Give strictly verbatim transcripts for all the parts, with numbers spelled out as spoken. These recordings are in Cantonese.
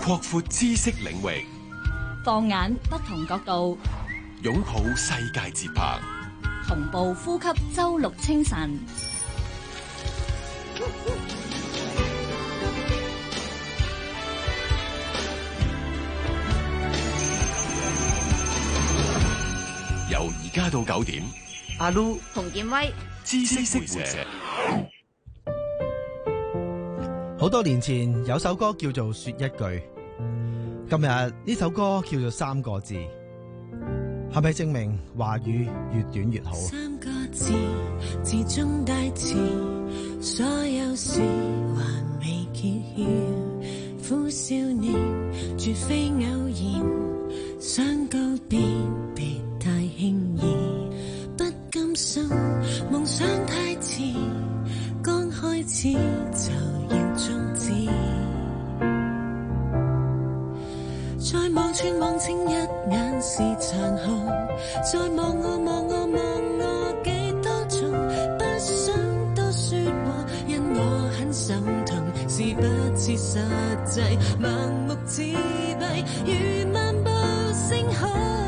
擴闊知識領域， 放眼不同角度， 擁抱世界節拍， 同步呼吸周六清晨。 由而家到九點， 阿 Lu、 洪建威、 知識會社。 好多年前有首歌叫做《說一句》，今日呢首歌叫做三個字，係咪證明華語越短越好？ 三個字，字中帶刺，所有事還未揭曉。苦少年，絕非偶然，想告別別太輕易，不甘心夢想太遲，剛開始就要終止。再望穿望清一眼是殘酷，再望我望我望我幾多重，不想多說話，因我很心痛，是不切實際，盲目自閉，如漫步星空，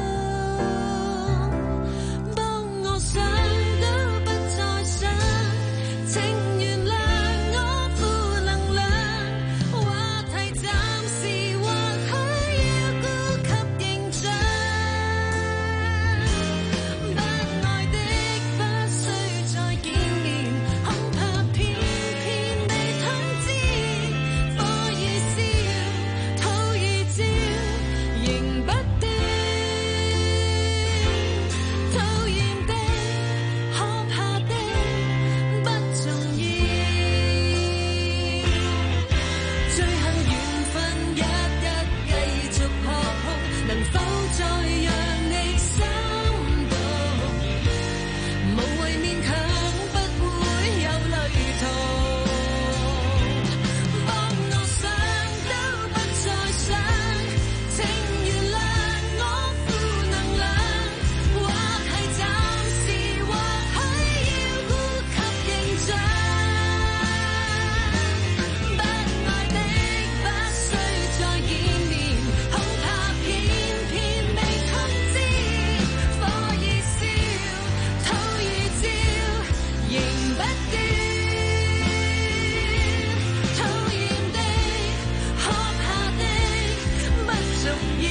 幫我想都不再想，請原諒我負能量，話題暫時或許要顧及形象，不愛的不需再見面，恐怕偏偏被通知，火已燒，土已焦，仍不斷，討厭的可怕的不重要，最恨緣分一一繼續破空，能否再讓你心動，無謂勉強，不會有類同，幫我想都不再想，請原諒我負能量，話題暫時或許要顧及形象，不愛的不需再見面，恐怕偏偏未通知，火已燒，土已焦，仍不斷，討厭的可怕的不重要，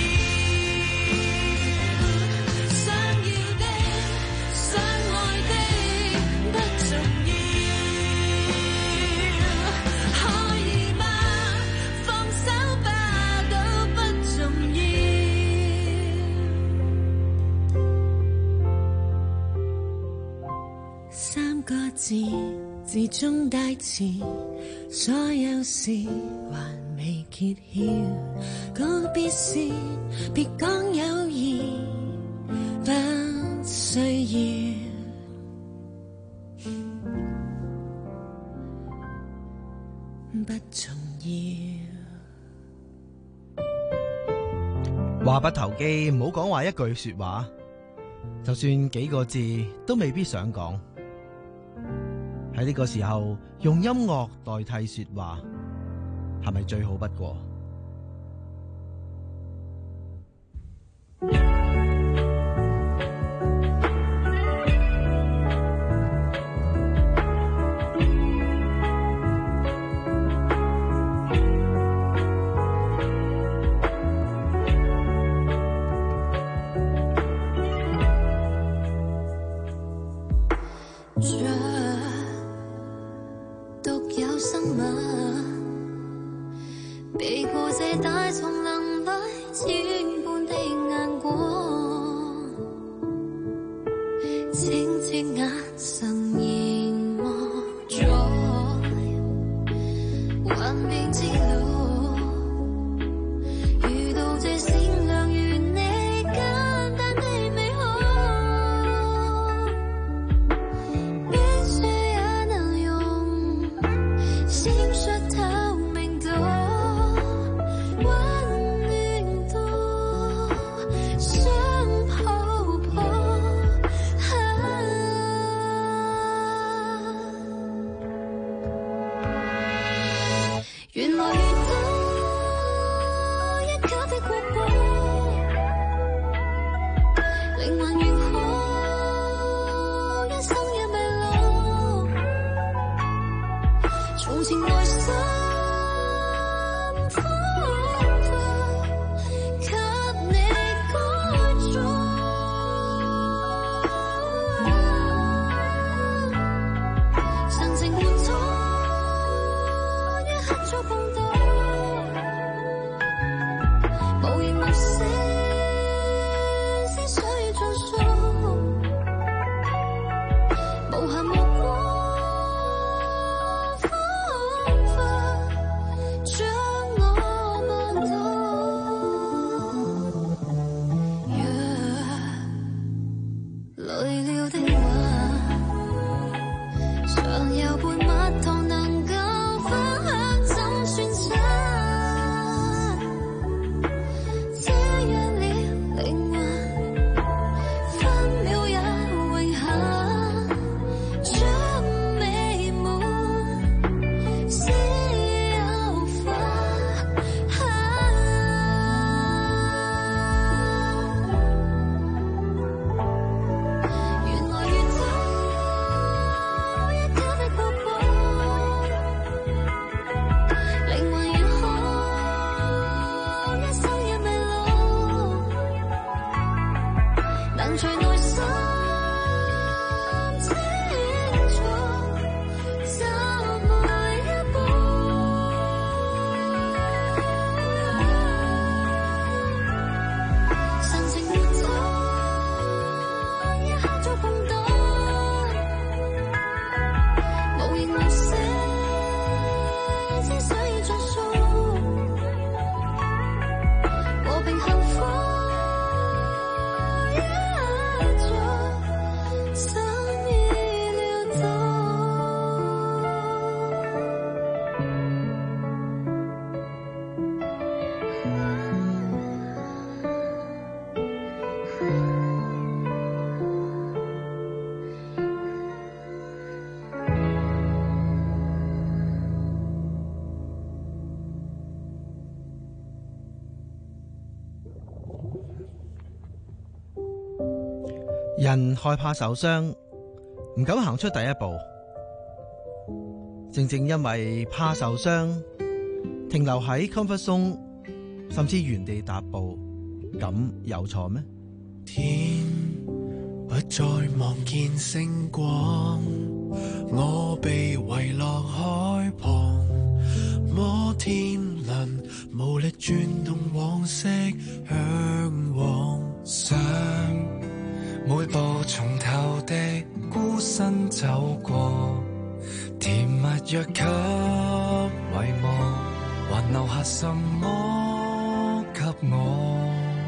想要的想愛的不重要，可以嗎？放手吧，都不重要。三個字，字中帶刺，所有事還未揭曉。告別時，別講友誼，不需要，不重要。 話不投機，唔好講話一句說話，就算幾個字都未必想講。喺呢個時候，用音樂代替說話，係咪最好不過？ 獨有生物，避過這大叢林裡千般的眼光，清澈眼神凝望在幻冥之路，遇到這善良如你簡單的美好，必須也能用閃爍透明度，溫暖到想抱抱，原來越多情內心彷彿給你改造，神情活錯，一刻觸碰到，無形無聲，只需盡數，無限無光。 人害怕受傷，唔敢行出第一步，正正因為怕受傷，停留喺 comfort zone， 甚至原地踏步，咁有錯咩？ 天不再望見星光，我被遺落海旁，摩天輪無力轉動往昔向往，想每步從頭的孤身走過，甜蜜若給遺忘，還留下什麼給我？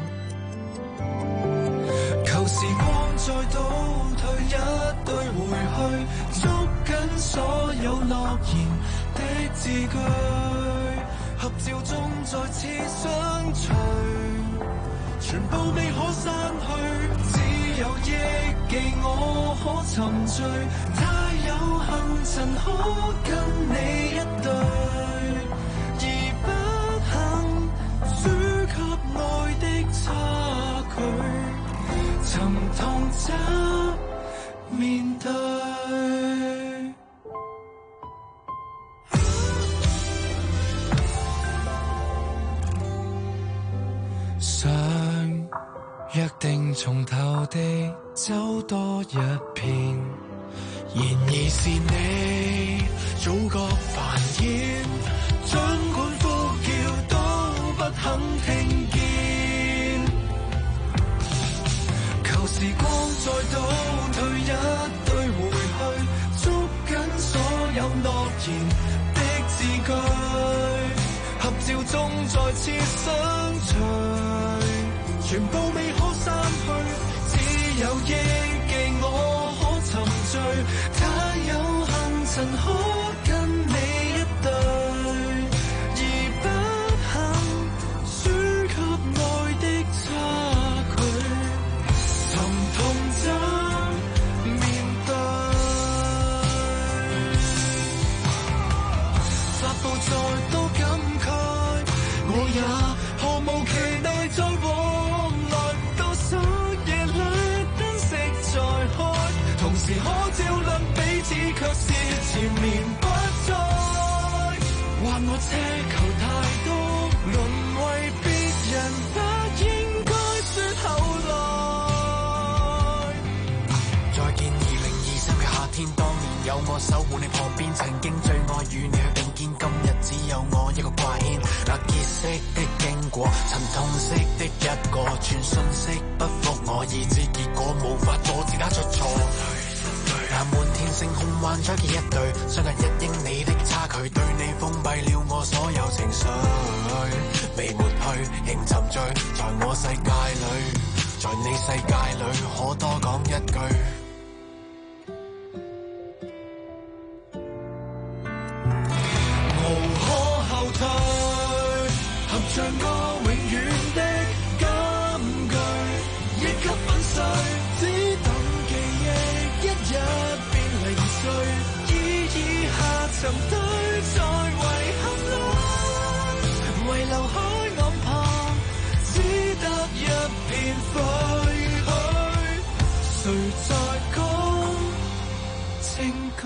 求時光再倒退一對回去，捉緊所有諾言的字句，合照中再次相隨，全部未可刪去，只有憶記我可沉醉，太有幸曾可跟你一對，而不幸輸給愛的差距，沉痛怎面對？想約定從頭地走多一遍，然而是你總覺煩厭，儘管呼叫都不肯聽見。求時光再倒退一對回去，捉緊所有諾言的字句，合照中再次相隨，全部未可刪去，只有憶記我可沉醉，太有幸曾可跟你一對，而不幸輸給愛的差距，沉痛怎面對？踏步再多感慨，我也毫無期待再往來，到深夜裏燈色再開，同時可照亮彼此，卻是纏綿奢求太多，淪為別人不應該說後來。 再見二零二三嘅夏天，當年有我守護你旁邊，曾經最愛與你去並肩，今日只有我一個掛牽。那結識的經過，曾痛惜的一個，傳訊息不復我意志，結果無法阻止他出錯。那滿天星空幻彩嘅一對，相隔一英里的差距，對你封閉了我所有情緒，未抹去，仍沉醉在我世界裏，在你世界裏，可多講一句。 無可後退，合着我永遠的金句，一級粉碎，只等記憶一日變零碎，依依下沉堆在遺憾裏，遺留海岸旁，只得一片廢墟，誰在講證據？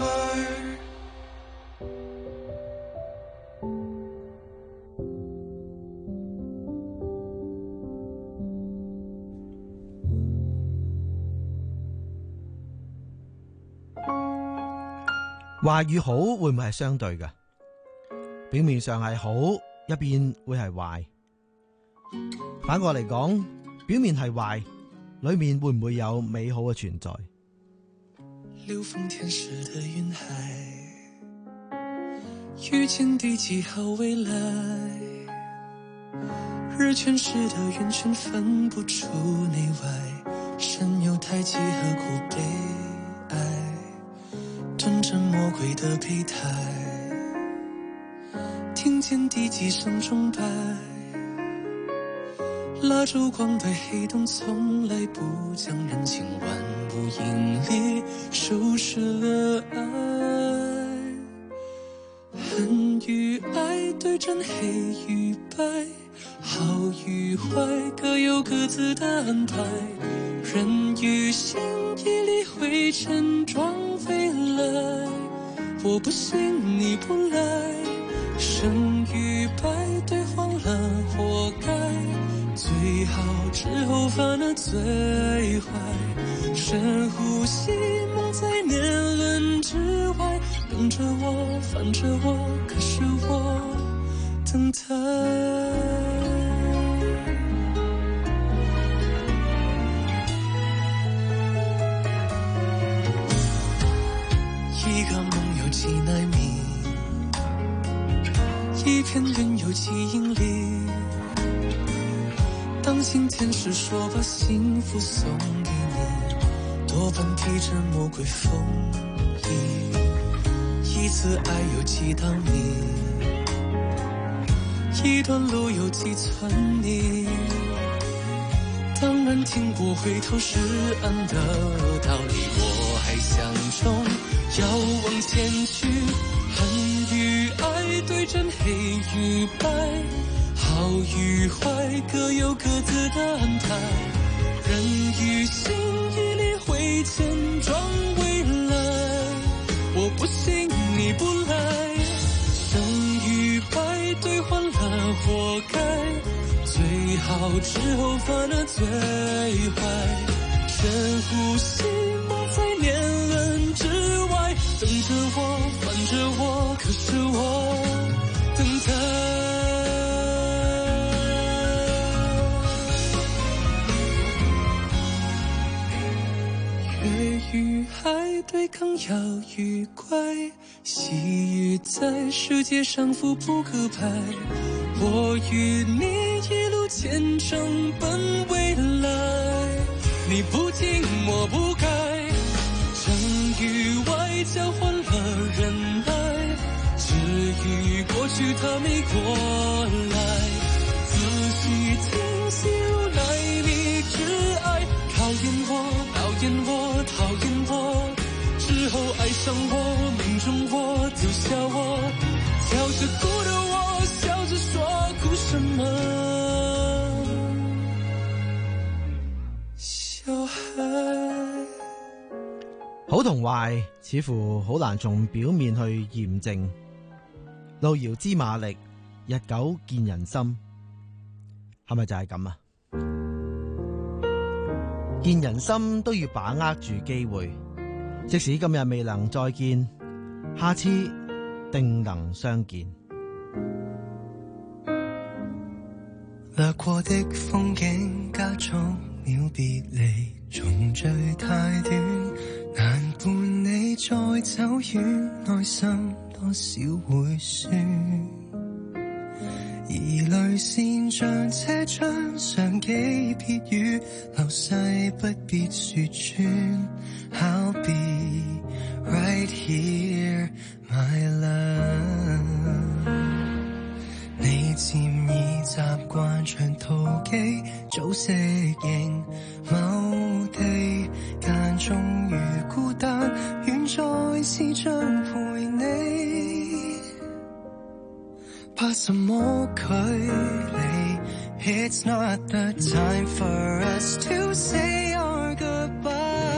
壞與好會唔會係相對嘅？表面上係好，一邊會係壞。反過嚟講，表面係壞，裏面會唔會有美好嘅存在？ 六奉天使的雲海，遇見第幾號未來？日全食的圓圈分不出內外，神有太極何苦悲哀？真正魔鬼的胚胎，聽見第幾聲鐘擺？蠟燭光對黑洞從來不將人情萬物引力收拾了愛，恨與愛對陣黑與白，好與壞各有各自的安排，人與心一粒灰塵裝未來，我不信你不來，生與敗對換了活該，最好之後反而最壞，深呼吸夢在年輪之外，等着我煩着我，可是我等待。一個夢有幾奈米，一片雲有幾英里，當心天使說把幸福送給你，多半披着魔鬼風衣，一次愛有幾道你，一段路有幾寸你，當然聽過回頭是岸的道理，我還想中要往前去，恨與愛對陣黑與白，好與壞各有各自的安排，人與心一粒灰塵裝未來，我不信你不來，生與壞對換了活該，最好之後反而最壞，深呼吸抹在年輪之外，等着我煩着我，可是我等待。月與海對抗，妖與怪，細雨在世界上浮不可拍，我與你一路虔誠奔未來，你不聽我不改，真與外交換了人愛，至於過去他沒過來，仔細聽戲如來你之愛，考驗我討厭我討厭我，之後愛上我命中我丟下我，笑着哭的我笑着說哭什麼，小孩。 好同壞似乎好難從表面去驗證， 路遙知馬力，日久見人心，係咪就係咁啊？見人心都要把握住機會，即使今日未能再見，下次定能相見。 掠過的風景加速了別離，重聚太短，難伴你再走遠，內心多少會酸。而淚線像這張相機撇語，流逝不必說穿。I'll be right here, my love。你漸已習慣長途機，早適應某地，間中如孤單，遠在是像陪你。怕什麼距離 ？It's not the time for us to say our goodbye。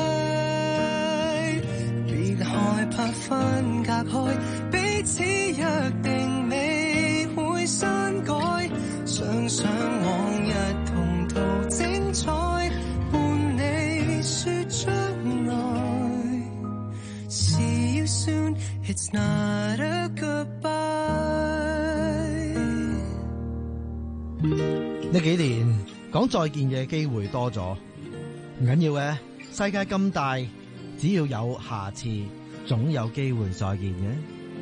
別害怕分隔開，彼此約定未會刪改。想想往日同途精彩，伴你說將來。See you soon, it's not a goodbye。 呢幾年講再見嘅機會多咗，唔緊要嘅，世界咁大，只要有下次，總有機會再見嘅。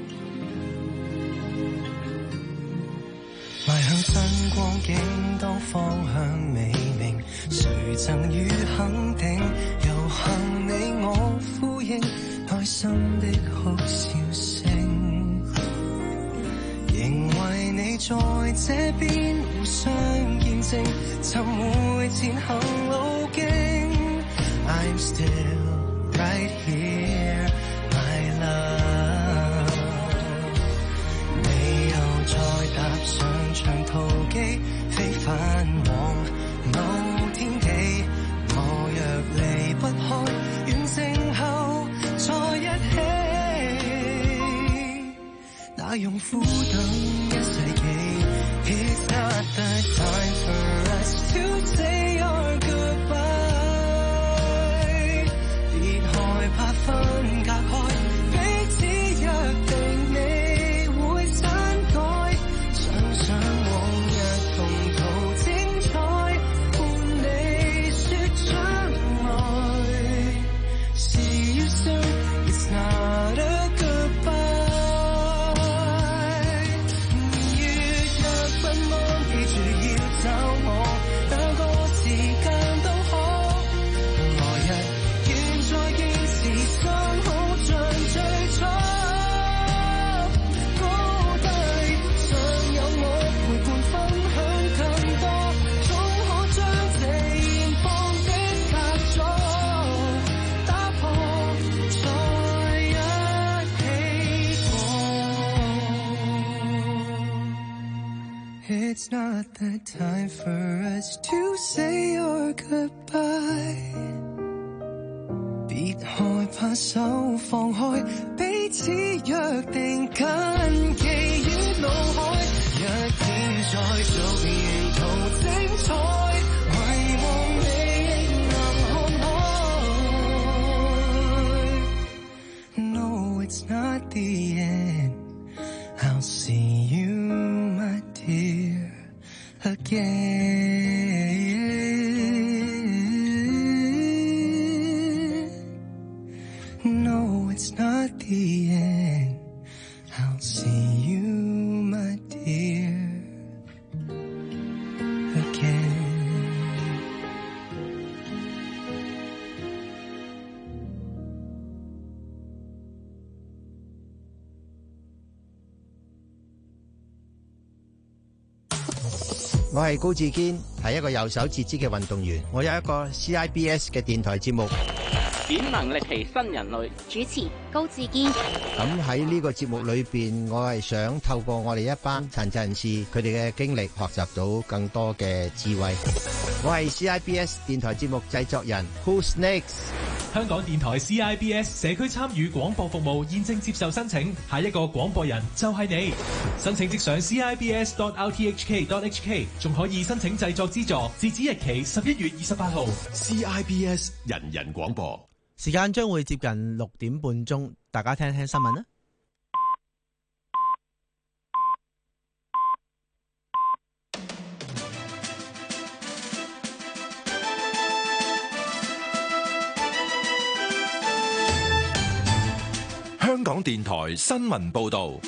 邁向新光景，當方向未明，誰贈予肯定？有幸你我呼應，內心的哭笑聲，仍為你在這邊互相見證，尋回前行路徑。I'm still right here, my love。你又再踏上長途機，飛返往某天地。我若離不開，完成後再一起，那用苦等一世紀。It's not the time for us to say our goodbye。別害怕分隔開，彼此約定未會刪改。想想往日同途精彩，伴你說將來。See you soon, it's not a goodbye。It's not the time for us to say our goodbye。別害怕手放開，彼此約定緊記於腦海。一天再做沿途精彩，遺忘你亦能看開。No, it's not the end. I'll see you, my dear, again。 No, it's not the end. I'll see you, my dear, again。 我係高志堅，係一個右手截肢嘅運動員。我有一個 C I B S 嘅電台節目， 點能力奇新人類， 主持高志堅。 咁喺呢個節目裏邊，我係想透過我哋一班殘疾人士佢哋嘅經歷，學習到更多嘅智慧。 我係 C I B S 電台節目製作人 Who's Next。 香港電台 C I B S 社區參與廣播服務現正接受申請，下一個廣播人就係你。申請即上 c i b s dot r t h k dot h k， 仲可以申請製作資助，截止日期十一月二十八號。 C I B S 人人廣播， 時間將會接近六點半鐘，大家聽聽新聞啦。 香港電台新聞報道。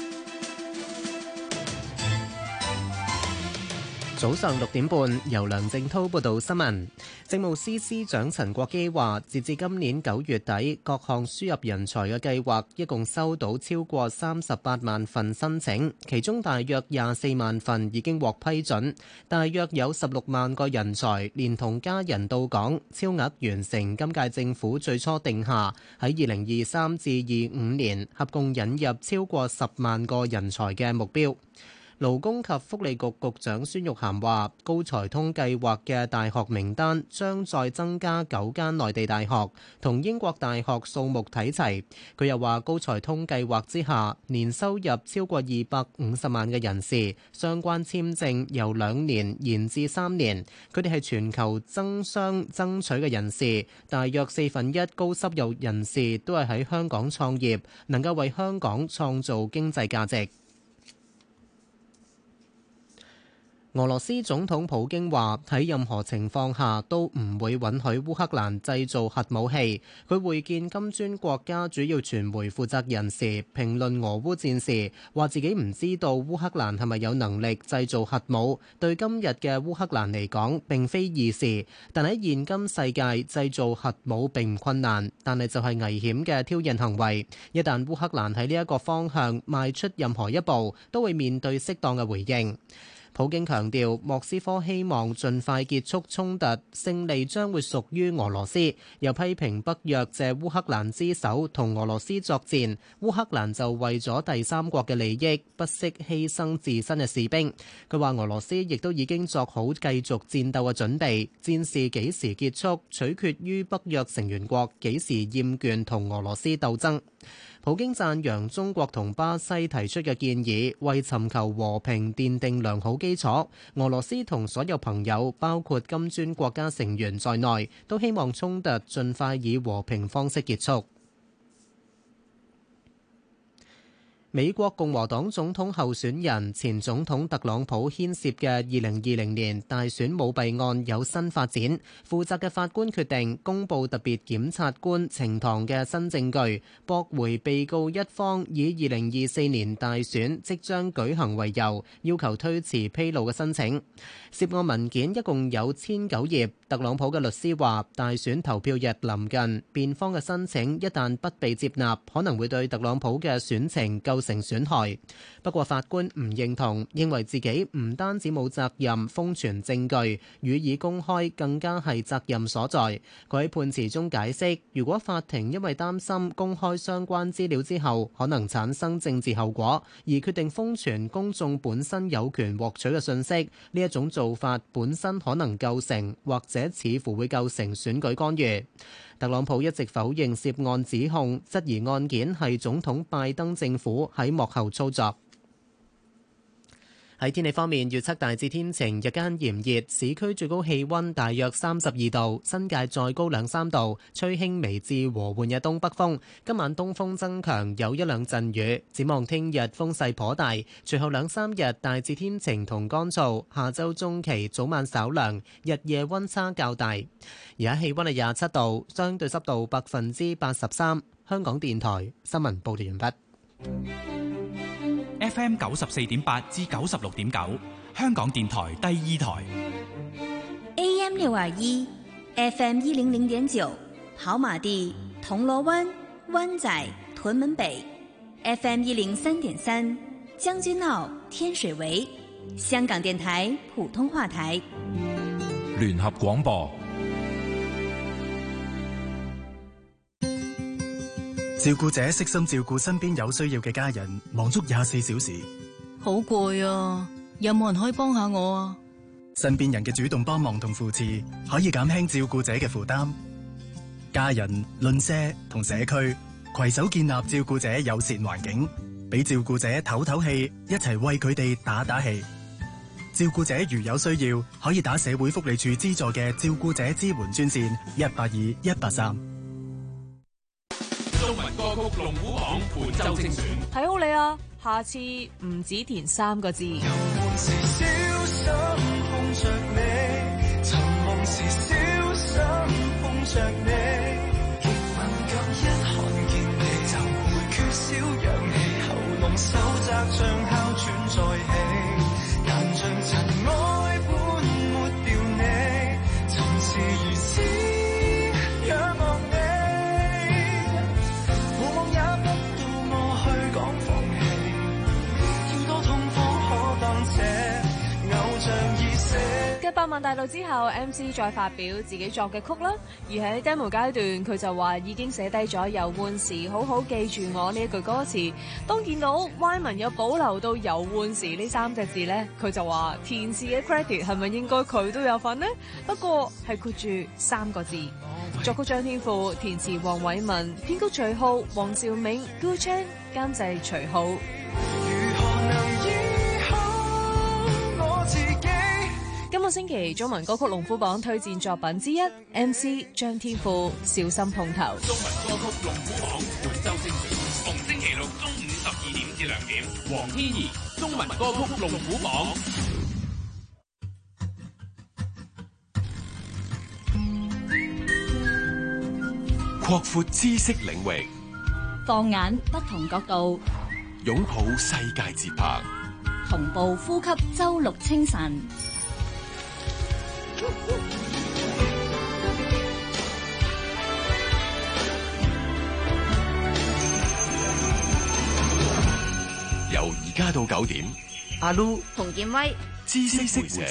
早上六點半，由梁正滔報道新聞。政務司司長陳國基話，截至今年九月底，各項輸入人才嘅計劃一共收到超過三十八萬份申請，其中大約廿四萬份已經獲批准，大約有十六萬個人才連同家人到港，超額完成今屆政府最初定下喺二零二三至二五年合共引入超過十萬個人才嘅目標。勞工及福利局局長孫玉菡話，高才通計劃嘅大學名單將再增加九間內地大學，同英國大學數目睇齊。佢又話，高才通計劃之下，年收入超過二百五十萬嘅人士，相關簽證由兩年延至三年。佢哋係全球爭相爭取嘅人士，大約四分一高收入人士都係喺香港創業，能夠為香港創造經濟價值。俄羅斯總統普京話，喺任何情況下都唔會允許烏克蘭製造核武器。佢會見金磚國家主要傳媒負責人時，評論俄烏戰事，話自己唔知道烏克蘭係咪有能力製造核武。對今日嘅烏克蘭嚟講並非易事，但喺現今世界製造核武並唔困難，但係就係危險嘅挑釁行為。一旦烏克蘭喺呢一個方向邁出任何一步，都會面對適當嘅回應。普京強調，莫斯科希望盡快結束衝突，勝利將會屬於俄羅斯。又批評北約借烏克蘭之手同俄羅斯作戰，烏克蘭就為咗第三國嘅利益，不惜犧牲自身嘅士兵。佢話俄羅斯亦都已經作好繼續戰鬥嘅準備，戰事幾時結束，取決於北約成員國幾時厭倦同俄羅斯鬥爭。普京讚揚中國同巴西提出嘅建議，為尋求和平奠定良好基礎。俄羅斯同所有朋友，包括金磚國家成員在內，都希望衝突盡快以和平方式結束。美國共和黨總統候選人前總統特朗普牽涉嘅二零二零年大選舞弊案有新發展，負責嘅法官決定公佈特別檢察官呈堂嘅新證據，駁回被告一方以二零二四年大選即將舉行為由，要求推遲披露嘅申請。涉案文件一共有千九頁。特朗普嘅律師話，大選投票日臨近，辯方嘅申請一旦不被接納，可能會對特朗普嘅選情構成損害。不過法官唔認同，認為自己唔單止冇責任封存證據，予以公開更加係責任所在。佢喺判詞中解釋，如果法庭因為擔心公開相關資料之後可能產生政治後果，而決定封存公眾本身有權獲取嘅信息，呢一種做法本身可能構成或者似乎會構成選舉干預。特朗普一直否認涉案指控，質疑案件係總統拜登政府喺幕後操作。喺天氣方面，預測大致天晴，日間炎熱，市區最高氣溫大約三十二度，新界再高兩三度，吹輕微至和緩嘅東北風。今晚東風增強，有一兩陣雨。展望聽日風勢頗大，隨後兩三日大致天晴同乾燥。下週中期早晚稍涼，日夜溫差較大。而家氣溫係廿七度，相對濕度百分之八十三。香港電台新聞報道完畢。 F M 九十四點八至九十六點九，香港電台第二台。 A M 六二一 ，F M 一零零點九，跑馬地、銅鑼灣、灣仔、屯門北 ，F M 一零三點三，將軍澳、天水圍，香港電台普通話台。 聯合廣播。 照顧者悉心照顧身邊有需要嘅家人，忙足廿四小時， 好攰啊！有冇人可以幫下我啊？ 身邊人嘅主動幫忙同扶持，可以減輕照顧者嘅負擔。家人、鄰舍同社區攜手建立照顧者友善環境，俾照顧者唞唞氣，一齊為佢哋打打氣。照顧者如有需要，可以打社會福利署資助嘅照顧者支援專線一八二一八三。 中文歌曲龍虎榜本周精選， 睇好你啊！下次唔止填三個字。 遊玩時小心碰着你，尋夢時小心碰着你，極敏感一看見你就會缺少氧氣，喉嚨手窄像哮喘在起，但像塵埃般抹掉你，曾是如此仰望你，往往也不到我去講放棄，要多痛苦可當這偶像已死。 繼百萬大道之後 ，M C 再發表自己作嘅曲啦，而喺 demo 階段，佢就話已經寫低咗遊玩時好好記住我呢一句歌詞。當見到 Y 文有保留到遊玩時呢三隻字呢，佢就話填詞嘅 credit 係咪應該佢都有份呢？不過係括住三個字。作曲張天賦，填詞黃偉文，編曲徐浩、黃兆銘、Gu Chan，監製徐浩。今個星期中文歌曲龍虎榜推薦作品之一 ，M C 張天賦，小心碰頭。 中文歌曲龍虎榜本周精選，逢星期六中午十二點至兩點，黃天怡中文歌曲龍虎榜。 擴闊知識領域， 放眼不同角度， 擁抱世界節拍， 同步呼吸周六清晨。 由而家到九點， 阿 Lu 洪建威， 知識會社。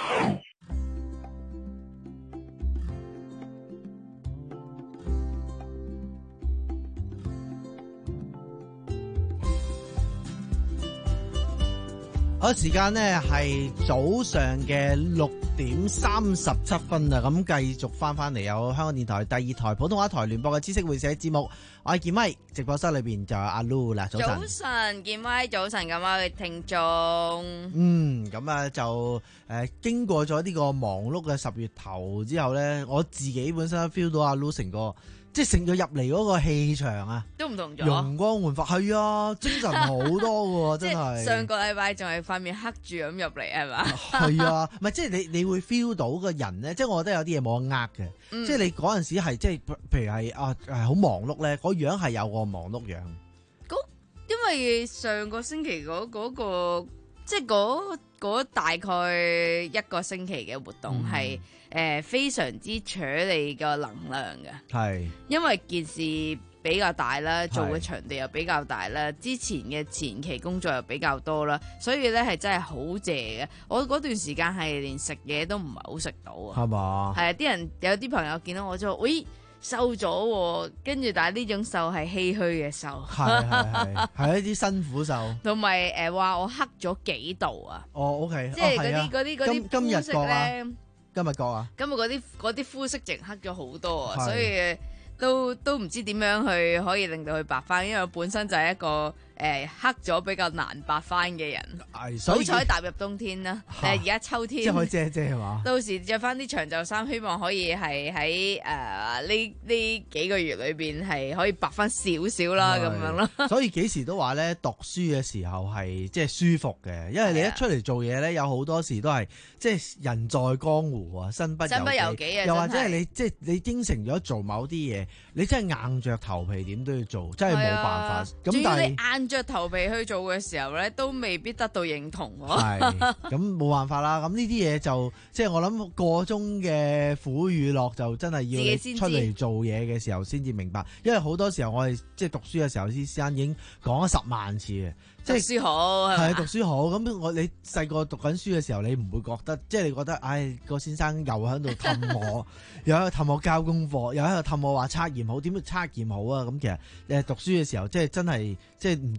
好，時間呢係早上嘅六點三十七分啦，咁繼續翻翻嚟有香港電台第二台普通話台聯播嘅知識會社節目，我係健威，直播室裏邊就有阿 Lu 啦，早晨。 早晨，健威，早晨咁啊，聽眾。 嗯，咁啊就誒、呃、經過咗呢個忙碌嘅十月頭之後咧，我自己本身 feel 到阿 Lu 成個。即係成咗入嚟嗰個氣場啊， 都唔同咗， 容光煥發，係啊，精神好多嘅，真係。 上個禮拜仲係塊面黑住咁入嚟係嘛？ 係啊，唔係即係你你會 feel 到個人咧，即係我覺得有啲嘢冇得呃嘅，嗯、即係你嗰陣時係即係譬如係啊係好忙碌咧，嗰樣係有個忙碌樣。 嗰因為上個星期嗰嗰、嗰個即係嗰嗰大概一個星期嘅活動係。嗯誒、呃、非常之扯你個能量嘅，係因為件事比較大啦，做嘅場地又比較大啦，之前嘅前期工作又比較多啦，所以咧係真係好謝嘅。我嗰段時間係連食嘢都唔係好食到啊，係嘛？係啊，啲人有啲朋友見到我就話，喂，瘦咗，跟住但係呢種瘦係唏噓嘅瘦，係係係係一啲辛苦瘦，同埋誒話我黑咗幾度啊？哦 ，OK，即係嗰啲嗰啲嗰啲膚色咧。 今日講啊， 今日嗰啲嗰啲膚色淨黑咗好多啊，所以都都唔知點樣去可以令到佢白翻，因為我本身就係一個。誒、呃、黑咗比較難白翻嘅人，好彩踏入冬天啦。誒而家秋天，即係可以遮遮係嘛？到時着翻啲長袖衫，希望可以係喺誒呢呢幾個月裏邊係可以白翻少少啦，咁樣咯。所以幾時都話咧，讀書嘅時候係即係舒服嘅，因為你一出嚟做嘢咧，有好多時都係即係人在江湖啊，身不由己，身不由己啊！又或者係你即係你應承咗做某啲嘢，你真係硬着頭皮點都要做，真係冇辦法。咁但係硬着頭皮去做嘅時候咧，都未必得到認同。係咁冇辦法啦。咁呢啲嘢就即係我諗個中嘅苦與樂，就真係要你出嚟做嘢嘅時候先至明白。因為好多時候我哋即係讀書嘅時候，先生已經講咗十萬次嘅。即係讀書好係讀書好。咁我你細個讀緊書嘅時候，你唔會覺得，即係你覺得，唉，個先生又喺度氹我，又喺度氹我交功課，又喺度氹我話測驗好，點樣測驗好啊？咁其實誒讀書嘅時候，即係真係即係唔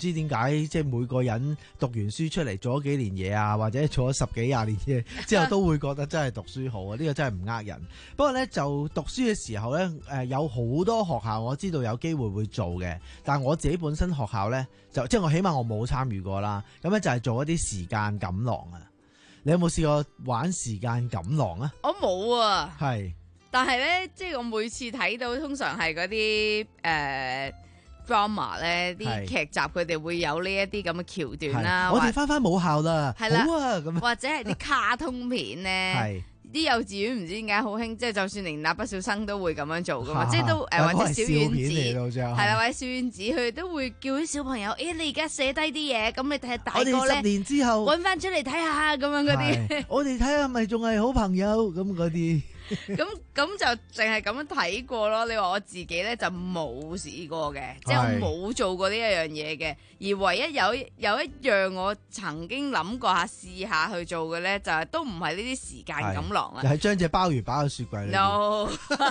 知點解，即係每個人讀完書出嚟做咗幾年嘢啊，或者做咗十幾廿年嘢之後，都會覺得真係讀書好啊！呢個真係唔呃人。不過咧，就讀書嘅時候咧，誒有好多學校我知道有機會會做嘅，但係我自己本身學校咧，就即係我起碼我冇參與過啦。咁咧就係做一啲時間錦囊啊！你有冇試過玩時間錦囊啊？ 我冇啊。 係。 但係咧，即係我每次睇到，通常係嗰啲誒 drama 咧，啲劇集佢哋會有呢一啲咁嘅橋段啦。 我哋翻翻母校啦，好啊咁。 或者係啲卡通片咧，啲幼稚園唔知點解好興，即係就算連蠟筆小新都會咁樣做噶嘛，即係都誒或者小丸子係啦，或者小丸子佢都會叫啲小朋友，誒你而家寫低啲嘢，咁你睇下大個咧， 我哋十年之後搵翻出嚟睇下咁樣嗰啲。 我哋睇下咪仲係好朋友咁嗰啲。 咁咁就淨係咁樣睇過咯。你話我自己咧就冇試過嘅，即係我冇做過呢一樣嘢嘅。而唯一有有一樣我曾經諗過下試下去做嘅咧，就係都唔係呢啲時間錦囊啦。 就係將隻鮑魚擺喺雪櫃裏。 No，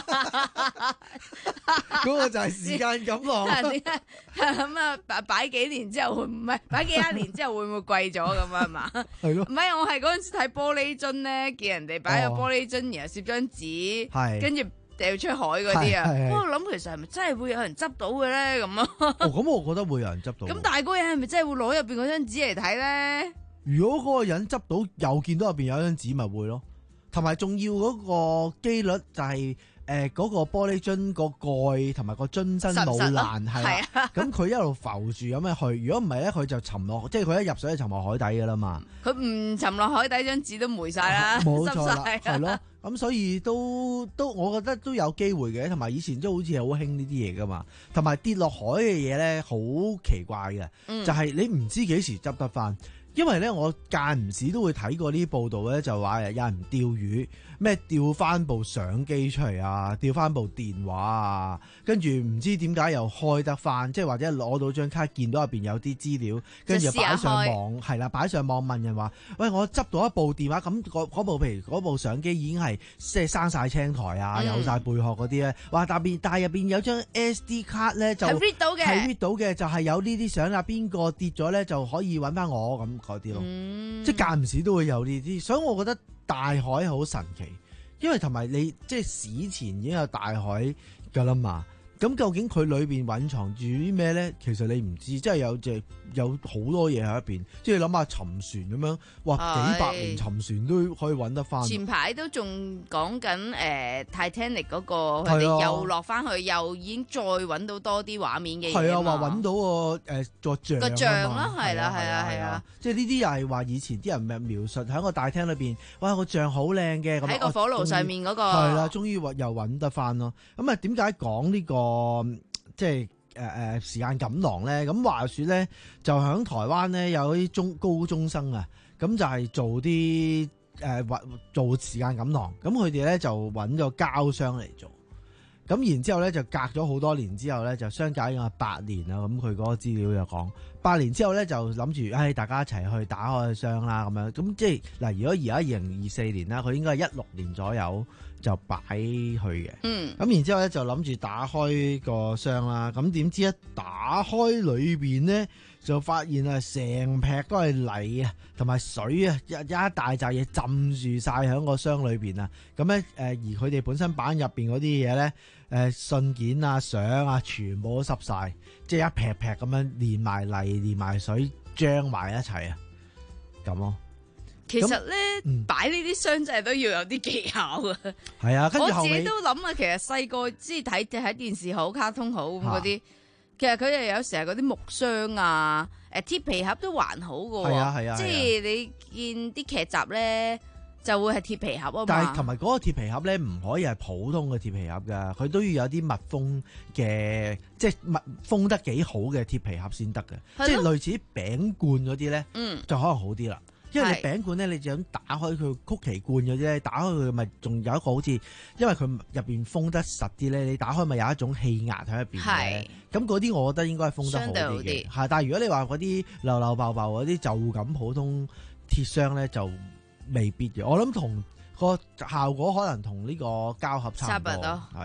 嗰個就係時間錦囊。 咁啊擺擺幾年之後會唔係擺幾廿年之後會唔會貴咗咁啊？係嘛？ 係咯。 唔係我係嗰陣時睇玻璃樽咧，見人哋擺個玻璃樽，然後攝張紙，跟住掉出海嗰啲啊！我諗其實係咪真係會有人執到嘅咧？咁啊！ 哦，咁我覺得會有人執到。 咁大個人係咪真係會攞入邊嗰張紙嚟睇咧？ 如果嗰個人執到又見到入邊有張紙，咪會咯。同埋仲要嗰個機率就係誒嗰個玻璃樽個蓋同埋個樽身冇爛，係啦。咁佢一路浮住咁樣去。如果唔係咧，佢就沉落，即係佢一入水就沉落海底噶啦嘛。 佢唔沉落海底，張紙都霉晒啦， 冇錯啦， 係咯。咁所以都都，我覺得都有機會嘅。同埋以前都好似係好興呢啲嘢噶嘛。同埋跌落海嘅嘢咧，好奇怪嘅，嗯、就係你唔知幾時執得翻。因為咧，我間唔時都會睇過呢啲報道咧，就話有人釣魚，咩釣翻部相機出嚟啊，釣翻部電話啊，跟住唔知點解又開得翻，即係或者攞到張卡，見到入邊有啲資料，跟住擺上網，係啦，擺上網問人話，喂，我執到一部電話，咁嗰部譬如嗰部相機已經係即係生晒青苔啊，嗯、有晒貝殼嗰啲咧，話特別，但係入邊有張 S D 卡咧，就係 read 到嘅， 係 read 到嘅，就係、是、有呢啲相啊，邊個跌咗咧就可以揾翻我咁。嗰啲咯，嗯、即係間唔時都會有呢啲，所以我覺得大海好神奇，因為同埋你即係史前已經有大海噶啦嘛，咁究竟佢裏邊蘊藏住啲咩咧？其實你唔知，即係有隻有好多嘢喺入邊，即係諗下沉船咁樣，哇幾百年沉船都可以揾得翻。 前排都仲講緊誒 Titanic 嗰個，佢哋又落翻去，又已經再揾到多啲畫面嘅嘢。係啊， 話揾到個誒個像個像啦，係啦，係啊，係啊， 即係呢啲又係話以前啲人咪描述喺個大廳裏邊，哇個像好靚嘅， 喺個火爐上面嗰個係啦，終於又揾得翻咯。咁啊，點解講呢個即係？誒誒、呃，時間錦囊咧，咁話說咧，就喺台灣咧有啲中高中生啊，咁就係做啲誒、呃、做時間錦囊，咁佢哋咧就揾咗膠箱嚟做，咁然之後咧就隔咗好多年之後咧就相隔咗八年啦，咁佢嗰個資料就講八年之後咧就諗住，唉，大家一齊去打開個箱啦，咁樣，咁即係嗱，如果而家二零二四年啦，佢應該係一六年左右就擺去嘅，嗯，咁然之後咧就諗住打開個箱啦，咁點知一打開裏邊咧就發現啊成劈都係泥啊，同埋水啊，一一大扎嘢浸住晒喺個箱裏邊啊，咁咧誒而佢哋本身板入邊嗰啲嘢咧，誒信件啊相啊全部都濕晒，即係一劈劈咁樣連埋泥連埋水漿埋一齊啊，咁咯。 其實咧，擺呢啲箱真係都要有啲技巧嘅。 係啊，跟住後尾我自己都諗啊，其實細個即係睇睇電視好、卡通好咁嗰啲，其實佢哋有時係嗰啲木箱啊、誒鐵皮盒都還好嘅。係啊係啊，即係你見啲劇集咧，就會係鐵皮盒啊嘛。 但係同埋嗰個鐵皮盒咧，唔可以係普通嘅鐵皮盒噶，佢都要有啲密封嘅，即係密封得幾好嘅鐵皮盒先得嘅。即係類似餅罐嗰啲咧，嗯，就可能好啲啦。因為你餅罐咧，你就咁打開佢曲奇罐嘅啫，打開佢咪仲有一個好似，因為佢入邊封得實啲咧，你打開咪有一種氣壓喺入邊嘅。咁嗰啲我覺得應該係封得好啲嘅。係，但係如果你話嗰啲流流爆爆嗰啲就咁普通鐵箱咧，就未必嘅。我諗同個效果可能同呢個膠盒差唔多。係。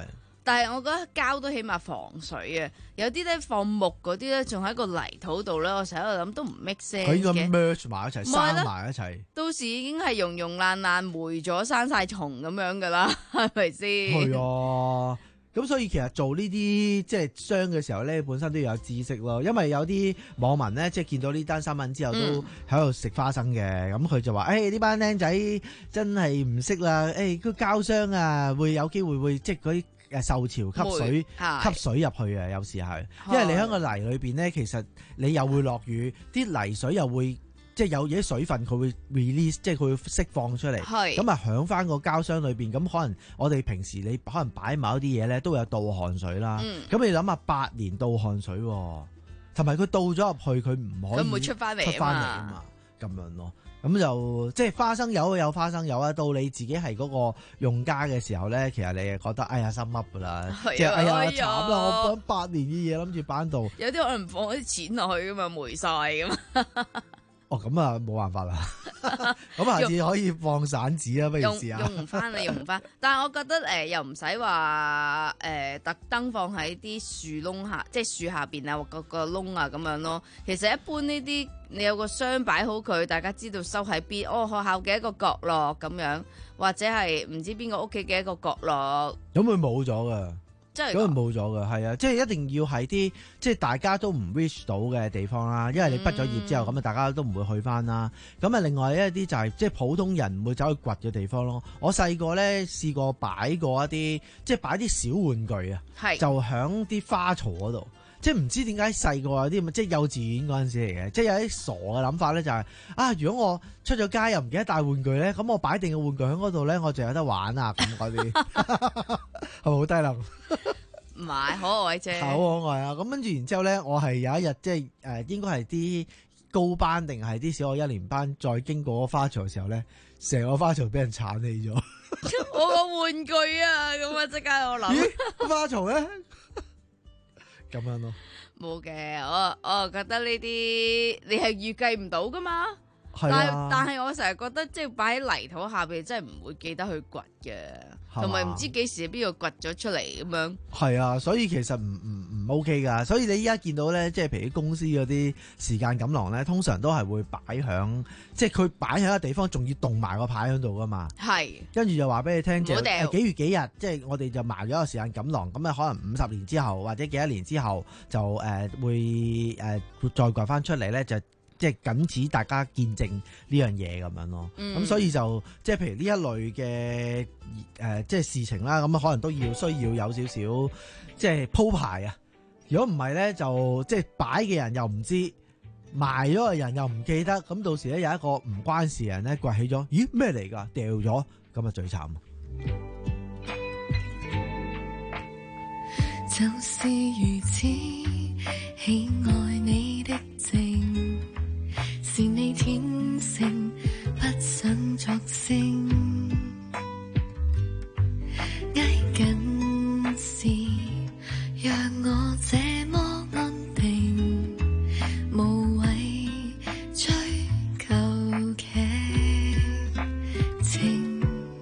但係我覺得膠都起碼防水啊，有啲咧放木嗰啲咧，仲喺個泥土度咧，我成日喺度諗都唔 make sense 嘅。 佢咁 merge 埋一齊，生埋一齊， 到時已經係溶溶爛爛、霉咗、生晒蟲咁樣噶啦，係咪先？ 係啊。咁所以其實做呢啲即係箱嘅時候咧，本身都要有知識咯。因為有啲網民咧，即係見到呢單新聞之後，都喺度食花生嘅。咁佢、嗯、就話：誒呢班僆仔真係唔識啦！誒個膠箱啊，會有機會會即係嗰啲誒受潮吸水吸水入去啊！有時係，因為你喺個泥裏邊咧，其實你又會落雨，啲泥水又會。即係有嘢水分，佢會 release，即係佢會釋放出嚟。係咁啊，響翻個膠箱裏邊，咁可能我哋平時你可能擺某一啲嘢咧，都會有倒汗水啦。咁、嗯、你諗下，八年倒汗水，同埋佢倒咗入去，佢唔可以佢唔會出翻嚟出翻嚟啊嘛。咁樣咯，咁就即係花生油有花生油啊。到你自己係嗰個用家嘅時候咧，其實你係覺得哎呀心噏噶啦，即係哎呀慘啦！我放八年嘅嘢諗住擺喺度， 有啲可能放啲錢落去噶嘛，霉晒噶嘛。 哦，咁啊冇辦法啦，咁下次可以放散紙啦，不如試下。 用唔翻你用唔翻，但係我覺得誒、呃、又唔使話誒特登放喺啲樹窿下，即係樹下邊啊，個個窿啊咁樣咯。其實一般呢啲你有個箱擺好佢，大家知道收喺邊。哦，學校嘅一個角落咁樣，或者係唔知邊個屋企嘅一個角落。 咁會冇咗噶。 咁係冇咗嘅，係啊，即係一定要係啲即係大家都唔 reach 到嘅地方啦。因為你畢咗業之後，咁啊、嗯、大家都唔會去翻啦。咁啊，另外一啲就係、是、即係普通人唔會走去掘嘅地方咯。我細個咧試過擺過一啲，即係擺啲小玩具啊，是就響啲花槽嗰度。即係唔知點解細個有啲即係幼稚園嗰陣時嚟嘅，即係有啲傻嘅諗法咧、就是，就係啊，如果我出咗街又唔記得帶玩具咧，咁我擺定個玩具喺嗰度咧，我就有得玩啊咁嗰啲，係咪好低能？ 唔係可愛啫， 好可愛啊！咁跟住然之後咧，我係有一日即係誒、呃，應該係啲高班定係啲小學一年班，再經過個花槽嘅時候咧，成個花槽俾人鏟起咗。 我個玩具啊，咁啊即刻我諗， 咦，花槽咧？咁樣咯， 冇嘅，我我覺得呢啲你係預計唔到噶嘛， 啊、 但係但係我成日覺得即係擺喺泥土下邊，真係唔會記得去掘嘅，同埋唔知幾時邊個掘咗出嚟咁樣。係啊，所以其實唔唔唔 OK 噶，所以你依家見到咧，即係譬如公司嗰啲時間錦囊咧，通常都係會擺響，即係佢擺喺一個地方，仲要動埋個牌喺度噶嘛。係，跟住就話俾你聽，就誒幾月幾日，即係我哋就埋咗個時間錦囊，咁啊可能五十年之後或者幾多年之後就誒、呃、會誒、呃、再掘翻出嚟咧，就即係僅此大家見證呢樣嘢咁樣咯。咁、嗯、所以就即係譬如呢一類嘅誒、呃、即係事情啦，咁可能都要需要有少少即係鋪排啊。如果唔係咧，就即係擺嘅人又唔知，埋咗嘅人又唔記得，咁到時咧有一個唔關事嘅人咧掘起咗，咦咩嚟㗎？掉咗，咁啊最慘。 就是如此，喜愛你的靜，是你天性，不想作聲，挨緊時讓我這麼安定，無謂追求劇情，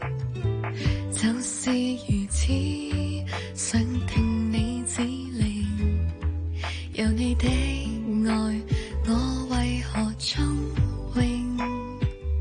就是如此，想聽你指令，有你的愛，我為何聰穎？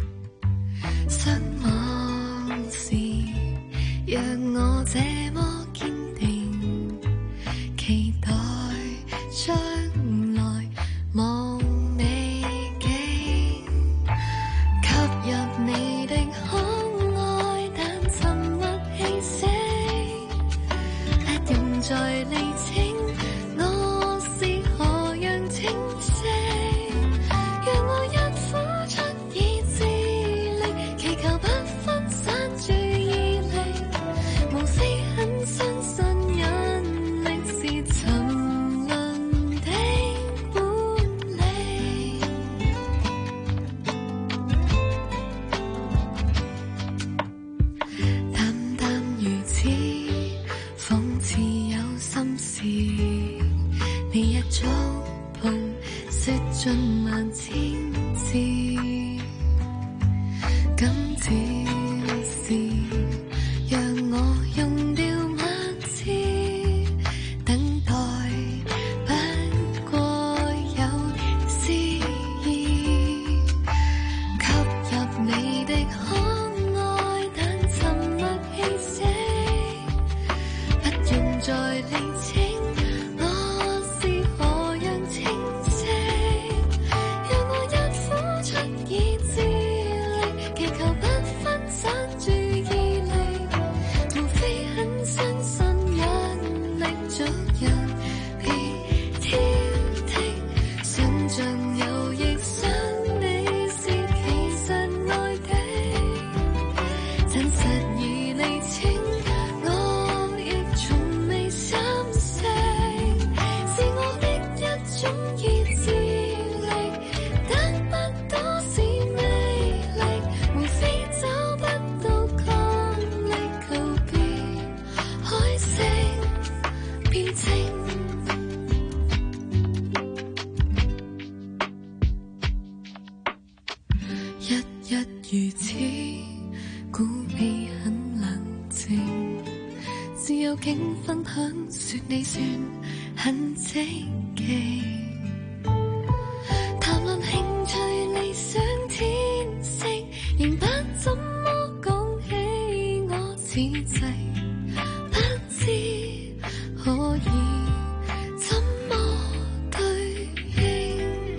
如此鼓氣很冷靜，只有景分享，說你算很積極。談論興趣、理想、天性，仍不怎麼講起我此際，不知可以怎麼對應。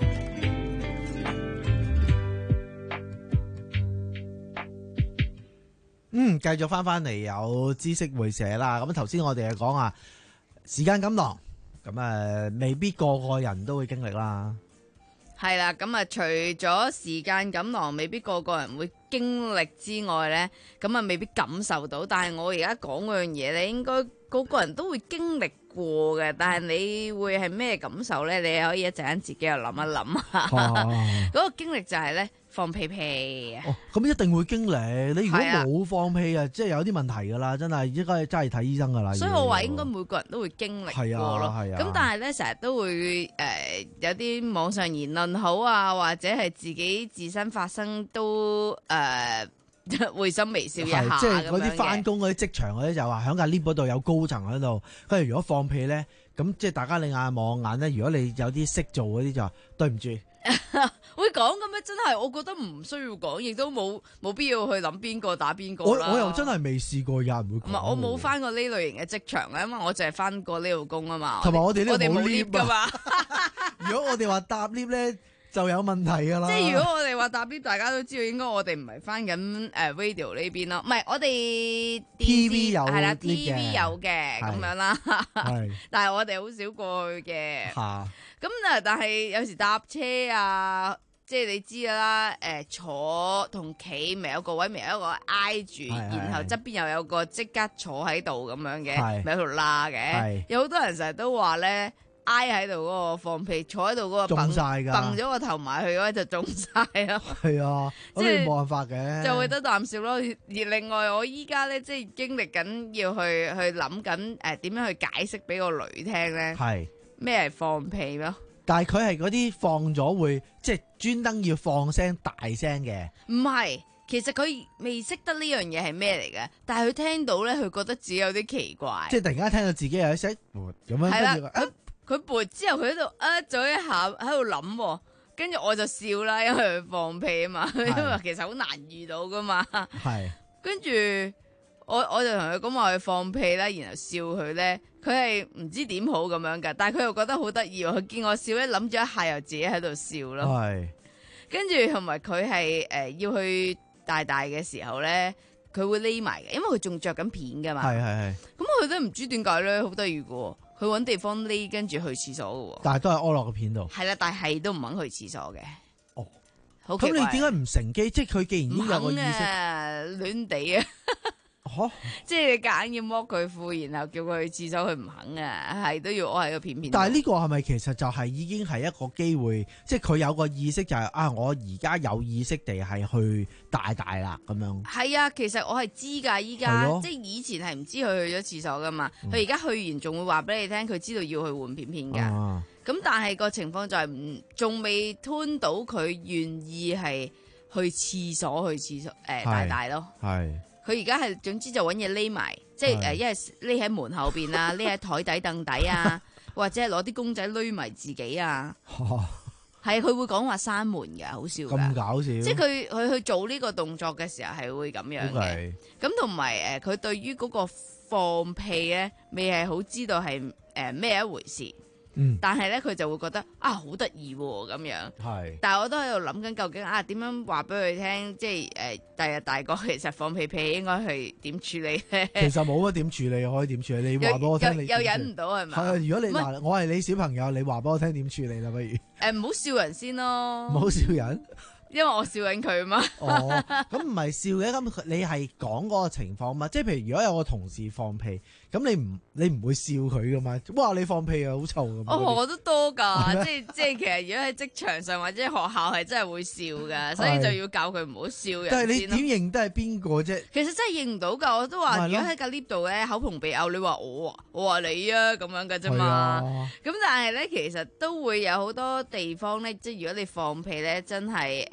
嗯，繼續翻翻嚟有知識會社啦。咁頭先我哋係講啊，時間錦囊，咁誒未必個個人都會經歷啦。 係啦，咁啊，除咗時間錦囊，未必個個人會經歷之外呢，咁啊未必感受到。但係我而家講嗰樣嘢咧，應該個個人都會經歷過嘅。但係你會係咩感受呢？你可以一陣間自己又諗一諗啊。嗰個經歷就係呢。放屁屁啊！ 哦，咁一定會經歷。你如果冇放屁啊，即係有啲問題噶啦，真係應該真係睇醫生噶啦。 所以我話應該每個人都會經歷過咯。係啊，咁但係咧成日都會誒、呃、有啲網上言論好啊，或者係自己自身發生都誒、呃、會心微笑一下。 即係嗰啲翻工嗰啲職場嗰啲就話喺架 lift 嗰度有高層喺度，跟住如果放屁咧，咁即係大家你眼望眼咧。如果你有啲識做嗰啲就話對唔住。 會講咁樣真係，我覺得唔需要講，亦都冇冇必要去諗邊個打邊個啦。 我我又真係未試過有人會講。 唔係，我冇翻過呢類型嘅職場咧，因為我淨係翻過呢度工啊嘛。 同埋我哋呢度冇 lift 噶嘛。 如果我哋話搭 lift 咧，就有問題噶啦。 即係如果我哋話搭 lift，大家都知道應該我哋唔係翻緊誒 radio 呢邊咯，唔係我哋 T V 有係啦 T V 有嘅咁樣啦。 係， 但係我哋好少過去嘅。 嚇。咁啊，但係有時搭車啊。即係你知啦，誒、呃、坐同企咪有個位，咪有一個挨住，然後側邊又有個即刻坐喺度咁樣嘅，咪有條罅嘅。有好多人成日都話咧，挨喺度嗰個放屁，坐喺度嗰個蹦蹦咗個頭埋去嗰就中晒咯。係啊， 即係冇辦法嘅， 就會得啖笑咯。而另外我依家咧，即係經歷緊要去去諗緊誒點樣去解釋俾個女聽咧，係咩係放屁咯？ 但係佢係嗰啲放咗會即係專登要放聲大聲嘅， 唔係，其實佢未識得呢樣嘢係咩嚟嘅，但係佢聽到咧，佢覺得自己有啲奇怪， 即係突然間聽到自己有一聲咁樣， 係啦，佢佢撥之後佢喺度呃咗一下，喺度諗，跟住我就笑啦，因為佢放屁啊嘛，因為其實好難遇到噶嘛，係，跟住我我就同佢講話佢放屁啦，然後笑佢咧。佢係唔知點好咁樣噶，但係佢又覺得好得意喎。佢見我笑咧，諗咗一下又自己喺度笑咯。係，跟住同埋佢係誒要去大大嘅時候咧，佢會匿埋嘅，因為佢仲着緊片噶嘛。係係係。咁佢都唔知點解咧，好得意嘅喎。佢揾地方匿，跟住去廁所嘅喎。 但係都係屙落個片度。係啦，但係都唔肯去廁所嘅。 哦， 好奇怪。咁你點解唔乘機？即係佢既然已經有個意識， 亂地啊！ 哦、 即係你夾硬要剝佢褲，然後叫佢去廁所，佢唔肯啊，係都要屙喺個片片。 但係呢個係咪其實就係已經係一個機會，即係佢有個意識就係、是、啊，我而家有意識地係去大大啦咁樣。 係啊，其實我係知噶，依家即係以前係唔知佢去咗廁所噶嘛，佢而家去完仲會話俾你聽，佢知道要去換片片噶。咁、啊、但係個情況就係唔仲未吞到佢願意係去廁所去廁所誒、呃、大大咯。係。佢而家係總之就揾嘢匿埋，即係誒，一係匿喺門後邊啊，匿喺台底凳底啊，或者係攞啲公仔匿埋自己啊。係佢會講話閂門嘅，好笑㗎。咁搞笑！即係佢佢去做呢個動作嘅時候係會咁樣嘅。咁同埋誒，佢、呃、對於嗰個放屁咧，未係好知道係誒咩一回事。嗯，但係咧佢就會覺得啊好得意喎咁樣，係。但係我都喺度諗緊究竟啊點樣話俾佢聽，即係誒第日大個其實放屁屁應該係點處理咧？其實冇乜點處理，可以點處理？你話俾我聽，你又忍唔到係咪？係啊，如果你嗱我係你小朋友，你話俾我聽點處理啦，不如誒唔好笑人先咯，唔好笑人。因為我笑緊佢嘛。哦，咁唔係笑嘅，咁你係講嗰個情況嘛？即係譬如如果有個同事放屁，咁你唔你唔會笑佢噶嘛？哇，你放屁啊，好臭咁。哦，我都多噶，即係即係其實如果喺職場上或者學校係真係會笑噶，所以就要教佢唔好笑人。但係你點認得係邊個啫？其實真係認唔到噶，我都話如果喺個 lift 度咧口蓬鼻拗，你話我啊，我話你啊咁樣噶啫嘛。咁但係咧，其實都會有好多地方咧，即係如果你放屁咧，真係誒。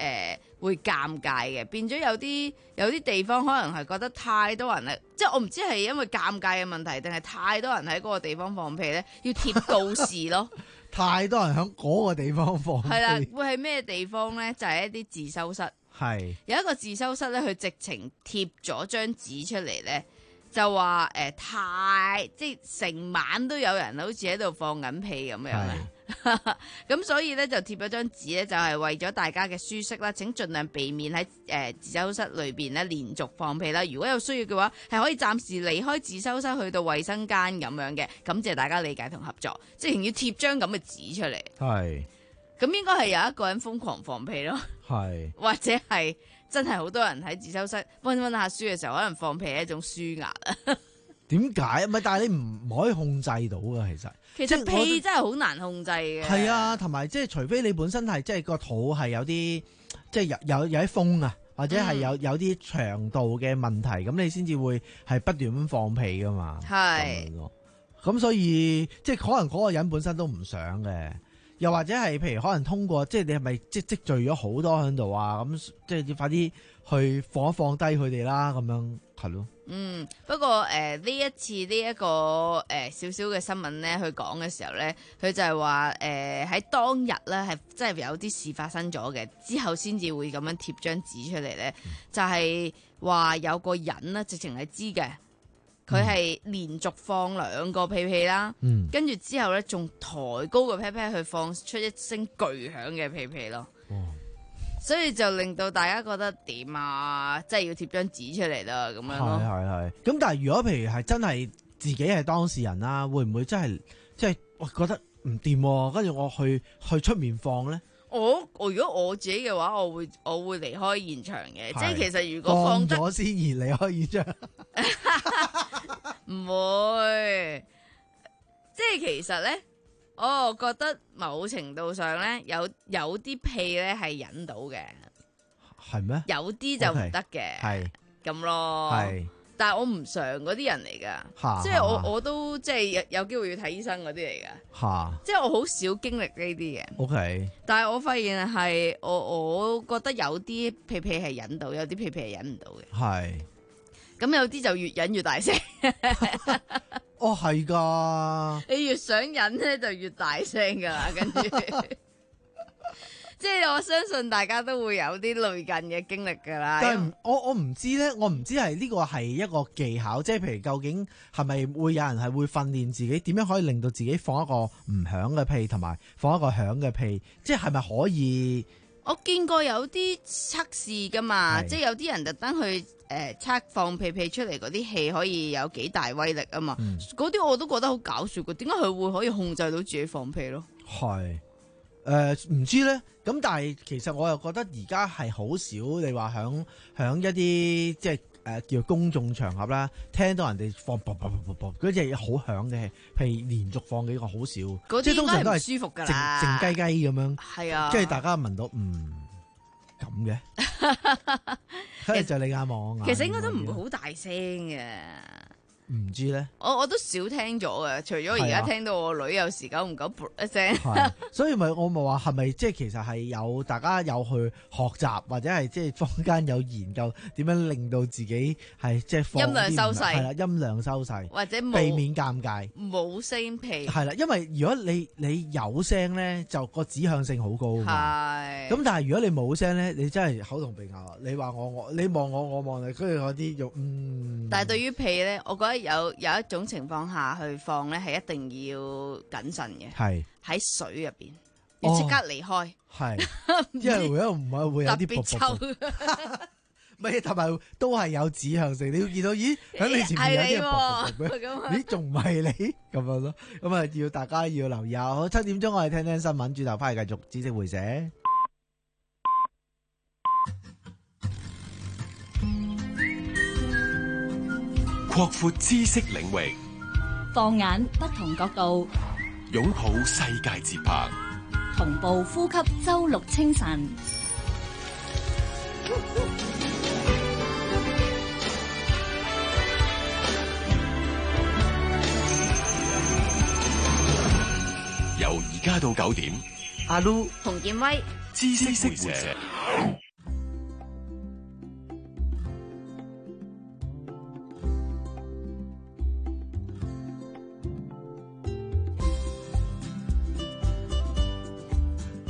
誒會尷尬嘅，變咗有啲有啲地方可能係覺得太多人啦，即係我唔知係因為尷尬嘅問題，定係太多人喺嗰個地方放屁咧，要貼告示咯。 太多人喺嗰個地方放屁。 係啦，會係咩地方咧？就係、是、一啲自修室。 係有一個自修室咧，佢直情貼咗張紙出嚟咧。就話誒、呃、太即係成晚都有人好似喺度放緊屁咁樣咧，咁所以咧就貼咗張紙咧，就係為咗大家嘅舒適啦。請盡量避免喺誒、呃、自修室裏邊咧連續放屁啦。如果有需要嘅話，係可以暫時離開自修室去到衛生間咁樣嘅。感謝大家理解同合作，即係要貼張咁嘅紙出嚟。係，咁應該係有一個人瘋狂放屁咯，係或者係。真係好多人喺自修室溫溫下書嘅時候，可能放屁係一種舒壓啊。點解？唔係，但係你唔可以控制到噶，其實。其實屁真係好難控制嘅。係啊，同埋即係除非你本身係即係個肚係有啲即係有有有啲風啊，或者係有有啲腸道嘅問題，咁、嗯、你先至會係不斷咁放屁噶嘛。係。咁所以即係可能嗰個人本身都唔想嘅。又或者係，譬如可能通過，即係你係咪即係積聚咗好多喺度啊？咁即係要快啲去放一放低佢哋啦，咁樣係咯。嗯，不過誒呢、呃、一次呢、這、一個誒少少嘅新聞咧，去講嘅時候咧，佢就係話誒喺當日咧係真係有啲事發生咗嘅，之後先至會咁樣貼張紙出嚟咧，嗯、就係話有個人咧直情係知嘅。佢係連續放兩個屁屁啦，嗯、跟住之後咧，仲抬高個屁屁去放出一聲巨響嘅屁屁咯，哦、所以就令到大家覺得點啊，即係要貼張紙出嚟啦，咁樣咯。係係係。咁但係如果譬如係真係自己係當事人啦，會唔會真係即係我覺得唔掂，跟住我去去出面放咧？我我如果我自己嘅話，我會我會離開現場嘅，是即係其實如果放咗先而離開現場。唔會，即係其實咧，我覺得某程度上咧，有有啲屁咧係忍到嘅，係咩？有啲就唔得嘅，係咁咯。係，但係我唔常嗰啲人嚟噶，即係我我都即係有有機會要睇醫生嗰啲嚟噶，即係我好少經歷呢啲嘅。OK，但係我發現係我我覺得有啲屁屁係忍到，有啲屁屁係忍唔到嘅。係。咁有啲就越忍越大聲，哦係噶，你越想忍咧就越大聲噶啦，跟住，即係我相信大家都會有啲類近嘅經歷噶啦。但係為我我唔知咧，我唔知係呢個係一個技巧，即係譬如究竟係咪會有人係會訓練自己點樣可以令到自己放一個唔響嘅屁，同埋放一個響嘅屁，即係係咪可以？我見過有啲測試噶嘛，即係有啲人特登去誒測放屁屁出嚟嗰啲氣可以有幾大威力啊嘛，嗰啲、嗯、我都覺得好搞笑嘅，點解佢會可以控制到自己放屁咯？係誒唔知咧，咁但係其實我又覺得而家係好少，你話響響一啲即係。誒、呃，叫公眾場合啦，聽到人哋放啵啵啵啵啵嗰隻好響嘅，譬如連續放幾個好少，即係通常都係舒服噶啦，靜靜雞雞咁樣，係啊，跟住大家聞到嗯咁嘅，跟住就你眼望我眼，其實應該都唔會好大聲嘅。唔知咧，我我都少聽咗嘅，除咗而家聽到我女有時久唔久噗一聲，所以咪我咪話係咪即係其實係有大家有去學習或者係即係坊間有研究點樣令到自己係即係放音量收細，係啦，音量收細或者避免尷尬，冇聲屁係啦，因為如果你你有聲咧，就個指向性好高嘛，係咁，但係如果你冇聲咧，你真係口同鼻拗，你話我我你望我我望你，跟住嗰啲用嗯，但係對於屁咧，我覺得。有有一種情況下去放咧，係一定要謹慎嘅。係喺是水入邊，要即刻離開。係、哦，因為如果唔係會有啲特別臭。唔係，同埋都係有指向性。你要見到，咦？喺你前面有啲人噗噗噗噗，咦？仲唔係你咁樣咯？咁啊，要大家要留意下。好，七點鐘我哋聽聽新聞，轉頭翻嚟繼續知識會社。 擴闊知識領域， 放眼不同角度， 擁抱世界節拍， 同步呼吸周六清晨。 由而家到九點， 阿 Lu 洪建威， 知識會社。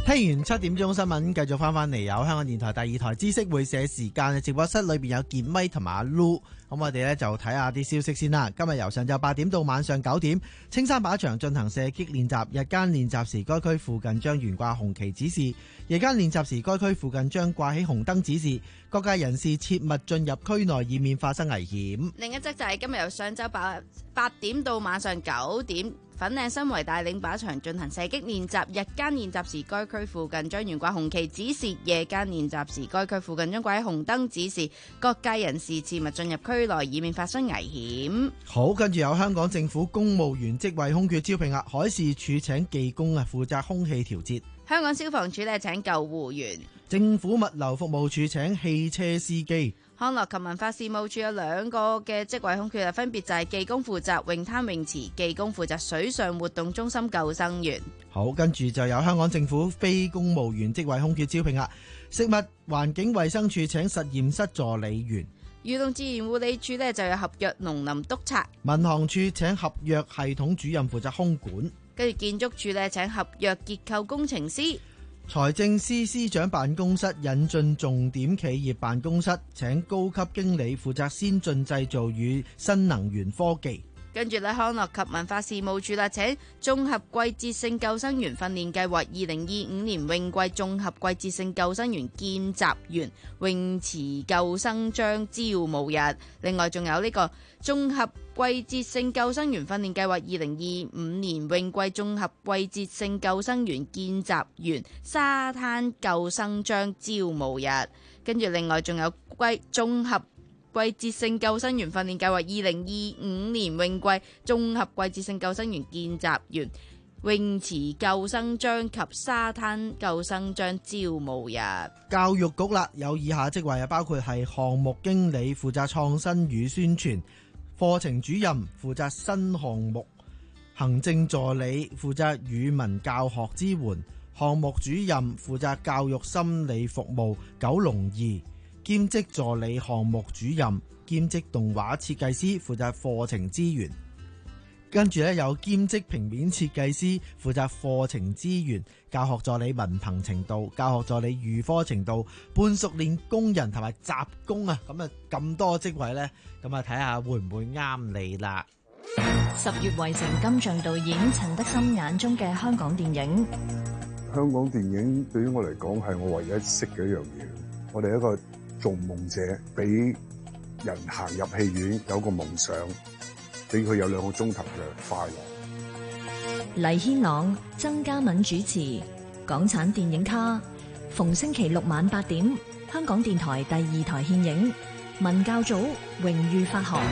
聽完七點鐘新聞，繼續翻翻嚟有香港電台第二台知識會社時間嘅直播室裏邊有健咪同埋阿 Lu，咁我哋咧就睇下啲消息先啦。今日由上晝八點到晚上九點，青山靶場進行射擊練習，日間練習時該區附近將懸掛紅旗指示，夜間練習時該區附近將掛起紅燈指示，各界人士切勿進入區內，以免發生危險。 另一則就係今日由上晝八八點到晚上九點。粉嶺新圍大嶺靶場進行射擊練習，日間練習時該區附近將懸掛紅旗指示，夜間練習時該區附近將掛起紅燈指示，各界人士切勿進入區內，以免發生危險。 好，跟住有香港政府公務員職位空缺招聘啊，海事處請技工啊，負責空氣調節。 香港消防處咧請救護員。 政府物流服務處請汽車司機。 康樂及文化事務處有兩個嘅職位空缺啊，分別就係技工負責泳灘泳池，技工負責水上活動中心救生員。 好，跟住就有香港政府非公務員職位空缺招聘啊，食物環境衛生署請實驗室助理員。 漁農自然護理署呢就有合約農林督察。 民航處請合約系統主任負責空管。 跟住建築署呢請合約結構工程師。 財政司司長辦公室引進重點企業辦公室，請高級經理負責先進製造與新能源科技。 跟住咧，康樂及文化事務處啦，請綜合季節性救生員訓練計劃二零二五年泳季綜合季節性救生員見習員泳池救生章招募日。另外仲有呢個綜合季節性救生員訓練計劃二零二五年泳季綜合季節性救生員見習員沙灘救生章招募日。跟住另外仲有季綜合季節性救生員訓練計劃二零二五年泳季綜合季節性救生員見習員泳池救生章及沙灘救生章招募日。 教育局啦，有以下職位啊，包括係項目經理負責創新與宣傳，課程主任負責新項目，行政助理負責語文教學支援，項目主任負責教育心理服務九龍二，兼職助理項目主任，兼職動畫設計師負責課程資源。跟住咧有兼職平面設計師負責課程資源，教學助理文憑程度，教學助理預科程度，半熟練工人同埋雜工啊，咁啊咁多職位呢，咁啊睇下會唔會啱你啦。 十月圍城金像導演陳德森眼中嘅香港電影。 香港電影對於我嚟講係我唯一識嘅一樣嘢。我哋一個做夢者，俾人行入戲院有個夢想，俾佢有兩個鐘頭嘅快樂。 黎軒朗、曾嘉敏主持港產電影卡，逢星期六晚八點，香港電台第二台獻映，文教組榮譽發行。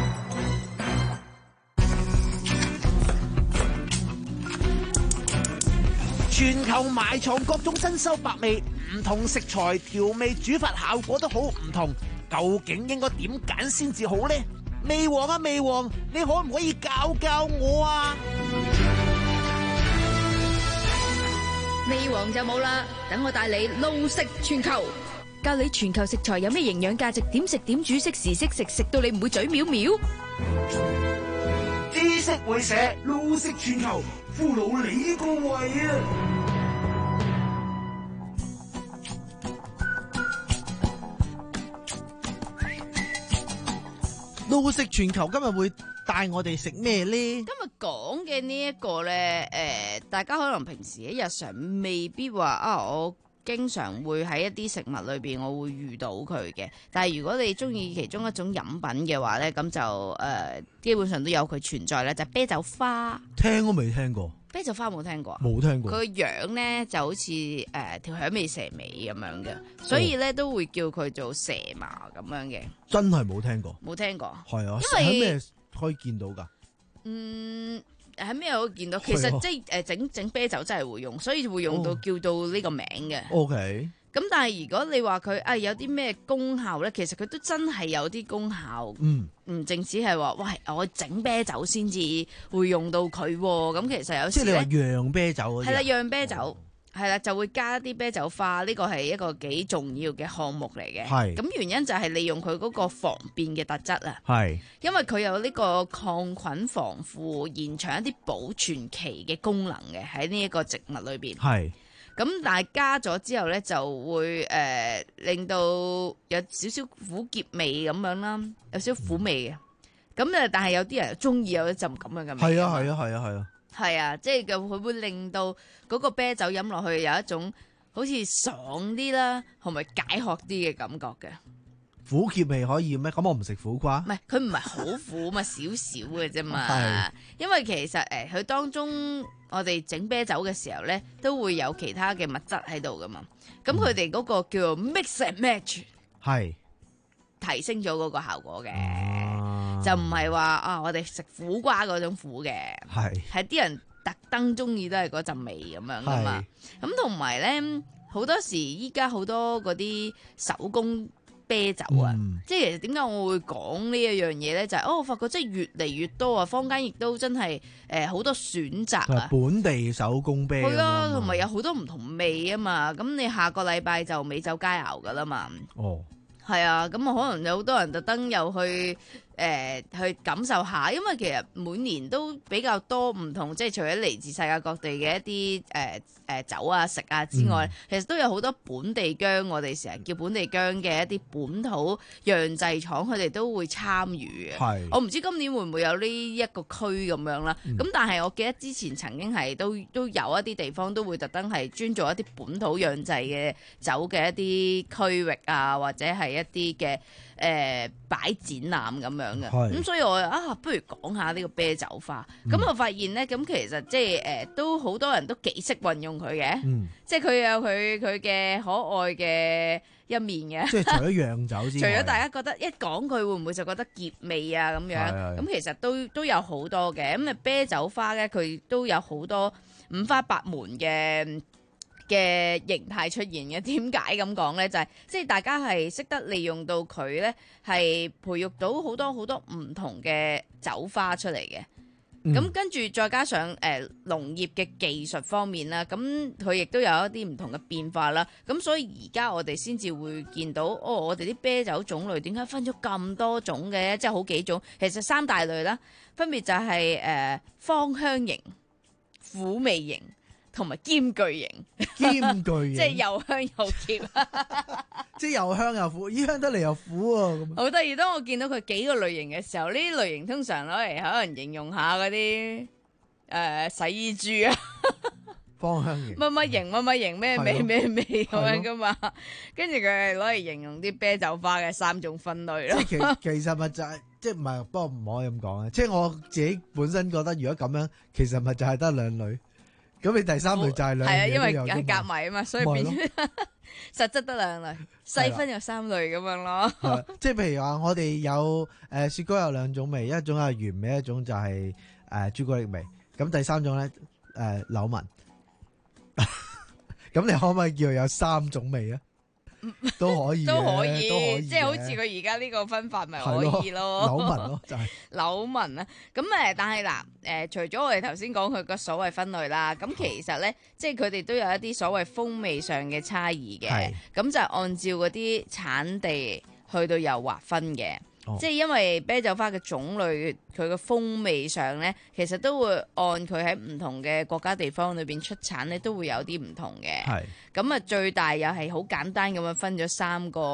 全球埋藏各種珍饈百味，唔同食材調味煮法效果都好唔同，究竟應該點揀先至好呢？味王啊味王，你可唔可以教教我啊？ 味王就冇啦，等我帶你路食全球，教你全球食材有咩營養價值，點食點煮，適時適食，食到你唔會嘴藐藐。 知識會社路食全球，俘虜你個胃啊！ 路食全球今日會帶我哋食咩呢？ 今日講嘅呢一個呢，誒、呃，大家可能平時喺日常未必話啊，我經常會喺一啲食物裏邊我會遇到佢嘅。但係如果你中意其中一種飲品嘅話呢，咁就誒、呃，基本上都有佢存在咧，就係、啤酒花。 聽都未聽過。 啤酒花冇聽過， 冇聽過。 佢個樣咧就好似誒、呃、條響尾蛇尾咁樣嘅，所以咧、哦、都會叫佢做蛇麻咁樣嘅。 真係冇聽過， 冇聽過。 係啊， 因為喺咩可以見到噶？ 嗯，喺咩可以見到？其實即係誒整整啤酒真係會用，所以會用到、哦、叫到呢個名嘅。 O K。 咁但係如果你話佢啊有啲咩功效咧，其實佢都真係有啲功效。嗯，唔淨止係話，喂，我整啤酒先至會用到佢。咁其實有時咧， 即係你話釀啤酒嗰啲。 係啦，釀啤酒係啦，就會加啲啤酒花。呢個係一個幾重要嘅項目嚟嘅。係。咁原因就係利用佢嗰個防變嘅特質啊。係。因為佢有呢個抗菌防腐、延長一啲保存期嘅功能嘅喺呢一個植物裏邊。係。 咁但係加咗之後咧，就會誒、呃、令到有少少苦澀味咁樣啦，有少少苦味嘅。咁誒，但係有啲人中意有一陣咁樣嘅味。 係啊係啊係啊係啊。 係啊，即係佢會令到嗰個啤酒飲落去有一種好似爽啲啦，同埋解渴啲嘅感覺嘅。 苦澀味可以咩？咁我唔食苦瓜。 唔係，佢唔係好苦嘛，少少嘅啫嘛。 係。 因為其實誒，佢、呃、當中我哋整啤酒嘅時候咧，都會有其他嘅物質喺度噶嘛。咁佢哋嗰個叫做 mix and match， 係提升咗嗰個效果嘅，啊、就唔係話啊，我哋食苦瓜嗰種苦嘅，係係啲人特登中意都係嗰陣味咁樣噶嘛。咁同埋咧，好多時依家好多嗰啲手工啤酒啊，嗯、即係其實點解我會講呢一樣嘢咧？就係、是、哦，我發覺即係越嚟越多啊，坊間亦都真係誒好多選擇啊。 本地手工啤係啊，同埋有好多唔同味啊嘛。咁你下個禮拜就美酒佳肴噶啦嘛。哦，係啊，咁啊可能有好多人特登又去。誒、呃、去感受下，因為其實每年都比較多唔同，即係除咗嚟自世界各地嘅一啲誒誒酒啊食啊之外，嗯、其實都有好多本地薑，我哋成日叫本地薑嘅一啲本土釀製廠，佢哋都會參與嘅。我唔知今年會唔會有呢一個區咁樣啦。咁、嗯、但係我記得之前曾經係都都有一啲地方都會特登係專做一啲本土釀製嘅酒嘅一啲區域啊，或者係一啲嘅。誒、呃、擺展覽咁樣嘅，咁所以我啊，不如講下呢個啤酒花。咁、嗯、我發現咧，咁其實即係誒都好多人都幾識運用佢嘅，嗯、即係佢有佢佢嘅可愛嘅一面嘅。即係除咗釀酒之外，除咗大家覺得一講佢會唔會就覺得澀味啊咁樣，咁其實都都有好多嘅。咁啊啤酒花咧，佢都有好多五花八門嘅。嘅形態出現嘅，點解咁講呢？就係、是、即係大家係識得利用到佢呢，係培育到好多好多唔同嘅酒花出嚟嘅。咁、嗯、跟住再加上誒、呃、農業嘅技術方面啦，咁佢亦都有一啲唔同嘅變化啦。咁所以而家我哋先至會見到，哦，我哋啲啤酒種類點解分咗咁多種嘅？即係好幾種，其實三大類啦，分別就係、是、誒、呃、芳香型、苦味型。同埋兼具型，兼具型，即係又香又澀， 即係又香又苦，咦香得嚟又苦啊！咁好得意。當我見到佢幾個類型嘅時候，呢啲類型通常攞嚟可能形容下嗰啲誒洗衣珠啊， 芳香型， 乜乜型乜乜型咩味咩味咁樣噶嘛。跟住佢係攞嚟形容啲啤酒花嘅三種分類咯。即係其其實咪就係、是、即係唔係，不過唔可以咁講啊。即係我自己本身覺得，如果咁樣，其實咪就係得兩類。咁你第三類就係兩類，係啊，因為係夾埋啊嘛， 所以變實質得兩類，細分有三類咁樣咯。 即係譬如話，我哋有誒、呃、雪糕有兩種味，一種係原味，一種就係誒朱古力味。咁第三種咧誒柳紋。咁你可唔可以叫佢有三種味啊？都可以， 都可以，都可以，即係好似佢而家呢個分法咪可以咯。 柳紋咯，就係柳紋啊。咁誒，但係嗱，誒、呃，除咗我哋頭先講佢個所謂分類啦，咁其實咧，即係佢哋都有一啲所謂風味上嘅差異嘅。咁就按照嗰啲產地去到又劃分嘅。哦、即係因為啤酒花嘅種類，佢嘅風味上咧，其實都會按佢喺唔同嘅國家地方裏邊出產咧，都會有啲唔同嘅。係咁啊，最大又係好簡單咁樣分咗三個，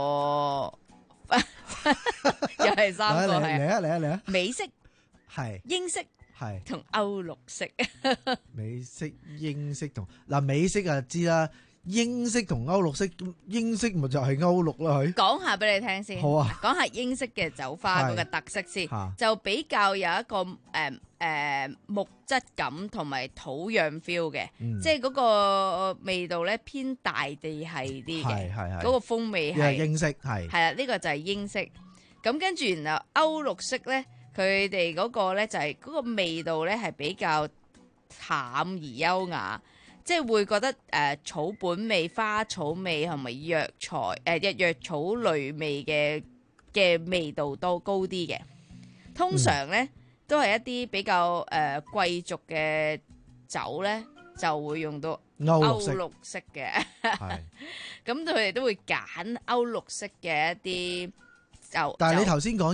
又係三個係。 嚟啊嚟啊嚟啊！ 美式係英式係同歐陸式。 美式英式同嗱美式啊知啦。英式同歐陸式，英式咪就係歐陸啦，佢講下俾你聽先。好啊，講下英式嘅酒花嗰個特色先，就比較有一個誒誒、呃呃、木質感同埋土壤 feel 嘅，嗯、即係嗰個味道咧偏大地系啲嘅，嗰個風味係英式係係啊，呢、呢個就係英式。咁跟住然後歐陸式咧，佢哋嗰個咧就係嗰個味道咧係比較淡而優雅。即係會覺得誒、呃、草本味、花草味同埋藥材誒藥藥草類味嘅嘅味道都高啲嘅。通常咧、嗯、都係一啲比較誒、呃、貴族嘅酒咧，就會用到歐陸式嘅。係咁，佢哋都會揀歐陸式嘅一啲酒。 但係你頭先講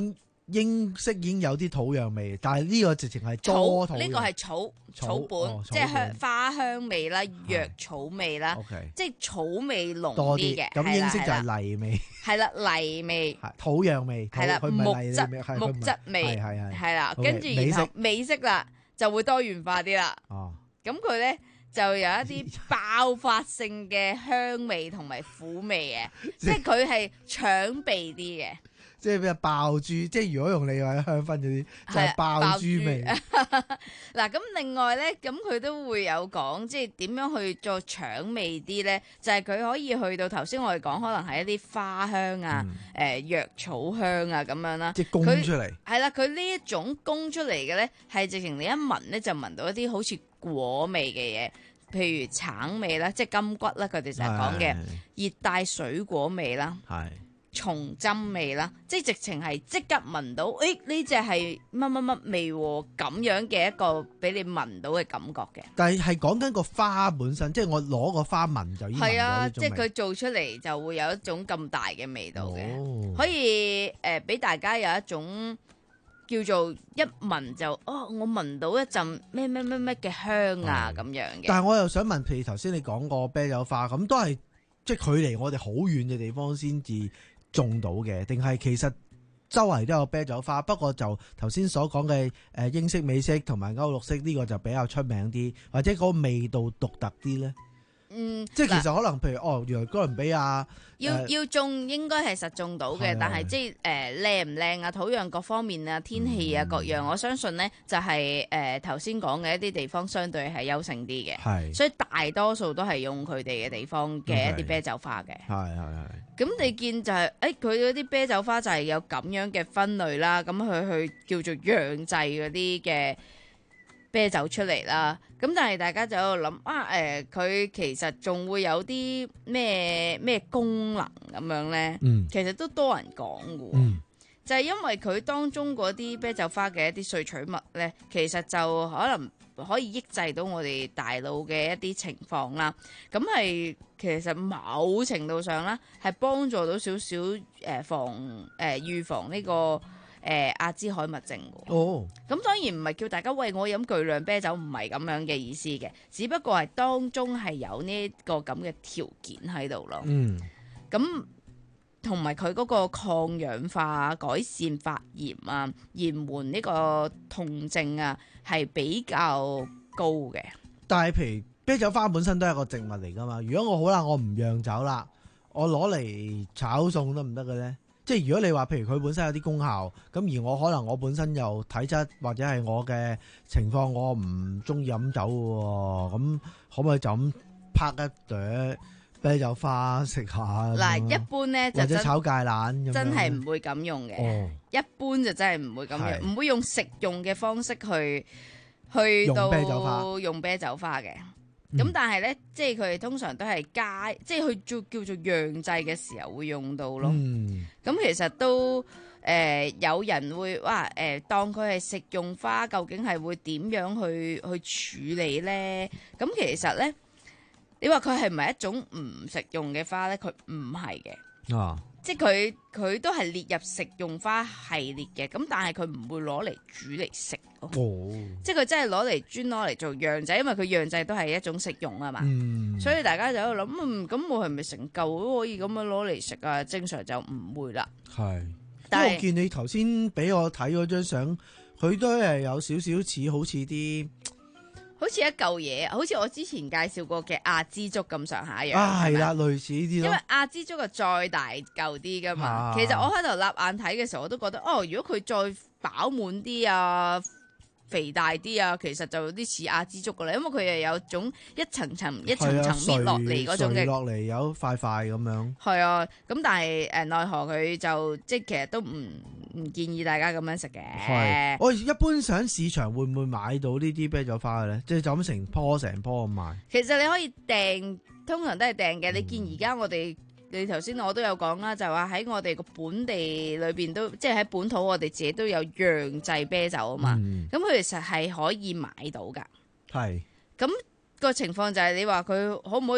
英式已經有啲土壤味，但係呢個直情係多土壤。 呢個係草草本， 哦、 即係香花香味啦、藥草味啦，即係草味濃啲嘅。 咁英式就係泥味。 係啦，泥味。 土壤味。 係啦，木質木質味。 係係係。 係啦，跟住然後美式啦，就會多元化啲啦。 哦。 咁佢咧就有一啲爆發性嘅香味同埋苦味嘅，即係佢係搶鼻啲嘅。 即係咩爆珠？即係如果用你話香薰嗰啲，就係、是、爆珠味。 嗱，咁另外咧，咁佢都會有講，即係點樣去做搶味啲咧？就係、是、佢可以去到頭先我哋講，可能係一啲花香啊、誒、嗯呃、藥草香啊咁樣啦。 即係供出嚟。係啦，佢呢一種供出嚟嘅咧，係直情你一聞咧就聞到一啲好似果味嘅嘢，譬如橙味啦，即係金桔啦，佢哋成日講嘅熱帶水果味啦。係。松針味啦，即係直情係即刻聞到，誒呢隻係乜乜乜味喎，咁樣嘅一個俾你聞到嘅感覺嘅。但係係講緊個花本身，即係我攞個花聞就已經聞到呢種味。係啊，即係佢做出嚟就會有一種咁大嘅味道嘅，哦、可以誒俾、呃、大家有一種叫做一聞就哦，我聞到一陣咩咩咩咩嘅香啊咁、嗯、樣嘅。但係我又想問，譬如頭先你講過啤酒花，咁都係即係距離我哋好遠嘅地方先至種到嘅，定係其實周圍都有啤酒花，不過就頭先所講嘅誒英式、美式同埋歐陸式呢個就比較出名啲，或者嗰個味道獨特啲咧。嗯，即係其實可能譬如哦，原來哥倫比亞要、呃、要種應該係實種到嘅，但係即係誒靚唔靚啊，土壤各方面啊，天氣啊、嗯、各樣，我相信咧就係誒頭先講嘅一啲地方相對係優勝啲嘅，係，所以大多數都係用佢哋嘅地方嘅一啲啤酒花嘅，係係係。咁你見就係誒佢嗰啲啤酒花就係有咁樣嘅分類啦，咁佢去叫做釀製嗰啲嘅啤酒出嚟啦，咁但係大家就喺度諗啊，誒、呃、佢其實仲會有啲咩咩功能咁樣咧？嗯，其實都多人講嘅，嗯，就係因為佢當中嗰啲啤酒花嘅一啲萃取物咧，其實就可能可以抑制到我哋大腦嘅一啲情況啦。咁係其實某程度上啦，係幫助到少少誒防誒、呃、預防呢、這個。誒、呃、阿茲海默症喎，哦，咁當然唔係叫大家喂我飲巨量啤酒，唔係咁樣嘅意思嘅，只不過係當中係有呢個咁嘅條件喺度咯。嗯，咁同埋佢嗰個抗氧化、改善發炎啊、延緩呢個痛症啊，係比較高嘅。但係譬如啤酒花本身都係一個植物嚟㗎嘛，如果我好啦，我唔釀酒啦，我攞嚟炒餸得唔得嘅咧？即係如果你話譬如佢本身有啲功效，咁而我可能我本身又體質或者係我嘅情況，我唔中意飲酒嘅，咁可唔可以就咁拍一朵啤酒花食下？嗱，一般咧就或者炒芥蘭，真係唔會咁用嘅。哦，一般就真係唔會咁用，唔會用食用嘅方式去去到用啤酒花，用啤酒花嘅。咁、嗯、但係咧，即係佢哋通常都係加，即係去做叫做釀製嘅時候會用到咯。咁、嗯、其實都誒、呃、有人會哇誒、呃、當佢係食用花，究竟係會點樣去去處理咧？咁其實咧，你話佢係唔係一種唔食用嘅花咧？佢唔係嘅。啊！即係佢佢都係列入食用花系列嘅，咁但係佢唔會攞嚟煮嚟食咯。哦，即係佢真係攞嚟專攞嚟做釀製，因為佢釀製都係一種食用啊嘛。嗯，所以大家就喺度諗，嗯，咁我係咪成嚿都可以咁樣攞嚟食啊？正常就唔會啦。係，但係我見你頭先俾我睇嗰張相，佢都係有少少似好似啲。好似一嚿嘢，好似我之前介紹過嘅阿芝竹咁上下樣。啊，係啦，類似呢啲咯。因為阿芝竹啊再大嚿啲噶嘛，啊、其實我喺度立眼睇嘅時候，我都覺得哦，如果佢再飽滿啲啊，肥大啲啊，其實就有啲似阿芝竹噶啦，因為佢又有種一層層一層層搣落嚟嗰種嘅。落嚟有塊塊咁樣。係啊，咁但係誒奈何佢就即係其實都唔唔建議大家咁樣食嘅。係，我一般上市場會唔會買到呢啲啤酒花嘅咧？即係就咁成棵成棵咁賣。其實你可以訂，通常都係訂嘅。嗯、你見而家我哋。你頭先我都有講啦，就係話喺我哋個本地裏邊都，即係喺本土我哋自己都有釀製啤酒啊嘛。咁佢、嗯、其實係可以買到㗎。係。咁個情況就係你話佢可唔可以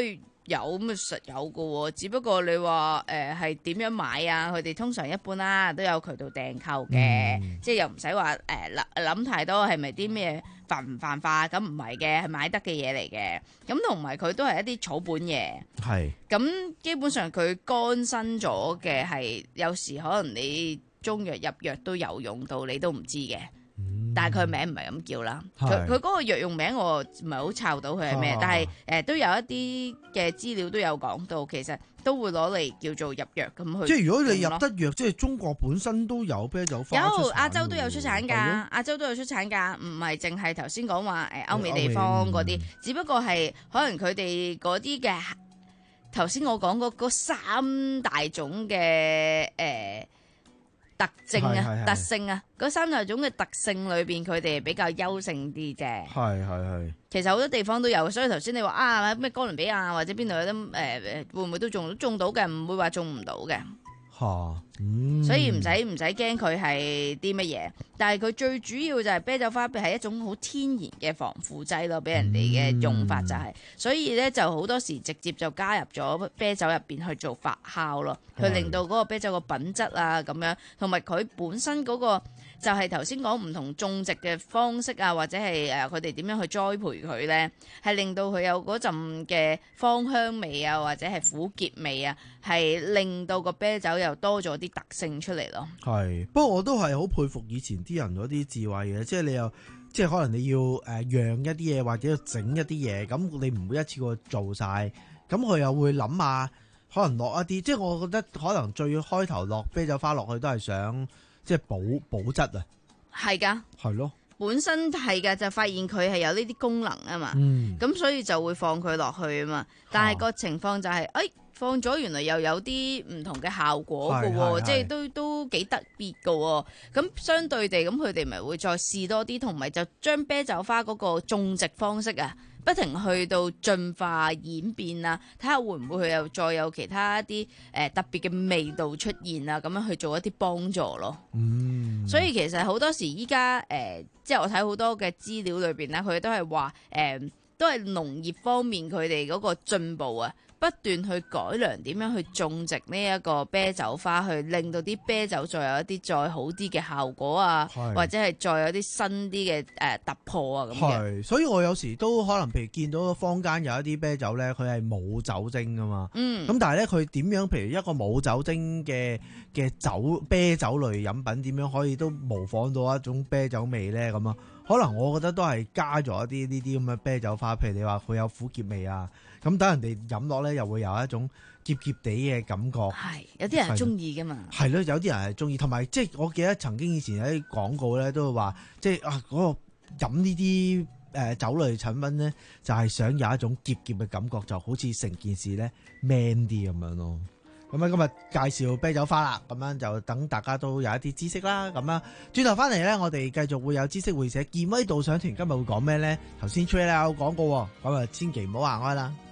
有咁啊實有㗎喎，只不過你話誒係點樣買啊？佢哋通常一般啦都有渠道訂購嘅，嗯、即係又唔使話誒諗諗太多係咪啲咩犯唔犯法？咁唔係嘅，係買得嘅嘢嚟嘅。咁同埋佢都係一啲草本嘢。係。咁基本上佢乾身咗嘅係有時可能你中藥入藥都有用到，你都唔知嘅。但係佢名唔係咁叫啦，佢佢嗰個藥用名我唔係好抄到佢係咩，但係誒、呃、都有一啲嘅資料都有講到，其實都會攞嚟叫做入藥咁去。 即係如果你入得藥，即係中國本身都有啤酒花。 有亞洲都有出產㗎，亞洲都有出產㗎，唔係淨係頭先講話誒歐美地方嗰啲，嗯、只不過係可能佢哋嗰啲嘅頭先我講嗰嗰三大種嘅誒。呃特徵啊，是是是特性啊，嗰三大種嘅特性裏邊，佢哋比較優勝啲啫。係係係。其實好多地方都有，所以頭先你話啊，咩哥倫比亞或者邊度有啲誒誒，會唔會都種種到嘅？唔會話種唔到嘅。嚇、嗯，所以唔使唔使驚佢係啲乜嘢，但係佢最主要就係啤酒花係一種好天然嘅防腐劑咯，俾人哋嘅用法就係、是，嗯、所以咧就好多時直接就加入咗啤酒入邊去做發酵咯，去令到嗰個啤酒個品質啊咁樣，同埋佢本身嗰、那個就係頭先講唔同種植嘅方式啊，或者係誒佢哋點樣去栽培佢咧，係令到佢有嗰陣嘅芳香味啊，或者係苦澀味啊，係令到個啤酒又多咗啲特性出嚟咯。係， 不過我都係好佩服以前啲人嗰啲智慧嘅，即係你又即係可能你要誒釀一啲嘢，或者要整一啲嘢，咁你唔會一次過做晒，咁佢又會諗下，可能落一啲，即係我覺得可能最開頭落啤酒花落去都係想即係保保質啊。係噶，係咯，本身係噶，就發現佢係有呢啲功能啊嘛，咁、嗯、所以就會放佢落去啊嘛。但係個情況就係、是，誒、哎，放咗原來又有啲唔同嘅效果噶，即係都都幾特別噶。咁相對地，咁佢哋咪會再試多啲，同埋就將啤酒花嗰個種植方式啊，不停去到進化演變啊，睇下會唔會佢又再有其他一啲誒、呃、特別嘅味道出現啊，咁樣去做一啲幫助咯。嗯，所以其實好多時依家誒，即係我睇好多嘅資料裏邊咧，佢都係話誒，都係農業方面佢哋嗰個進步啊。不斷去改良點樣去種植呢一個啤酒花，去令到啲啤酒再有一啲再好啲嘅效果啊，或者係再有啲新啲嘅誒突破啊咁嘅。係，所以我有時都可能譬如見到坊間有一啲啤酒咧，佢係冇酒精噶嘛。嗯。咁但係咧，佢點樣？譬如一個冇酒精嘅嘅酒啤酒類飲品，點樣可以都模仿到一種啤酒味咧？咁啊，可能我覺得都係加咗一啲呢啲咁嘅啤酒花，譬如你話佢有苦澀味啊。咁等人哋飲落咧，又會有一種澀澀地嘅感覺。係，有啲人係中意噶嘛。係咯，有啲人係中意，同埋即係我記得曾經以前喺廣告咧都會話，即係啊嗰個飲呢啲誒酒類產品咧，就係想有一種澀澀嘅感覺，就好似成件事咧 man 啲咁樣咯。咁啊，今日介紹啤酒花啦，咁樣就等大家都有一啲知識啦。咁啊，轉頭翻嚟咧，我哋繼續會有知識會社健威導賞團，今日會講咩咧？頭先 Trailer 有講過，咁啊千祈唔好行開啦。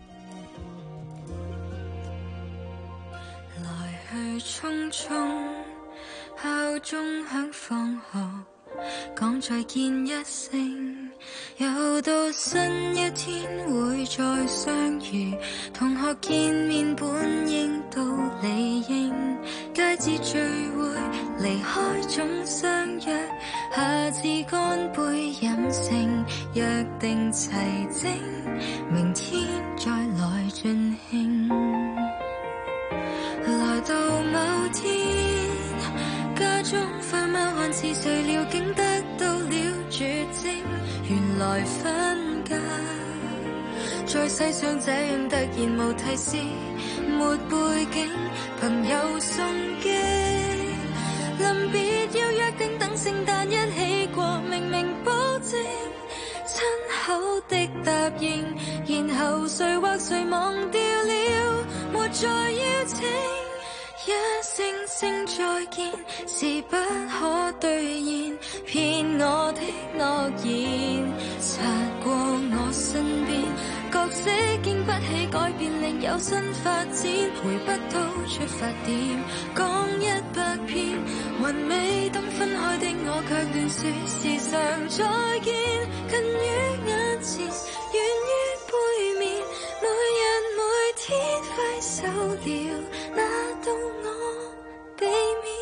去匆匆，校鐘響放學，講再見一聲，又到新一天會再相遇。同學見面本應都理應，佳節聚會離開總相約，下次乾杯飲勝，約定齊整，明天再來盡興。來到某天，家中飯晚看似誰料竟得到了絕症，原來分家在世上這樣突然無提示，沒背景，朋友送機，臨別要約定等聖誕一起過，明明保證親口的答應，然後誰或誰忘掉了，沒再邀請。一聲聲再見是不可兌現，騙我的諾言，擦過我身邊，角色經不起改變，另有新發展，回不到出發點，講一百遍，還未等分開的我卻斷說時常再見，近於眼前，遠於背面，每日每天揮手了，拿到我地面。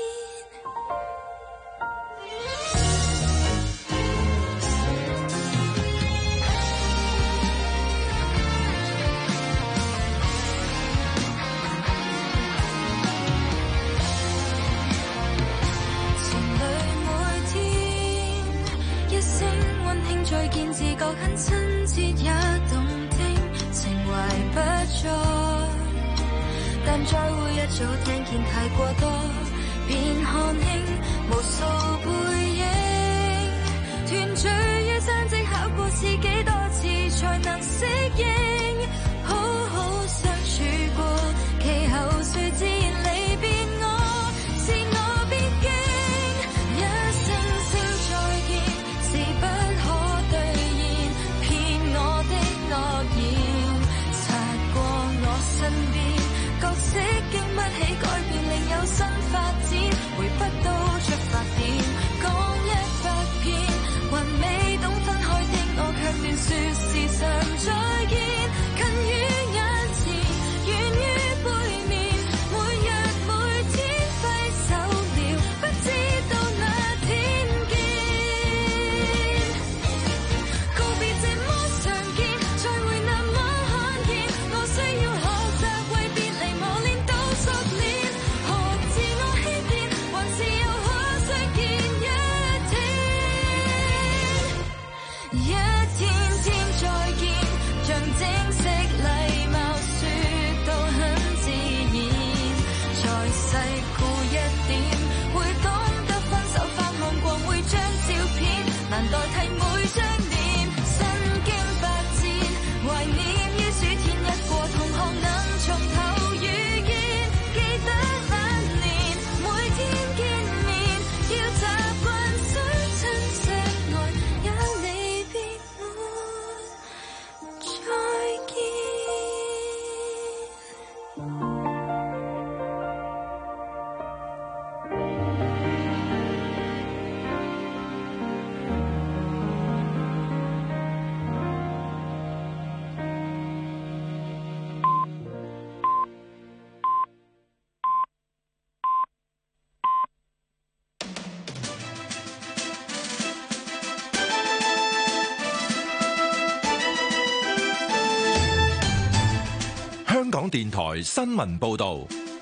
再見自覺很親切也動聽，情懷不再，但再會一早聽見太過多，便看輕無數背影。團聚於餐席考過自己多次才能適應，好好相處過，其後誰自然離別我，是我必經。一聲聲再見是不可身邊角色經不起改變，另有新發展，回不到出發點，講一百遍還未懂分開的我，卻斷說時常再見，近於眼前，遠於背面，每日每天揮手了，不知道哪天見，告別這麼常見，再會那麼罕見，我需要難代替每張臉，身經百戰，懷念於暑天一過，同學能從頭遇見，記得那年每天見面，要習慣相親相愛，也離別沒再見。 香港電台新聞報道。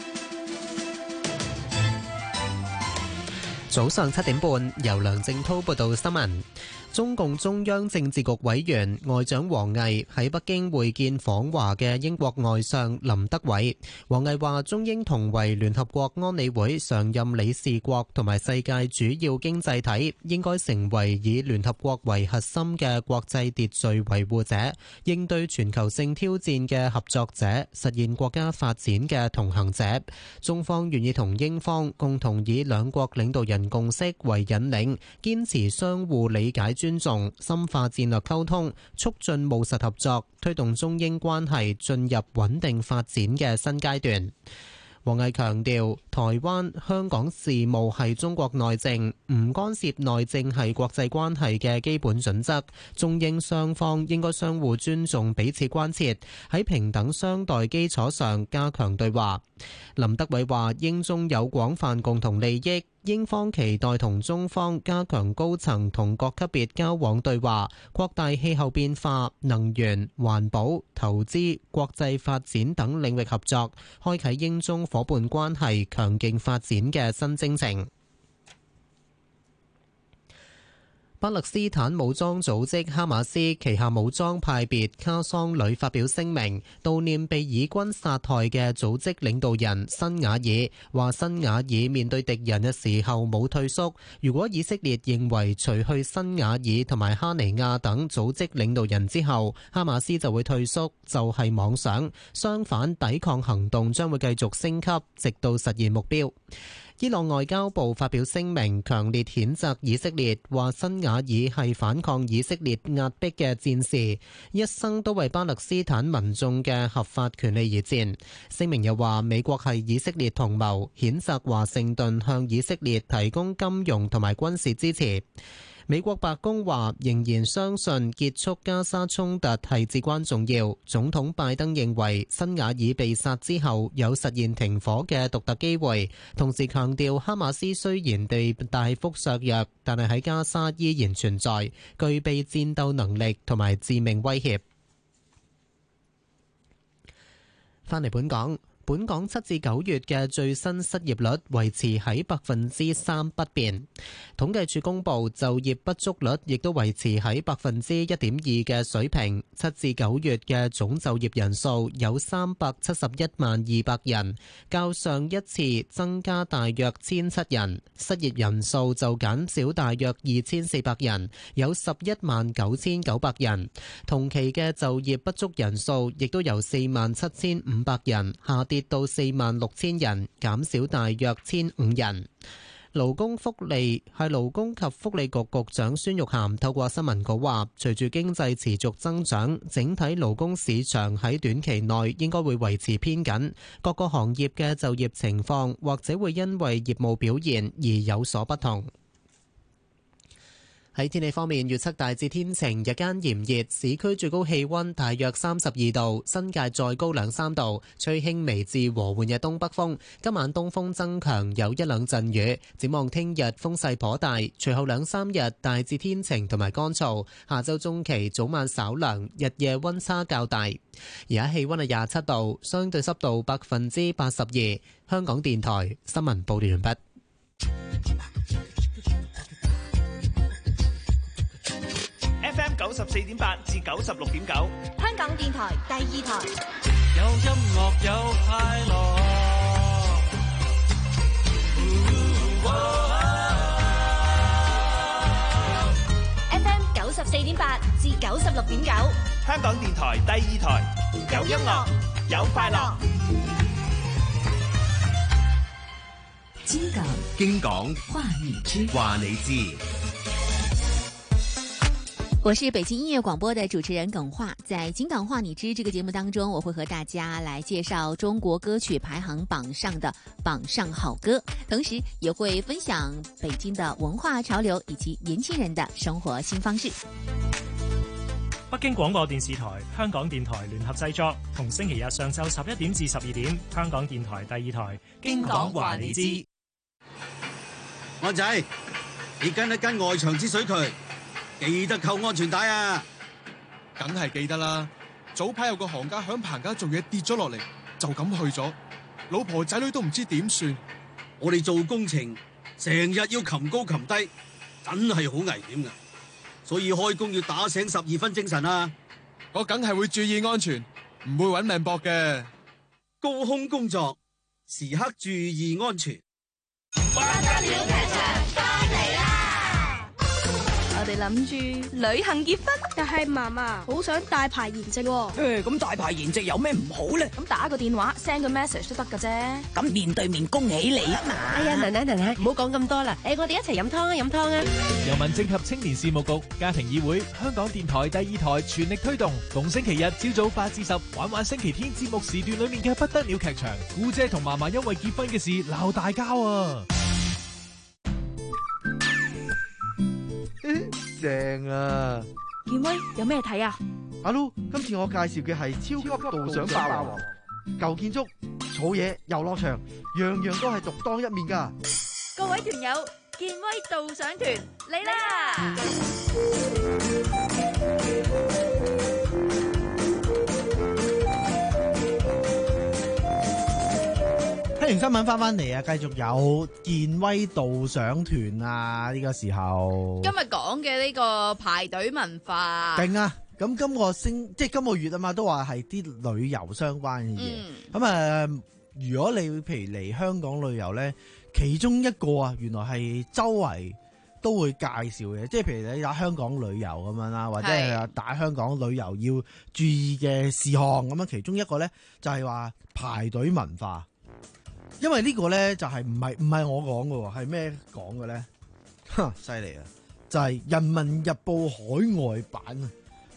早上七點半，由梁正滔報道新聞。中共中央政治局委員外長王毅喺北京會見訪華嘅英國外相林德偉。王毅話：中英同為聯合國安理會常任理事國同埋世界主要經濟體，應該成為以聯合國為核心嘅國際秩序維護者，應對全球性挑戰嘅合作者，實現國家發展嘅同行者。中方願意同英方共同以兩國領導人共識為引領，堅持相互理解尊重，深化戰略溝通，促進務實合作，推動中英關係進入穩定發展嘅新階段。王毅強調，台灣、香港事務係中國內政，唔干涉內政係國際關係嘅基本準則。中英雙方應該相互尊重彼此關切，喺平等相待基礎上加強對話。林德偉話：英中有廣泛共同利益，英方期待同中方加強高層同各級別交往對話，擴大氣候變化、能源、環保、投資、國際發展等領域合作，開啟英中夥伴關係強勁發展嘅新征程。巴勒斯坦武裝組織哈馬斯旗下武裝派別卡桑旅發表聲明，悼念被以軍殺害嘅組織領導人辛瓦爾，話辛瓦爾面對敵人嘅時候冇退縮。如果以色列認為除去辛瓦爾同埋哈尼亞等組織領導人之後，哈馬斯就會退縮，就係妄想。相反，抵抗行動將會繼續升級，直到實現目標。伊朗外交部發表聲明，強烈譴責以色列，話辛瓦爾係反抗以色列壓迫嘅戰士，一生都為巴勒斯坦民眾嘅合法權利而戰。聲明又話，美國係以色列同謀，譴責華盛頓向以色列提供金融同埋軍事支持。 美國白宮話仍然相信結束加沙衝突係至關重要。總統拜登認為辛瓦爾被殺之後有實現停火嘅獨特機會，同時強調哈馬斯雖然被大幅削弱，但係喺加沙依然存在，具備戰鬥能力同埋致命威脅。返嚟本港。本港七至九月嘅最新失業率維持喺百分之三不變。統計處公佈就業不足率亦都維持喺百分之一點二嘅水平。七至九月嘅總就業人數有三百七十一萬二百人，較上一次增加大約千七人。失業人數就減少大約二千四百人，有十一萬九千九百人。同期嘅就業不足人數亦都由四萬七千五百人下跌跌到四萬六千人，減少大約千五人。勞工福利係勞工及福利局局長孫玉菡透過新聞稿話，隨住經濟持續增長，整體勞工市場喺短期內應該會維持偏緊，各個行業嘅就業情況或者會因為業務表現而有所不同。喺天氣方面，預測大致天晴，日間炎熱，市區最高氣溫大約三十二度，新界再高兩三度，吹輕微至和緩嘅東北風。今晚東風增強，有一兩陣雨。展望聽日風勢頗大，隨後兩三日大致天晴同埋乾燥。下週中期早晚稍涼，日夜溫差較大。而家氣溫係廿七度，相對濕度百分之八十二。香港電台新聞報道完畢。 F M 九十四點八至九十六點九， 香港電台第二台。 有音樂有快樂。 F M 九十四點八至九十六點九， 香港電台第二台。有音樂有快樂。 金港京港話你知， 話你知。 我是北京音樂廣播的主持人耿化，在金港話你知這個節目當中，我會和大家來介紹中國歌曲排行榜上的榜上好歌，同時也會分享北京的文化潮流以及年輕人的生活新方式。 北京廣播電視台、香港電台聯合製作，同星期日上晝十一點至十二點，香港電台第二台京港話你知。安仔，你跟一跟外牆之水渠，記得扣安全帶啊！ 梗係記得啦。早排有個行家響棚架做嘢跌咗落嚟，就咁去咗，老婆仔女都唔知點算。 我哋做工程成日要擒高擒低，真係好危險噶，所以開工要打醒十二分精神啊！ 我梗係會注意安全，唔會搵命搏嘅。 高空工作時刻注意安全。 不得了劇場翻嚟啦！ 我哋諗住旅行結婚，但係嫲嫲好想大排筵席。 誒，咁大排筵席有咩唔好咧？ 咁打個電話 send 個 message 都得噶啫。 咁面對面恭喜你啊嘛！ 哎呀，奶奶奶奶，唔好講咁多啦。誒，我哋一齊飲湯啊，飲湯啊！ 由民政及青年事務局、家庭議會、香港電台第二台全力推動，逢星期日朝早八至十，玩玩星期天節目時段裏面嘅不得了劇場。姑姐同嫲嫲因為結婚嘅事鬧大交啊！ 正啊！ 健威有咩睇啊？ 阿 Lu，今次我介紹嘅係超級導賞霸王，舊建築、草野、遊樂場，樣樣都係獨當一面噶。 各位團友，健威導賞團嚟啦！ 聽完新聞翻翻嚟啊，繼續有健威導賞團啊！呢個時候， 今日講嘅呢個排隊文化， 勁啊！咁今個星即係今個月啊嘛，都話係啲旅遊相關嘅嘢。咁啊、嗯，如果你譬如嚟香港旅遊咧，其中一個啊，原來係周圍都會介紹嘅，即係譬如你打香港旅遊咁樣啦，或者係打香港旅遊要注意嘅事項咁樣，其中一個咧就係話排隊文化。因為呢個咧就係唔係唔係我講嘅，係咩講嘅咧？哼，犀利啊！就係、是《人民日報》海外版啊！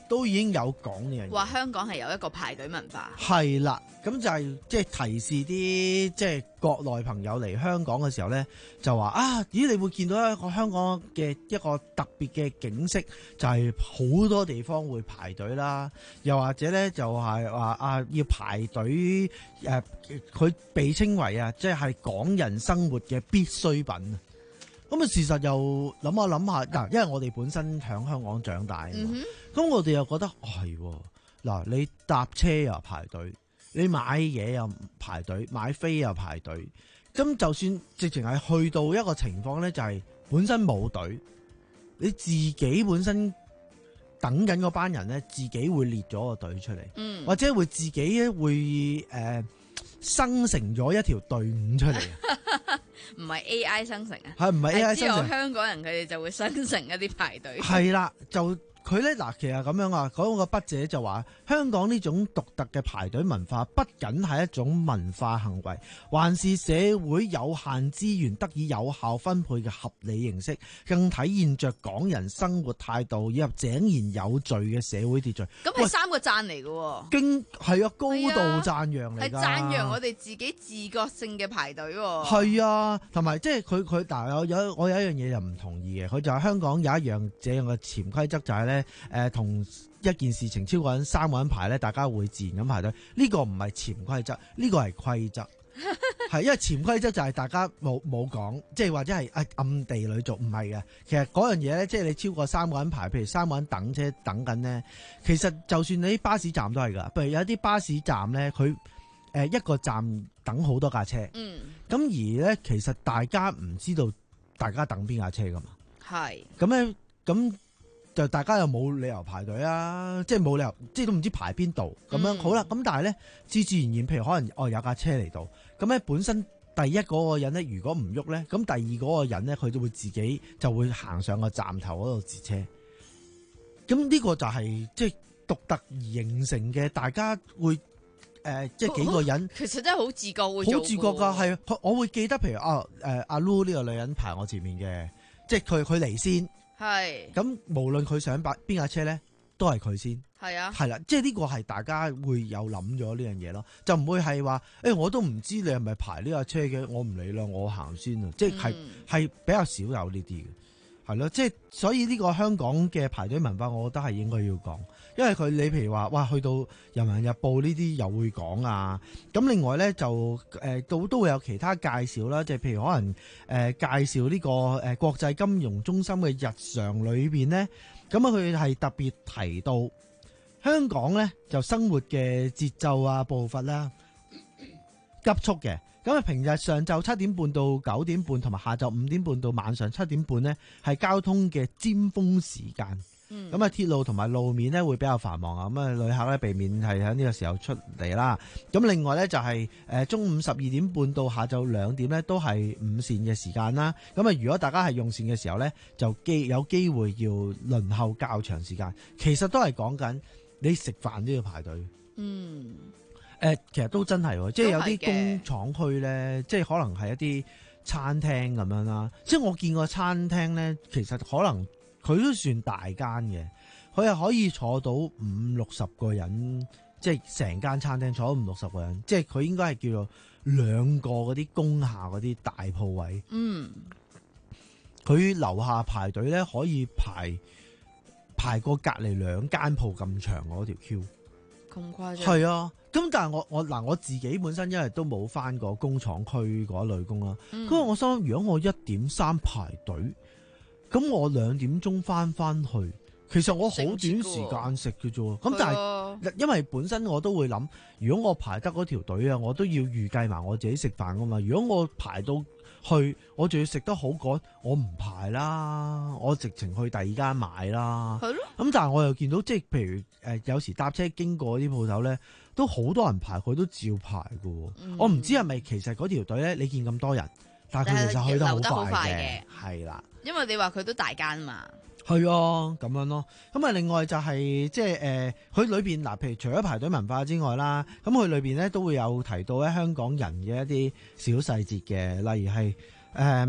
都已經有講呢樣嘢。 話香港係有一個排隊文化。 係啦，咁就係即係提示啲即係國內朋友嚟香港嘅時候咧，就話啊，咦，你會見到一個香港嘅一個特別嘅景色，就係好多地方會排隊啦，又或者咧就係話啊要排隊誒，佢被稱為啊，即係港人生活嘅必需品。咁啊，事實又諗下諗下，嗱，因為我哋本身喺香港長大啊嘛，咁、嗯、我哋又覺得係嗱，你搭車又排隊，你買嘢又排隊，買飛又排隊，咁就算直情係去到一個情況咧，就係本身冇隊，你自己本身等緊嗰班人咧，自己會列咗個隊出嚟，嗯、或者會自己會誒、呃、生成咗一條隊伍出嚟。 唔係 A I 生成啊， 係唔係 A I 生成？ 之後香港人佢哋就會生成一啲排隊。 係啦，就佢咧嗱，其實咁樣啊，嗰、嗰個筆者就話，香港呢種獨特嘅排隊文化，不僅係一種文化行為，還是社會有限資源得以有效分配嘅合理形式，更體現着港人生活態度以及井然有序嘅社會秩序。 咁係三個讚嚟嘅， 經係啊，高度讚揚嚟㗎， 係讚揚我哋自己自覺性嘅排隊。 係啊，同埋即係佢佢但係有有我有一樣嘢就唔同意嘅，佢就係香港有一樣這樣嘅潛規則就係咧。誒、呃，同一件事情超過人三個人排咧，大家會自然咁排隊。呢、這個唔係潛規則，呢、這個係規則，係因為潛規則就係大家冇冇講，即係或者係暗地裏做，唔係嘅。其實嗰樣嘢咧，即係你超過三個人排，譬如三個人等車等緊咧，其實就算你啲巴士站都係噶。譬如有啲巴士站咧，佢誒一個站等好多架車，嗯，咁而咧其實大家唔知道大家等邊架車噶嘛，係咁咧咁。就大家又冇理由排隊啊，即係冇理由，即係都唔知排邊度咁樣。好啦，咁但係咧，自自然然，譬如可能哦有架車嚟到，咁咧本身第一嗰個人咧，如果唔喐咧，咁第二嗰個人咧，佢就會自己就會行上個站頭嗰度截車。咁呢個就係、是、即係獨特而形成嘅，大家會誒、呃、即係幾個人， 哦、其實真係好自覺會做，好自覺噶，係我會記得，譬如啊誒阿 Lu 呢個女人排我前面嘅，即係佢佢嚟先。係咁，無論佢上邊邊架車咧，都係佢先。係啊，係啦，即係呢個係大家會有諗咗呢樣嘢咯，就唔會係話誒，我都唔知你係咪排呢架車嘅，我唔理啦，我行先啊，即係係比較少有呢啲嘅，係咯，即係所以呢個香港嘅排隊文化，我覺得係應該要講，因為佢你譬如話哇，去到《人民日報》呢啲又會講啊，咁另外咧就誒都、呃、都會有其他介紹啦，即係譬如可能誒、呃、介紹呢個誒國際金融中心嘅日常裏邊咧，咁啊佢係特別提到香港咧就生活嘅節奏啊步伐啦急速嘅。咁啊，平日上晝七點半到九點半，同埋下晝五點半到晚上七點半呢，係交通嘅尖峰時間。咁啊、嗯，鐵路同埋路面呢會比較繁忙啊。咁啊，旅客咧避免係喺呢個時候出嚟啦。咁另外呢，就係誒中午十二點半到下晝兩點呢，都係午膳嘅時間啦。咁啊，如果大家係用膳嘅時候呢，就機有機會要輪候較長時間。其實都係講緊你食飯都要排隊。嗯。誒、呃，其實都真係，即係有啲工廠區咧，即係可能係一啲餐廳咁樣啦。即係我見過餐廳咧，其實可能佢都算大間嘅，佢係可以坐到五六十個人，即係成間餐廳坐到五六十個人，即係佢應該係叫做兩個嗰啲工廈嗰啲大鋪位。嗯，佢樓下排隊咧可以排排過隔籬兩間鋪咁長嗰條 queue。咁誇張？係啊，咁但係我我嗱我自己本身因為都冇返過工廠區嗰類工啦，咁、嗯、我心諗如果我一點三排隊，咁我兩點鐘返返去，其實我好短時間食嘅啫。咁但係因為本身我都會諗，如果我排得嗰條隊啊，我都要預計埋我自己食飯㗎嘛。如果我排到去，我仲要食得好趕，我唔排啦，我直情去第二間買啦。係咯。咁但係我又見到，即係譬如誒、呃，有時搭車經過啲鋪頭咧，都好多人排，佢都照排㗎。嗯、我唔知係咪其實嗰條隊咧，你見咁多人，但係佢其實去得好快嘅，係啦。因為你話佢都大間嘛。係啊，咁樣咯。咁啊，另外就係、是、即係誒，佢、呃、裏邊嗱，譬如除咗排隊文化之外啦，咁佢裏邊咧都會有提到咧香港人嘅一啲小細節嘅，例如係誒、呃，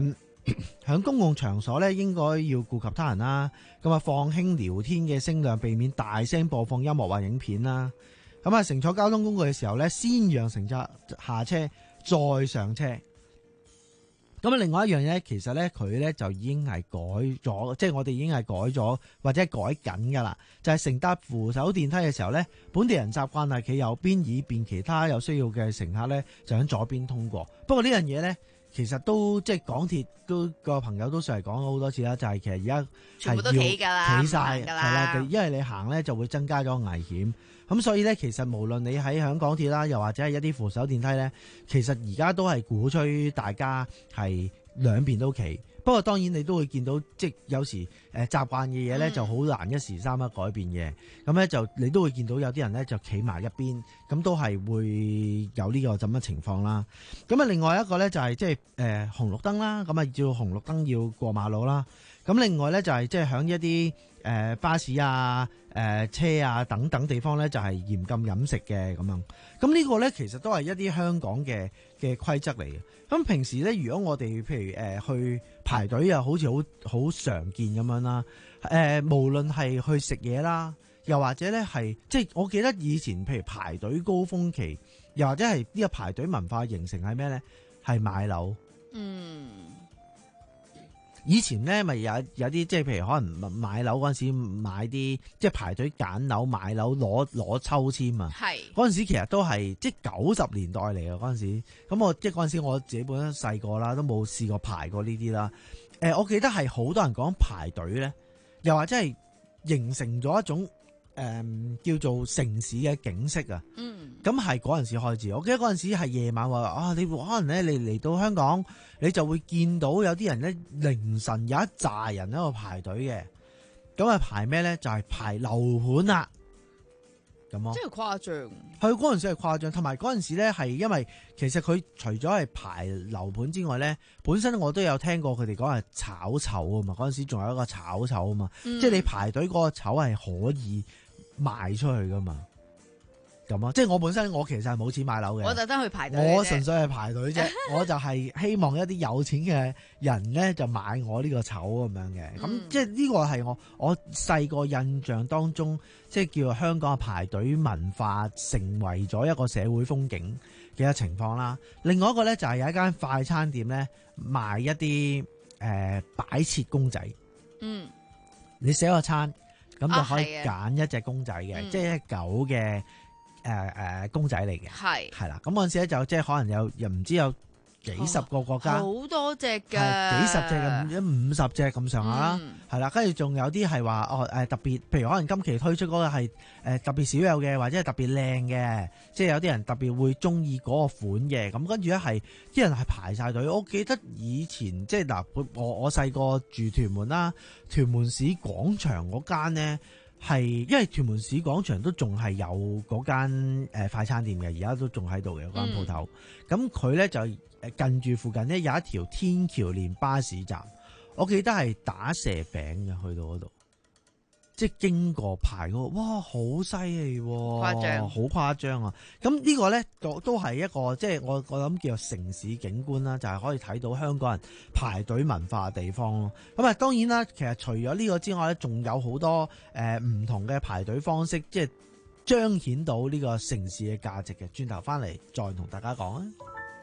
喺公共場所咧，應該要顧及他人啦。咁啊，放輕聊天嘅聲量，避免大聲播放音樂或影片啦。咁啊，乘坐交通工具嘅時候咧，先讓乘客下車再上車。咁啊，另外一樣嘢，其實咧佢咧就已經係改咗，即係我哋已經係改咗或者係改緊噶啦。就係乘搭扶手電梯嘅時候咧，本地人習慣係企右邊，以便其他有需要嘅乘客咧就喺左邊通過。不過呢樣嘢咧，其實都即係港鐵都個朋友都上嚟講咗好多次啦，就係、是、其實而家全部都企㗎啦， 企晒係啦， 啦，因為你行咧就會增加咗危險。咁所以咧，其實無論你喺響港鐵啦，又或者係一啲扶手電梯咧，其實而家都係鼓吹大家係兩邊都企。不過當然你都會見到，即係有時誒習慣嘅嘢咧就好難一時三刻改變嘅。咁咧、嗯、就你都會見到有啲人咧就企埋一邊，咁都係會有呢個咁嘅情況啦。咁啊，另外一個咧就係即係誒紅綠燈啦，咁啊叫紅綠燈要過馬路啦。咁另外咧就係即係響一啲誒、呃、巴士啊、誒、呃、車啊等等地方咧，就係、是、嚴禁飲食嘅咁樣。咁呢個咧其實都係一啲香港嘅嘅規則嚟嘅。咁平時咧，如果我哋譬如誒、呃、去排隊啊，好似好好常見咁樣啦。誒、呃，無論係去食嘢啦，又或者咧係即係我記得以前譬如排隊高峰期，又或者係呢個排隊文化形成係咩咧？係買樓。嗯。以前咧咪有有啲即係譬如可能買樓嗰陣時買啲即係排隊揀樓買樓攞攞抽籤啊，係嗰陣時其實都係即係九十年代嚟嘅嗰陣時，咁我即係嗰陣時我自己本身細個啦，都冇試過排過呢啲啦。誒、呃，我記得係好多人講排隊咧，又或者係形成咗一種誒、呃、叫做城市嘅景色啊。嗯，咁係嗰陣時開始，我記得嗰陣時係夜晚話啊，你可能咧你嚟到香港。你就會見到有啲人咧凌晨有一紮人喺度排隊嘅，咁啊排咩咧？就係、是、排樓盤啦，咁咯。 真係誇張。 係嗰陣時係誇張，同埋嗰陣時咧係因為其實佢除咗係排樓盤之外咧，本身我都有聽過佢哋講係炒籌啊嘛。嗰陣時仲有一個炒籌啊嘛，嗯、即係你排隊嗰個籌係可以賣出去噶嘛。咁啊，即係我本身我其實係冇錢買樓嘅， 我特登去排隊， 我純粹係排隊啫。我就係希望一啲有錢嘅人咧就買我呢個籌咁樣嘅。咁、嗯、即係呢個係我我細個印象當中，即係叫香港嘅排隊文化成為咗一個社會風景嘅一個情況啦。另外一個咧就係有一間快餐店咧賣一啲誒、呃、擺設公仔。嗯，你寫個餐咁就可以揀一隻公仔嘅，啊、即係狗嘅。誒誒、呃呃，公仔嚟嘅係係啦，咁嗰陣時咧就即係可能有又唔知有幾十個國家，好、 哦、多隻嘅，幾十隻咁，五十隻咁上下啦，係啦、嗯，跟住仲有啲係話哦誒特別，譬如可能今期推出嗰個係誒特別少有嘅，或者係特別靚嘅，即係有啲人特別會中意嗰個款嘅，咁跟住咧係啲人係排晒隊。我記得以前即係嗱，我我細個住屯門啦，屯門市廣場嗰間咧。係，因為屯門市廣場都仲係有嗰間誒快餐店嘅，而家都仲喺度嘅嗰間鋪頭。咁佢咧就誒近住附近咧有一條天橋連巴士站，我記得係打蛇餅嘅，去到嗰度，即係經過排嗰個，哇，好犀利，誇張，好誇張啊！咁呢個咧都都係一個即係我我諗叫做城市景觀啦，就係、是、可以睇到香港人排隊文化嘅地方咯。咁啊，當然啦，其實除咗呢個之外咧，仲有好多誒唔同嘅排隊方式，即係彰顯到呢個城市嘅價值嘅。轉頭翻嚟再同大家講啊！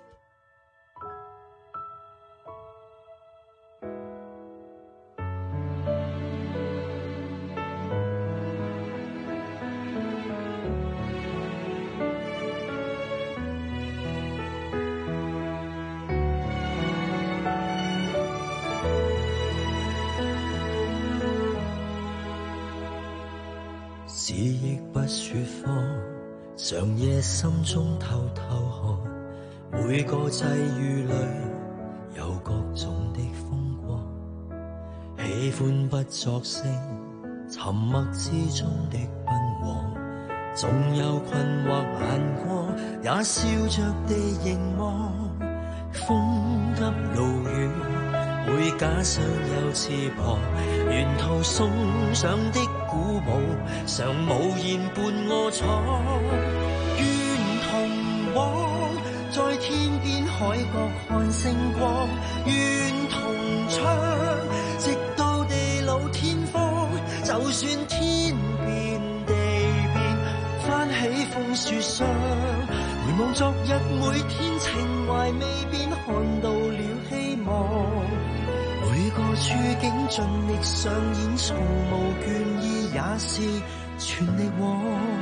是亦不說謊，常夜心中偷偷看，每個際遇裏有各種的風光，喜歡不作聲，沉默之中的奔往，總有困惑眼光，也笑着地凝望，風急路遠，會假想有翅膀，沿途送上的鼓舞，常無言伴我闖，願同往，在天邊海角看星光，願同算天變地變，翻起風雪霜，回望昨日每天情懷未變，看到了希望。每個處境盡力上演，從無倦意，也是全力往。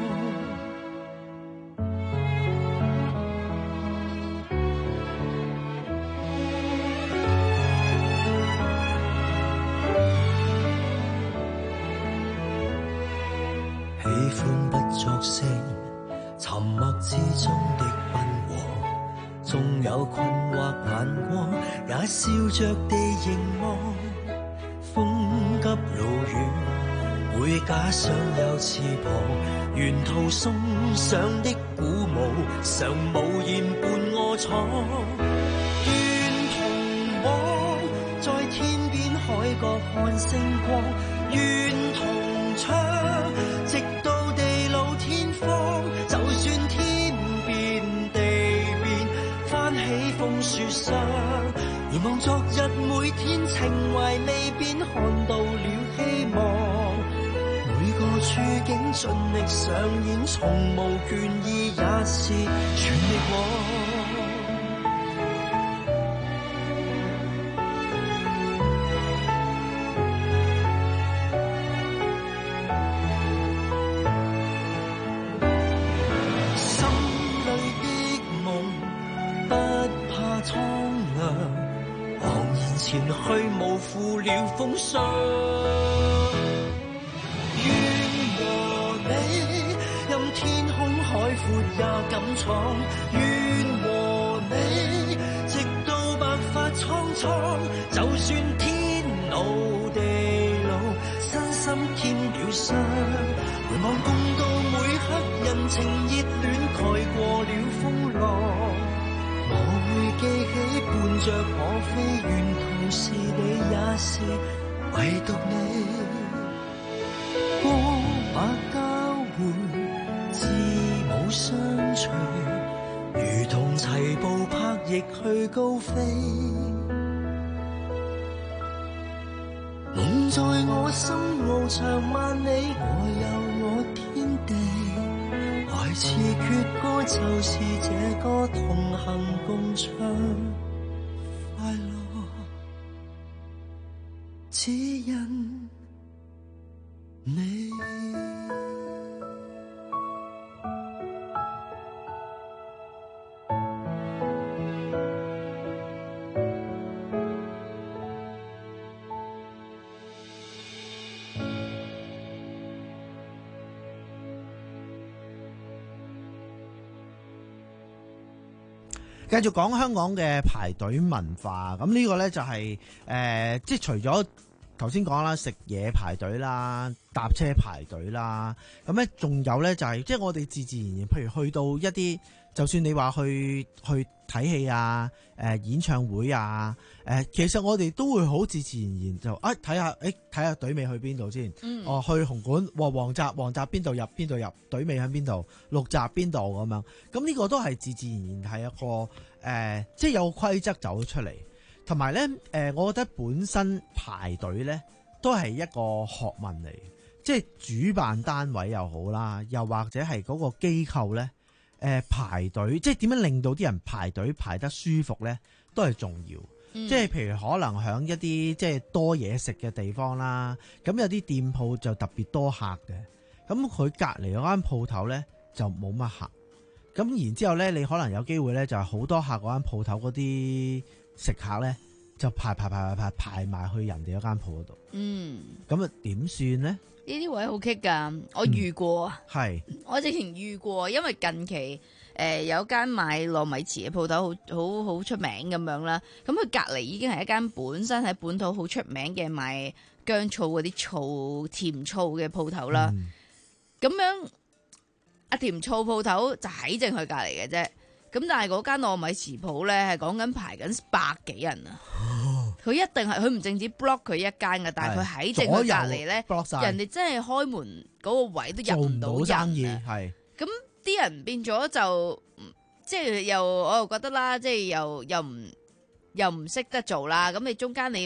喜歡不作聲，沉默之中的奔和，縱有困惑眼光，也笑着地凝望。風急路遠，會假想有翅膀，沿途送上的鼓舞，常無言伴我闖。願同往，在天邊海角看星光，願同唱，直到地老天荒。就算天變地變，翻起風雪霜，回望昨日每天情懷未變，看到了希望。每個處境盡力上演，從無倦意，也是全力往。前去無負了風霜，願和你任天空海闊也敢闖，願和你直到白髮蒼蒼。就算天老地老，身心添了傷，回望共度每刻人情熱戀，蓋過了風浪。我會記起伴着我飛，沿途是你也是唯獨你。光馬交匯，字母相隨，如同齊步拍翼去高飛。夢在我心翱翔萬里，我有我天地。來自決歌，就是這歌，同行共唱快樂，只因你。 繼續講香港嘅排隊文化，咁呢個呢就係、是、誒、呃，即係除咗頭先講啦，食嘢排隊啦，搭車排隊啦，咁呢仲有呢就係、是，即係我哋自自然然，譬如去到一啲，就算你話去去睇戲啊，誒、呃、演唱會啊，誒、呃、其實我哋都會好自自然然就啊睇下，誒睇下隊尾去邊度先，嗯、哦去紅館，哇黃閘黃閘邊度入邊度入，隊尾喺邊度，綠閘邊度咁樣，咁呢個都係自自然然係一個誒、呃，即係有規則走出嚟，同埋咧誒，我覺得本身排隊咧都係一個學問嚟，即係主辦單位又好啦，又或者係嗰個機構咧。誒、呃、排隊，即係點樣令到啲人排隊排得舒服呢？都係重要。嗯、即係譬如可能響一啲即係多嘢食嘅地方啦，咁有啲店鋪就特別多客嘅，咁佢隔離嗰間鋪頭呢，就冇乜客，咁然之後呢，你可能有機會呢，就係好多客嗰間鋪頭嗰啲食客呢，就排排排排排排埋去人哋嗰間鋪嗰度。嗯，咁啊點算呢？ 呢啲位好棘噶，我遇過， 係、嗯、 我之前遇過，因為近期誒、呃、有間賣糯米糍嘅鋪頭好好好出名咁樣啦，咁佢隔離已經係一間本身喺本土好出名嘅賣薑醋嗰啲醋甜醋嘅鋪頭啦，咁、嗯、樣阿甜醋鋪頭就喺正佢隔離嘅啫，咁但係嗰間糯米糍鋪咧係講緊排緊百幾人啊！佢一定係佢唔淨止 block 佢一間嘅，但係佢喺正佢隔離咧，人哋真係開門嗰個位都入唔到人。做唔到生意係。咁啲人變咗就即係又我又覺得啦，即係又又唔又唔識得做啦。咁你中間你咪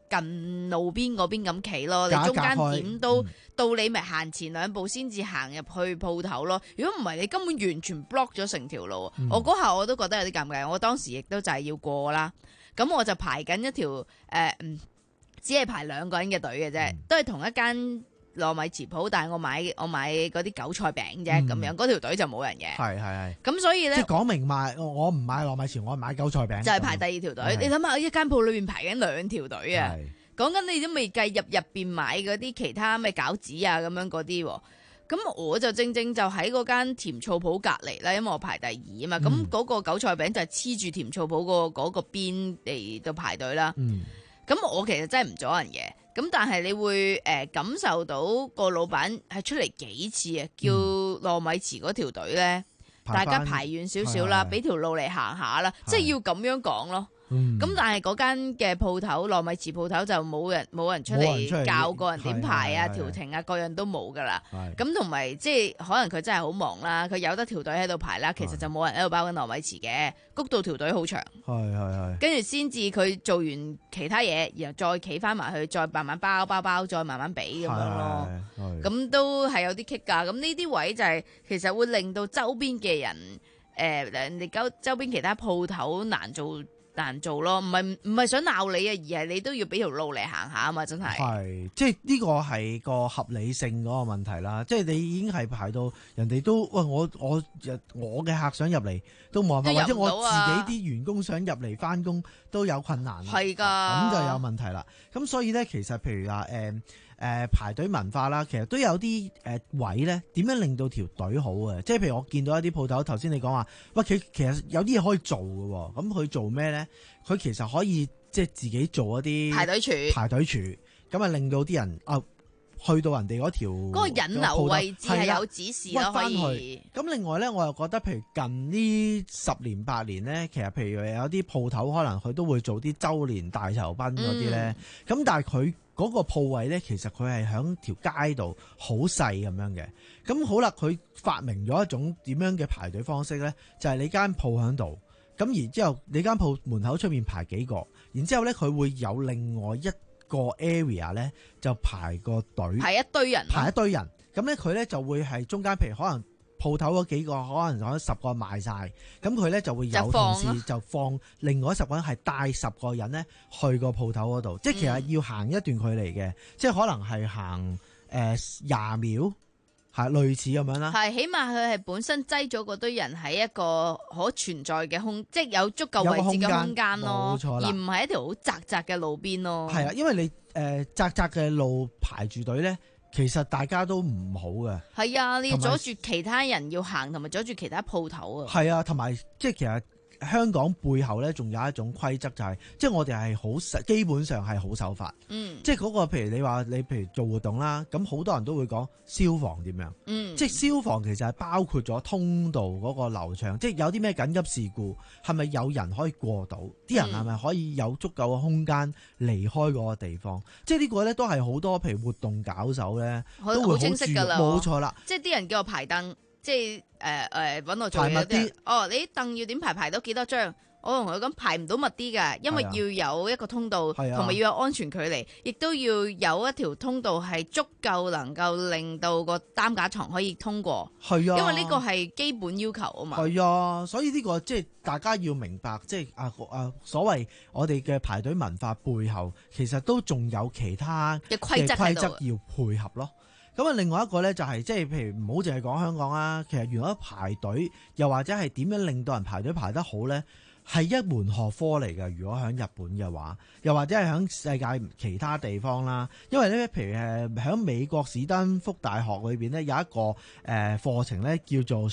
近路邊嗰邊咁企咯，你中間點都、嗯、到你咪行前兩步先至行入去鋪頭咯。如果唔係，你根本完全 block 咗成條路。嗯、我嗰下我都覺得有啲尷尬，我當時亦都就係要過啦。咁我就排緊一條誒、呃，只係排兩個人嘅隊嘅啫，嗯、都係同一間糯米糍鋪，但係我買我買嗰啲韭菜餅啫，咁、嗯、樣嗰條隊就冇人嘅。係係係。咁所以咧， 即係講明賣，我唔買糯米糍，我買韭菜餅。就係排第二條隊。 你諗下，一間鋪裏邊排緊兩條隊啊！講緊你都未計入入邊買嗰啲其他咩餃子啊咁樣嗰啲。咁我就正正就喺嗰間甜醋鋪隔離啦，因為我排第二啊嘛。咁嗰、嗯、個韭菜餅就係黐住甜醋鋪個嗰個邊嚟到排隊啦。咁、嗯、我其實真係唔阻人嘅。咁但係你會誒、呃、感受到個老闆係出嚟幾次啊，叫糯米糍嗰條隊咧，嗯、大家排遠少少啦，俾條路嚟行下啦，即係要咁樣講咯。咁、嗯、但係嗰間嘅鋪頭糯米糍鋪頭就冇人冇人出嚟教過人點排啊、調停啊，各樣都冇噶啦。咁同埋即係可能佢真係好忙啦，佢有得條隊喺度排啦，其實就冇人喺度包緊糯米糍嘅，谷到條隊好長。係係係。跟住先至佢做完其他嘢，然後再企翻埋去，再慢慢包包包，再慢慢俾咁樣咯。咁都係有啲棘㗎。咁呢啲位就係、是、其實會令到周邊嘅人誒，人哋周周邊其他鋪頭難做。難做咯，唔係唔係想鬧你啊，而係你都要俾條路嚟行下啊嘛，真係。係，即係呢個係個合理性嗰個問題啦。即係你已經係排到人哋都，喂我我我嘅客想入嚟都冇辦法，或者我自己啲員工想入嚟翻工都有困難。係㗎，咁就有問題啦。咁所以咧，其實譬如話誒。呃誒、呃、排隊文化啦，其實都有啲誒、呃、位咧，點樣令到條隊好啊？即係譬如我見到一啲鋪頭，頭先你講話，喂，佢其實有啲嘢可以做嘅喎。咁佢做咩咧？佢其實可以即係自己做一啲排隊處，排隊處，咁啊令到啲人啊去到人哋嗰條嗰個引流位置係有指示咯，可以。咁另外咧，我又覺得譬如近呢十年八年咧，其實譬如有啲鋪頭可能佢都會做啲周年大酬賓嗰啲咧，咁、嗯、但係佢嗰個鋪位咧，其實佢係喺條街度好細咁樣嘅。咁好啦，佢發明咗一種點樣嘅排隊方式咧，就係、是、你間鋪喺度，咁然之後你間鋪門口出面排幾個，然之後咧佢會有另外一個 area 咧就排個隊，排一堆人，排一堆人。咁咧佢咧就會係中間，譬如可能鋪頭嗰幾個可能有十個賣晒，咁佢咧就會有同事就放另外十個人係帶十個人咧去個鋪頭嗰度，即係其實要行一段距離嘅，嗯、即係可能係行誒廿秒，係類似咁樣啦。係，起碼佢係本身擠咗嗰堆人喺一個可存在嘅空，即係有足夠位置嘅空間咯，冇錯啦，而唔係一條好窄窄嘅路邊咯。係啊，因為你誒、呃、窄窄嘅路排住隊咧。其實大家都唔好嘅，係啊，你要阻住其他人要行，同埋阻住其他鋪頭啊。係啊，同埋即係其實香港背後咧，仲有一種規則就係、是，即係我哋係好基本上係好守法。嗯，即係嗰個譬如你話你譬如做活動啦，咁好多人都會講消防點樣。嗯，即係消防其實係包括咗通道嗰個流暢，即係有啲咩緊急事故，係咪有人可以過到？啲人係咪可以有足夠嘅空間離開嗰個地方？嗯、即係呢個咧都係好多譬如活動搞手咧都會好清晰㗎啦，冇錯啦。即係啲人叫我排燈。即係誒誒揾我做嘢啲，哦，你啲凳要點排排到幾多張？我同佢講排唔到密啲㗎，因為要有一個通道，同埋、啊、要有安全距離，亦都要有一條通道係足夠能夠令到個擔架床可以通過。係啊，因為呢個係基本要求啊嘛。係啊，所以呢個即係大家要明白，即係啊啊所謂我哋嘅排隊文化背後，其實都仲有其他嘅規則規則要配合咯。咁啊，另外一個咧就係即係譬如唔好淨係講香港啦，其實如果排隊又或者係點樣令到人排隊排得好咧，係一門學科嚟嘅。如果喺日本嘅話，又或者係喺世界其他地方啦，因為咧譬如誒喺美國史丹福大學裏邊咧有一個誒課程咧叫做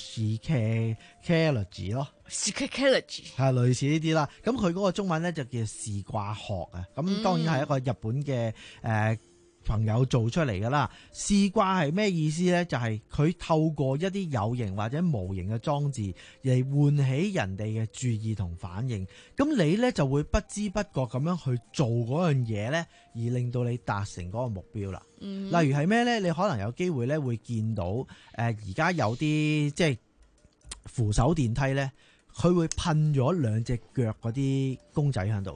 Psychology 咯 Psychology 係類似呢啲啦。咁佢嗰個中文咧就叫視卦學啊。咁當然係一個日本嘅誒。呃朋友做出嚟噶啦，視卦係咩意思呢？就係、是、佢透過一啲有形或者無形嘅裝置嚟喚起人哋嘅注意同反應，咁你呢就會不知不覺咁樣去做嗰樣嘢呢，而令到你達成嗰個目標啦。嗯、例如係咩呢？你可能有機會呢會見到誒而家有啲即係扶手電梯呢，佢會噴咗兩隻腳嗰啲公仔喺度嘅。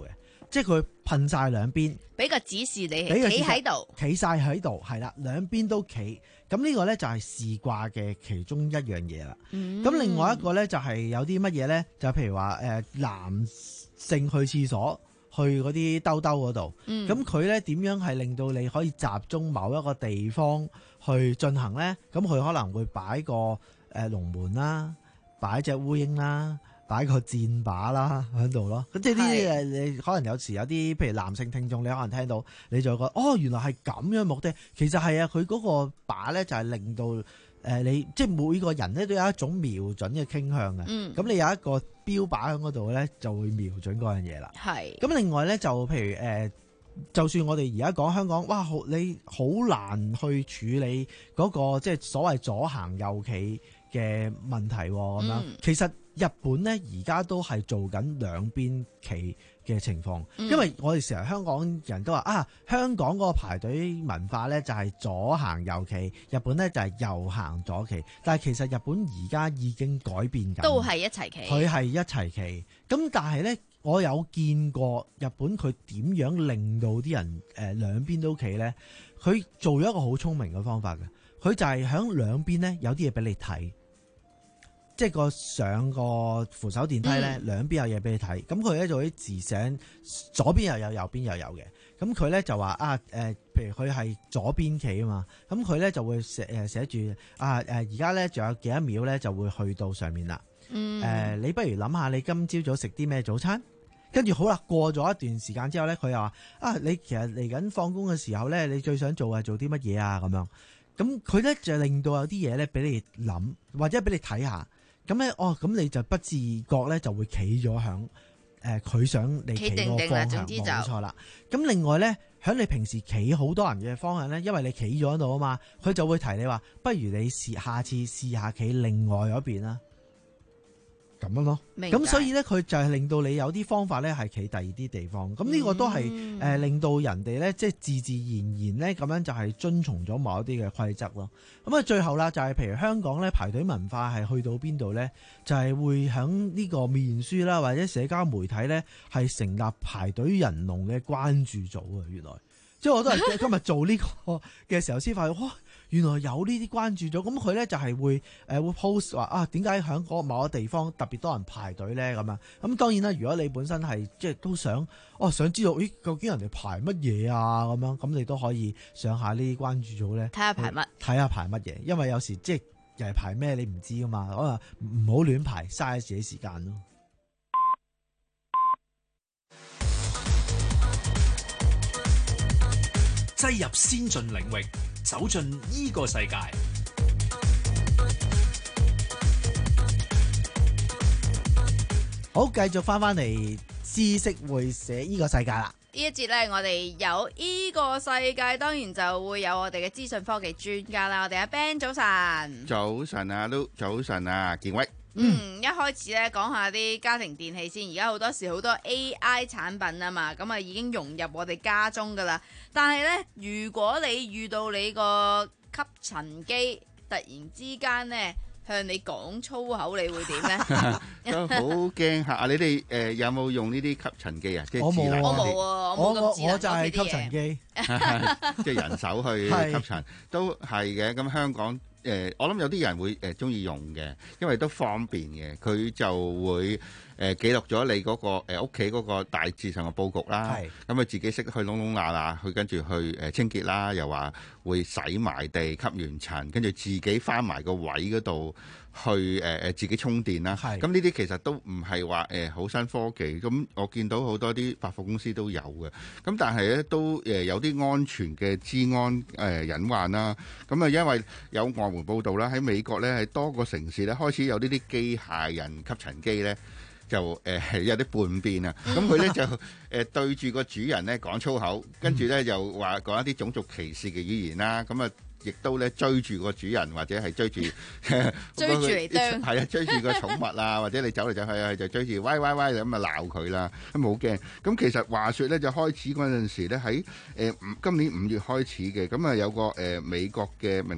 即係佢噴晒兩邊， 俾個指示你俾個指示企喺度， 企晒喺度，係啦，兩邊都企。咁呢個咧就係試卦嘅其中一樣嘢啦。咁、 嗯、 另外一個咧就係有啲乜嘢咧？就譬如話誒、呃、男性去廁所去嗰啲兜兜嗰度，咁佢咧點樣係令到你可以集中某一個地方去進行咧？咁佢可能會擺個誒、呃、龍門啦，擺隻烏蠅啦。擺個箭靶啦喺度咯，咁即係呢啲誒，你可能有時有啲譬如男性聽眾，你可能聽到你就覺得哦，原來係咁樣目的。其實係啊，佢嗰個靶咧就係令到誒、呃、你即係每個人咧都有一種瞄準嘅傾向嘅。嗯，咁你有一個標靶喺嗰度咧，就會瞄準嗰樣嘢啦。係。咁另外咧就譬如誒、呃，就算我哋而家講香港，哇，好你好難去處理嗰、嗰個即係所謂左行右企嘅問題咁樣、嗯，其實。日本咧而家都係做緊兩邊企嘅情況，因為我哋成日香港人都話啊，香港嗰個排隊文化咧就係左行右企，日本咧就係右行左企。但係其實日本而家已經改變緊， 都係一齊企， 佢係一齊企。咁但係咧，我有見過日本佢點樣令到啲人誒兩邊都企咧？佢做咗一個好聰明嘅方法嘅，佢就係響兩邊咧有啲嘢俾你睇。即係個上個扶手電梯咧，嗯、兩邊有嘢俾你睇。咁佢咧就啲字醒，左邊又有，右邊又有嘅。咁佢咧就話啊，誒、呃，譬如佢係左邊企啊嘛。咁佢咧就會寫誒寫住啊誒，而家咧仲有幾多秒咧就會去到上面啦。嗯。誒、呃，你不如諗下你今朝早食啲咩早餐？跟住好啦，過咗一段時間之後咧，佢又話啊，你其實嚟緊放工嘅時候咧，你最想做係做啲乜嘢啊？咁樣。咁佢咧就令到有啲嘢咧俾你諗，或者俾你睇下。咁咧，哦，咁你就不自覺咧就會企咗響誒佢想你企個方向，冇錯啦。咁另外咧，響你平時企好多人嘅方向咧，因為你企咗喺度啊嘛，佢就會提你話，不如你試下次試下企另外嗰邊啦。咁樣咯，咁所以咧，佢就係令到你有啲方法咧，係企第二啲地方。咁呢個都係誒、嗯呃、令到人哋咧，即係自自然然咧，咁樣就係遵從咗某一啲嘅規則咯。咁啊，最後啦，就係譬如香港咧排隊文化係去到邊度咧，就係、是、會響呢個面書啦，或者社交媒體咧，係成立排隊人龍嘅關注組啊。原來，即係我都係今日做呢個嘅時候先發現，哇！原來有呢啲關注咗，咁佢咧就係會誒、呃、會 post 話啊，點解喺嗰某個地方特別多人排隊咧咁啊？咁當然啦，如果你本身係即係都想哦想知道，咦究竟人哋排乜嘢啊咁樣，咁你都可以上下呢啲關注組咧，睇下排乜，睇下排乜嘢，因為有時即係又係排咩你唔知噶嘛，可能唔好亂排，嘥自己時間咯。 擠入先進領域，走進依個世界。 好，繼續翻翻嚟知識會社依個世界啦。 呢一節咧，我哋有依個世界，當然就會有我哋嘅資訊科技專家啦。我哋阿 Ben 早晨， 早晨啊，都早晨啊，建威。 嗯，一開始咧講下啲家庭電器先。而家好多時好多 A I 產品啊嘛，咁啊已經融入我哋家中噶啦。但係咧，如果你遇到你個吸塵機突然之間咧向你講粗口，你會點咧？ 都好驚嚇！你哋誒有冇用呢啲吸塵機啊？即係我冇， 我冇啊！我冇咁智能。 我就係吸塵機， 即係人手去吸塵都係嘅。咁香港。誒、呃，我諗有啲人會誒中意用嘅，因為都方便嘅。佢就會誒、呃、記錄咗你嗰、那個屋企嗰個大致上嘅佈局啦。咁佢自己識去窿窿罅罅，去跟住去誒清潔啦，又話會洗埋地、吸完塵，跟住自己翻埋個位嗰度去誒誒、呃、自己充電啦。咁呢啲其實都唔係話誒好新科技。咁我見到好多啲百貨公司都有嘅。咁但係咧都誒有啲安全嘅資安誒、呃、隱患啦。咁啊因為有外媒報道啦，喺美國咧喺多個城市咧開始有呢啲機械人吸塵機咧，就誒、呃、有啲叛變啊！咁佢咧就誒、呃、對住個主人咧講粗口，跟住咧又話講一啲種族歧視嘅語言啦，咁啊亦都咧追住個主人或者係追住追住嚟啄，係啊追住個寵物啊，或者你走嚟走去啊就追住喂喂喂咁啊鬧佢啦，咁好驚。咁其實話說咧就開始嗰陣時咧喺誒今年五月開始嘅，咁啊有個誒、呃、美國嘅明尼蘇達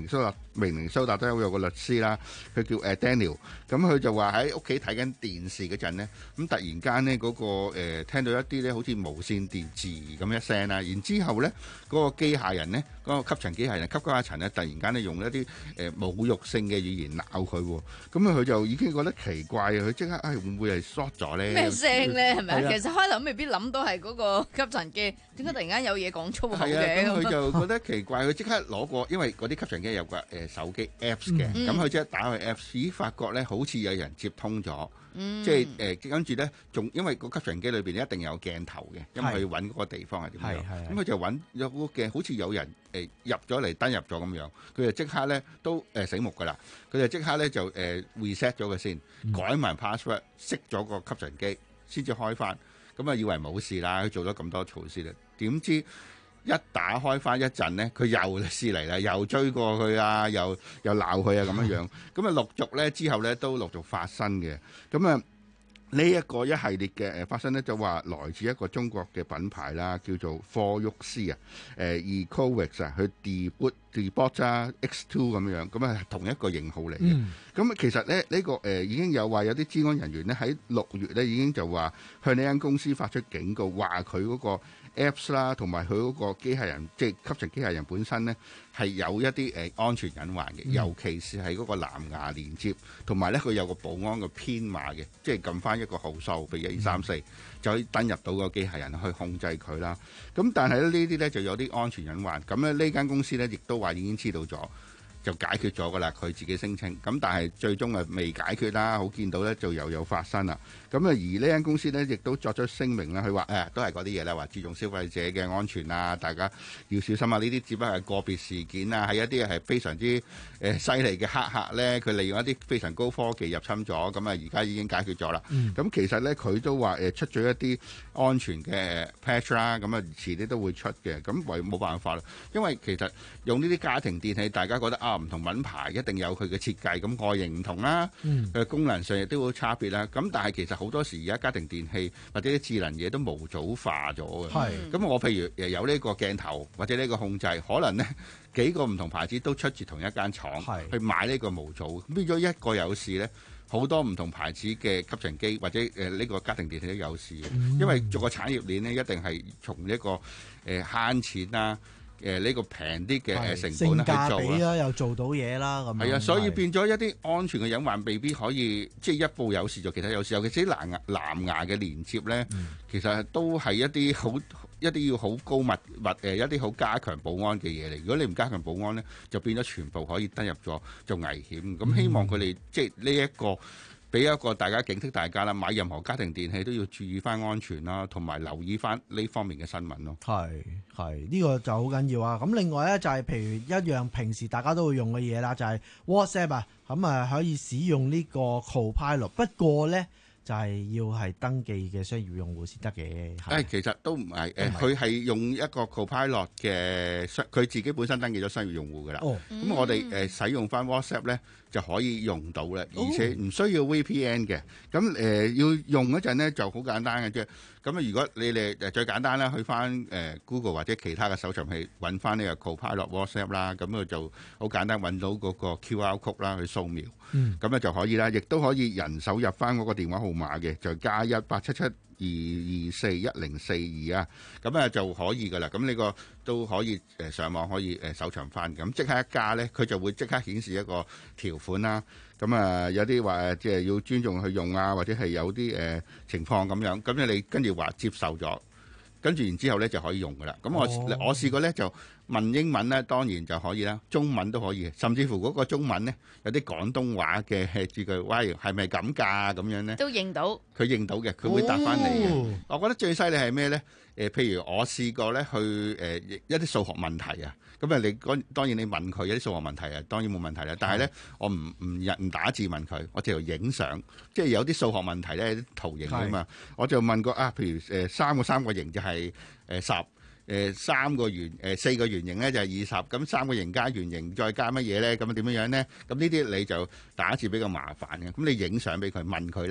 明尼蘇達州有個律師啦，佢叫誒 Daniel，咁佢就話喺屋企睇緊電視嗰陣咧，咁突然間咧嗰個誒聽到一啲咧好似無線電字咁一聲啦，然之後咧嗰個機械人咧嗰個吸塵機械人吸嗰下塵咧，突然間咧用一啲誒侮辱性嘅語言鬧佢喎，咁啊佢就已經覺得奇怪啊，佢即刻誒會唔會係 short 咗咧？ 咩聲咧？係咪啊？ 係啊其實開頭未必諗到係嗰個吸塵機，點解突然間有嘢講粗口係啊， 嘅？ 咁佢就覺得奇怪，佢即刻攞過，因為嗰啲吸塵機有個誒手機 Apps 嘅， 嗯咁佢即刻打去 Apps，咦發覺咧好似有人接通咗， 嗯即係誒跟住咧仲因為個吸塵機裏邊一定有鏡頭嘅，因為佢揾嗰個地方係點樣， 係係咁佢就揾有個鏡，好似有人誒入咗嚟登入咗咁樣，佢就即刻咧都誒醒目㗎啦，佢就即刻咧就誒 reset 咗佢先，改埋 password，熄咗個吸塵機，先至開翻，咁啊以為冇事啦，佢做咗咁多措施啦，點知？一打開翻一陣呢，佢又試嚟啦，又追過佢啊，又又鬧佢啊咁樣樣，咁啊陸續咧之後咧都陸續發生嘅，咁啊呢一個一系列嘅誒發生咧就話來自一個中國嘅品牌啦，叫做科沃斯啊，誒 Ecoix 啊，佢 Debot Debot 啊 X two 咁樣，咁啊同一個型號嚟嘅。咁、嗯、其實咧呢、呢個誒、呃、已經有話有啲資安人員咧喺六月咧已經就話向呢間公司發出警告，話佢嗰個 Apps 啦，同埋佢嗰個機械人，即係吸塵機械人本身咧，係有一啲誒安全隱患嘅，嗯、尤其是係嗰個藍牙連接，同埋咧佢有個保安嘅編碼嘅，即係撳翻一個號數，譬如一二三四，就可以登入到個機械人去控制佢啦。咁但係咧呢啲咧就有啲安全隱患，咁咧呢間公司咧亦都話已經知道咗。就解決咗㗎啦，佢自己聲稱。咁但係最終啊未解決啦，好見到咧就又有發生啦。咁啊而呢間公司咧亦都作出聲明啦，佢話誒都係嗰啲嘢啦，話注重消費者嘅安全啊，大家要小心啊。呢啲只不過係個別事件啊，係一啲係非常之誒犀利嘅黑客咧，佢利用一啲非常高科技入侵咗，咁啊而家已經解決咗啦。咁、嗯、其實咧佢都話誒出咗一啲安全嘅 patch 啦，咁啊遲啲都會出嘅。咁唯冇辦法啦，因為其實用呢啲家庭電器，大家覺得啊唔同品牌一定有佢嘅設計，咁外形唔同啦，佢、嗯、功能上亦都會差別啦。咁但係其實好多時而家家庭電器或者啲智能嘢都模組化咗嘅。咁、嗯、我譬如有呢個鏡頭或者呢個控制，可能呢幾個唔同牌子都出自同一間廠去買呢個模組，變咗一個有事呢，好多唔同牌子嘅吸塵機或者誒呢個家庭電器都有事嘅、嗯。因為做個產業鏈呢，一定係從一個誒慳錢啦。誒呢個平啲嘅成本去做啦，又做到嘢啦，咁係啊，所以變咗一啲安全嘅隱患未必可以即係一步有事做其他有事，尤其是啲藍牙藍牙嘅連接咧、嗯，其實都係一啲好一啲要好高密密誒一啲好加強保安嘅嘢嚟。如果你唔加強保安咧，就變咗全部可以登入咗就危險。咁希望佢哋、嗯、即係呢一個。俾一個大家警惕大家啦，買任何家庭電器都要注意翻安全啦，同埋留意翻呢方面嘅新聞咯。 係係呢個就好緊要啊！咁另外咧就係譬如一樣平時大家都會用嘅嘢啦，就係、是、WhatsApp 啊，咁啊可以使用呢個 Copilot，不過咧就係、是、要係登記嘅商業用戶先得嘅。 誒，其實都唔係誒，佢係用一個 Copilot 嘅商，佢自己本身登記咗商業用戶噶啦。哦，咁、嗯、我哋誒使用翻 WhatsApp 咧。就可以用到啦，而且唔需要 V P N 嘅。咁誒、呃、要用嗰陣咧就好簡單嘅啫。咁啊，如果你哋誒最簡單啦，去翻誒 Google 或者其他嘅搜尋器揾翻呢個 Copilot WhatsApp 啦，咁啊就好簡單揾到嗰個 Q R code 啦，去掃描。嗯。咁啊就可以啦，亦都可以人手入翻嗰個電話號碼嘅，就加一八七七二二四一零四二啊。咁啊就可以噶啦。咁呢個都可以誒上網可以誒搜尋翻。咁即刻一加咧，佢就會即刻顯示一個條款啦，咁啊有啲話即係要尊重去用啊，或者係有啲誒、呃、情況咁樣，咁咧你跟住話接受咗，跟住然之後咧就可以用噶啦。咁我、哦、我試過咧就問英文咧，當然就可以啦，中文都可以，甚至乎嗰個中文咧有啲廣東話嘅字句，喂係咪咁㗎咁樣咧？ 都認到，佢認到嘅，佢會答翻你嘅。我覺得最犀利係咩咧？誒、呃，譬如我試過咧去誒、呃、一啲數學問題啊。咁啊，你當然你問佢有啲數學問題啊，當然冇問題啦。但係咧，我唔唔唔打字問佢，我就影相，即係有啲數學問題咧，啲圖形啊嘛，我就問過啊，譬如誒三個三角形就係誒十，誒三個圓誒四個圓形咧就係二十，咁三個形加圓形再加乜嘢咧？咁點樣樣咧？咁呢啲你就打字比較麻煩嘅，咁你影相俾佢問佢咧。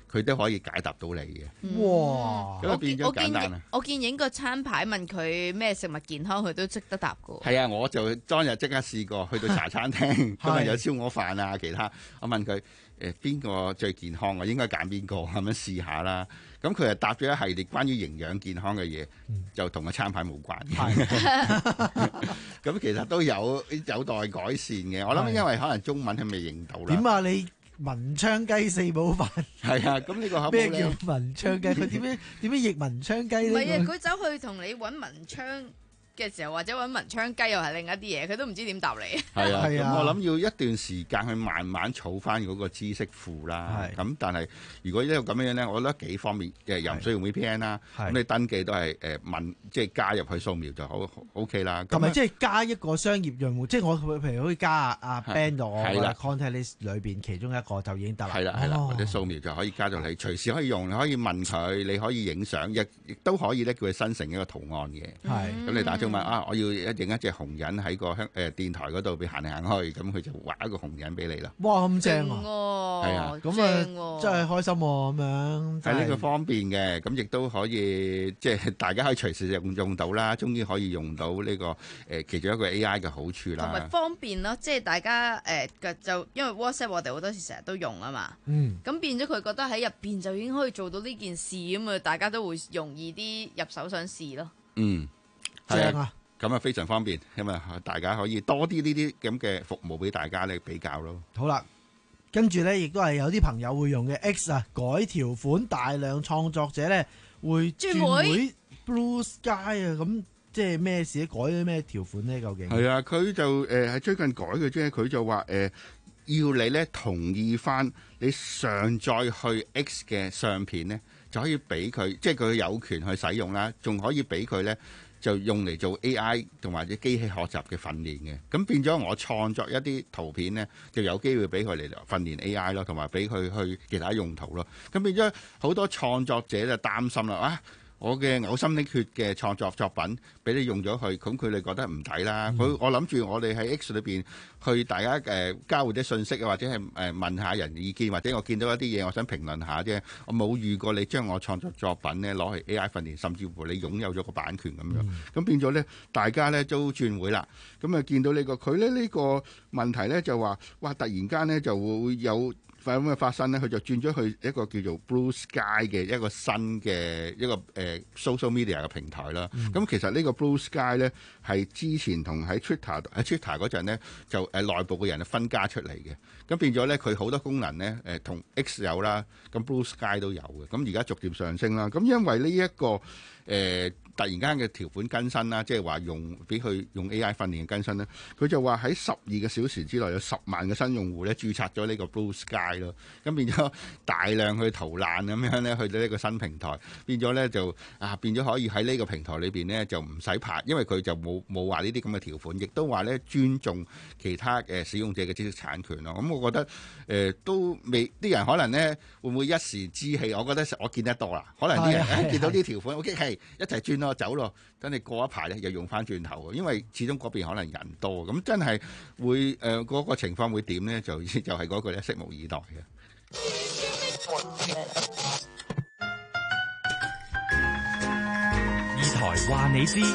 佢都可以解答到你嘅。 哇！ 咁啊變咗簡單啊！ 我見影個餐牌問佢咩食物健康，佢都識得答㗎。 係啊，我就當日即刻試過去到茶餐廳，咁啊有燒鵝飯啊，其他我問佢誒邊個最健康，我應該揀邊個咁樣試下啦。咁佢係答咗一系列關於營養健康嘅嘢，就同個餐牌冇關。咁其實都有有待改善嘅。我諗因為可能中文係未認到啦。 點啊你？文昌雞四寶飯係啊，咁呢個咩叫文昌雞？佢點樣點樣譯文昌雞咧？ 唔係啊，佢走去同你揾文昌嘅時候，或者揾文昌雞又係另一啲嘢，佢都唔知點答你。 係啊，咁我諗要一段時間去慢慢儲翻嗰個知識庫啦。咁但係如果呢個咁樣咧，我覺得幾方面嘅，又唔需要 V P N 啦。咁你登記都係誒問，即係加入去掃描就好 OK 啦。 同埋即係加一個商業用戶，即係我譬如可以加阿 Ben 到我嘅 contact list 裏邊其中一個就已經得啦。 係啦係啦，或者掃描就可以加到你，隨時可以用，你可以問佢，你可以影相，亦亦都可以咧叫佢生成一個圖案嘅。係咁你打中文啊，我要一影一隻紅人喺個香誒電台嗰度，俾行嚟行去，咁佢就畫一個紅人俾你啦。 哇，咁正啊！ 係啊， 咁啊真係開心喎，咁樣係呢個方便嘅，咁亦都可以即係大家可以隨時用用到啦。終於可以用到呢個誒其中一個 A I 嘅好處啦， 同埋方便咯，即係大家誒嘅就因為 WhatsApp 我哋好多時成日都用啊嘛，嗯，咁變咗佢覺得喺入邊就已經可以做到呢件事咁啊，大家都會容易啲入手想試咯。 嗯， 正啊！ 咁啊非常方便，咁啊大家可以多啲呢啲咁嘅服務俾大家咧比較咯。 好啦，跟住咧亦都係有啲朋友會用嘅 X 啊，改條款，大量創作者咧會轉會 Blue Sky 啊，咁即係咩事咧？改咗咩條款咧？究竟係啊，佢就誒係、呃、最近改嘅啫，佢就話誒、呃、要你咧同意翻你上載去 X 嘅相片咧，就可以俾佢，即係佢有權去使用啦，仲可以俾佢咧。就用嚟做 A I 同或者機器學習嘅訓練嘅，咁變咗我創作一啲圖片呢，就有機會俾佢嚟訓練 A I 咯，同埋俾佢去其他用途咯。咁變咗好多創作者就擔心啦，啊！我嘅嘔心瀝血嘅創作作品俾你用咗去，咁佢哋覺得唔抵啦。佢、嗯、我諗住我哋喺 X 裏邊去大家誒、呃、交換啲信息啊，或者係誒、呃、問下人意見，或者我見到一啲嘢我想評論下啫。我冇預過你將我創作作品咧攞去 A I 訓練，甚至乎你擁有咗個版權咁樣。咁、嗯、變咗咧，大家咧都轉會啦。咁啊見到呢、這個佢咧呢、這個問題咧就話，哇！突然間咧就會有。咁嘅發生咧，佢就轉咗去一個叫做 Blue Sky 嘅一個新嘅一個誒、呃、social media 嘅平台啦。咁、嗯、其實呢個 Blue Sky 咧係之前同喺 Twitter 喺 Twitter 嗰陣咧就誒內部嘅人分家出嚟嘅。咁變咗咧佢好多功能咧誒同 X 有啦，咁 Blue Sky 都有嘅。咁而家逐漸上升啦。咁因為呢、這、一個誒、呃、突然間嘅條款更新啦，即係話用俾佢用 A I 訓練嘅更新咧，佢就話喺十二個小時之內有十萬嘅新用戶咧註冊咗呢個 Blue Sky。咁變咗大量去逃難咁樣咧，去到呢個新平台，變咗咧就啊變咗可以喺呢個平台裏邊咧就唔使排，因為佢就冇冇話呢啲咁嘅條款，亦都話咧尊重其他誒使用者嘅知識產權咯。咁我覺得誒、呃、都未啲人可能咧會唔會一時之氣？我覺得我見得多啦，可能啲人一見到啲條款，OK 係一齊轉咯走咯，等你過一排咧又用翻轉頭，因為始終嗰邊可能人多，咁真係會誒嗰、呃嗰個情況會點咧？就就係嗰句咧，拭目以待。 二台話你知，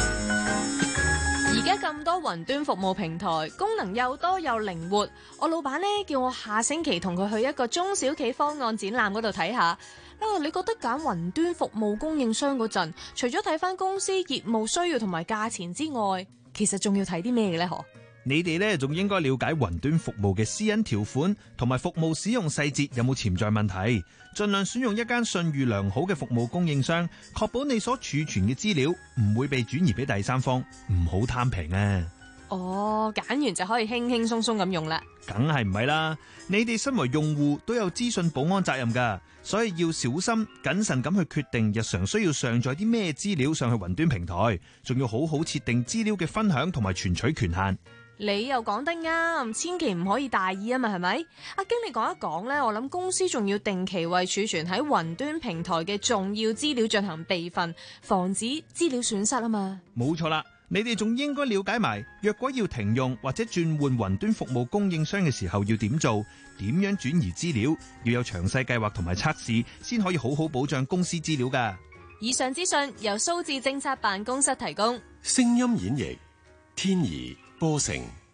而家咁多雲端服務平台，功能又多又靈活，我老闆呢叫我下星期同佢去一個中小企方案展覽嗰度睇下。啊，你覺得揀雲端服務供應商嗰陣，除咗睇返公司業務需要同埋價錢之外，其實仲要睇啲咩嘅呢？嗬？ 你哋呢仲應該了解雲端服務嘅私隱條款同埋服務使用細節有冇潛在問題，盡量選用一間信譽良好嘅服務供應商，確保你所儲存嘅資料唔會被轉移俾第三方，唔好貪平啊！ 哦，揀完就可以輕輕鬆鬆咁用啦。 梗係唔係啦，你哋身為用戶都有資訊保安責任㗎，所以要小心謹慎咁去決定日常需要上載啲咩資料上去雲端平台，仲要好好設定資料嘅分享同埋存取權限。 你又講得啱，千祈唔可以大意啊嘛，係咪？阿經你講一講呢，我諗公司仲要定期為儲存喺雲端平台嘅重要資料進行備份，防止資料損失啊嘛。 冇錯啦， 你哋仲應該了解埋，若果要停用或者轉換雲端服務供應商嘅時候要點做，點樣轉移資料，要有詳細計劃同埋測試，先可以好好保障公司資料㗎。 以上資訊由數字政策辦公室提供。 聲音演繹，天怡波成。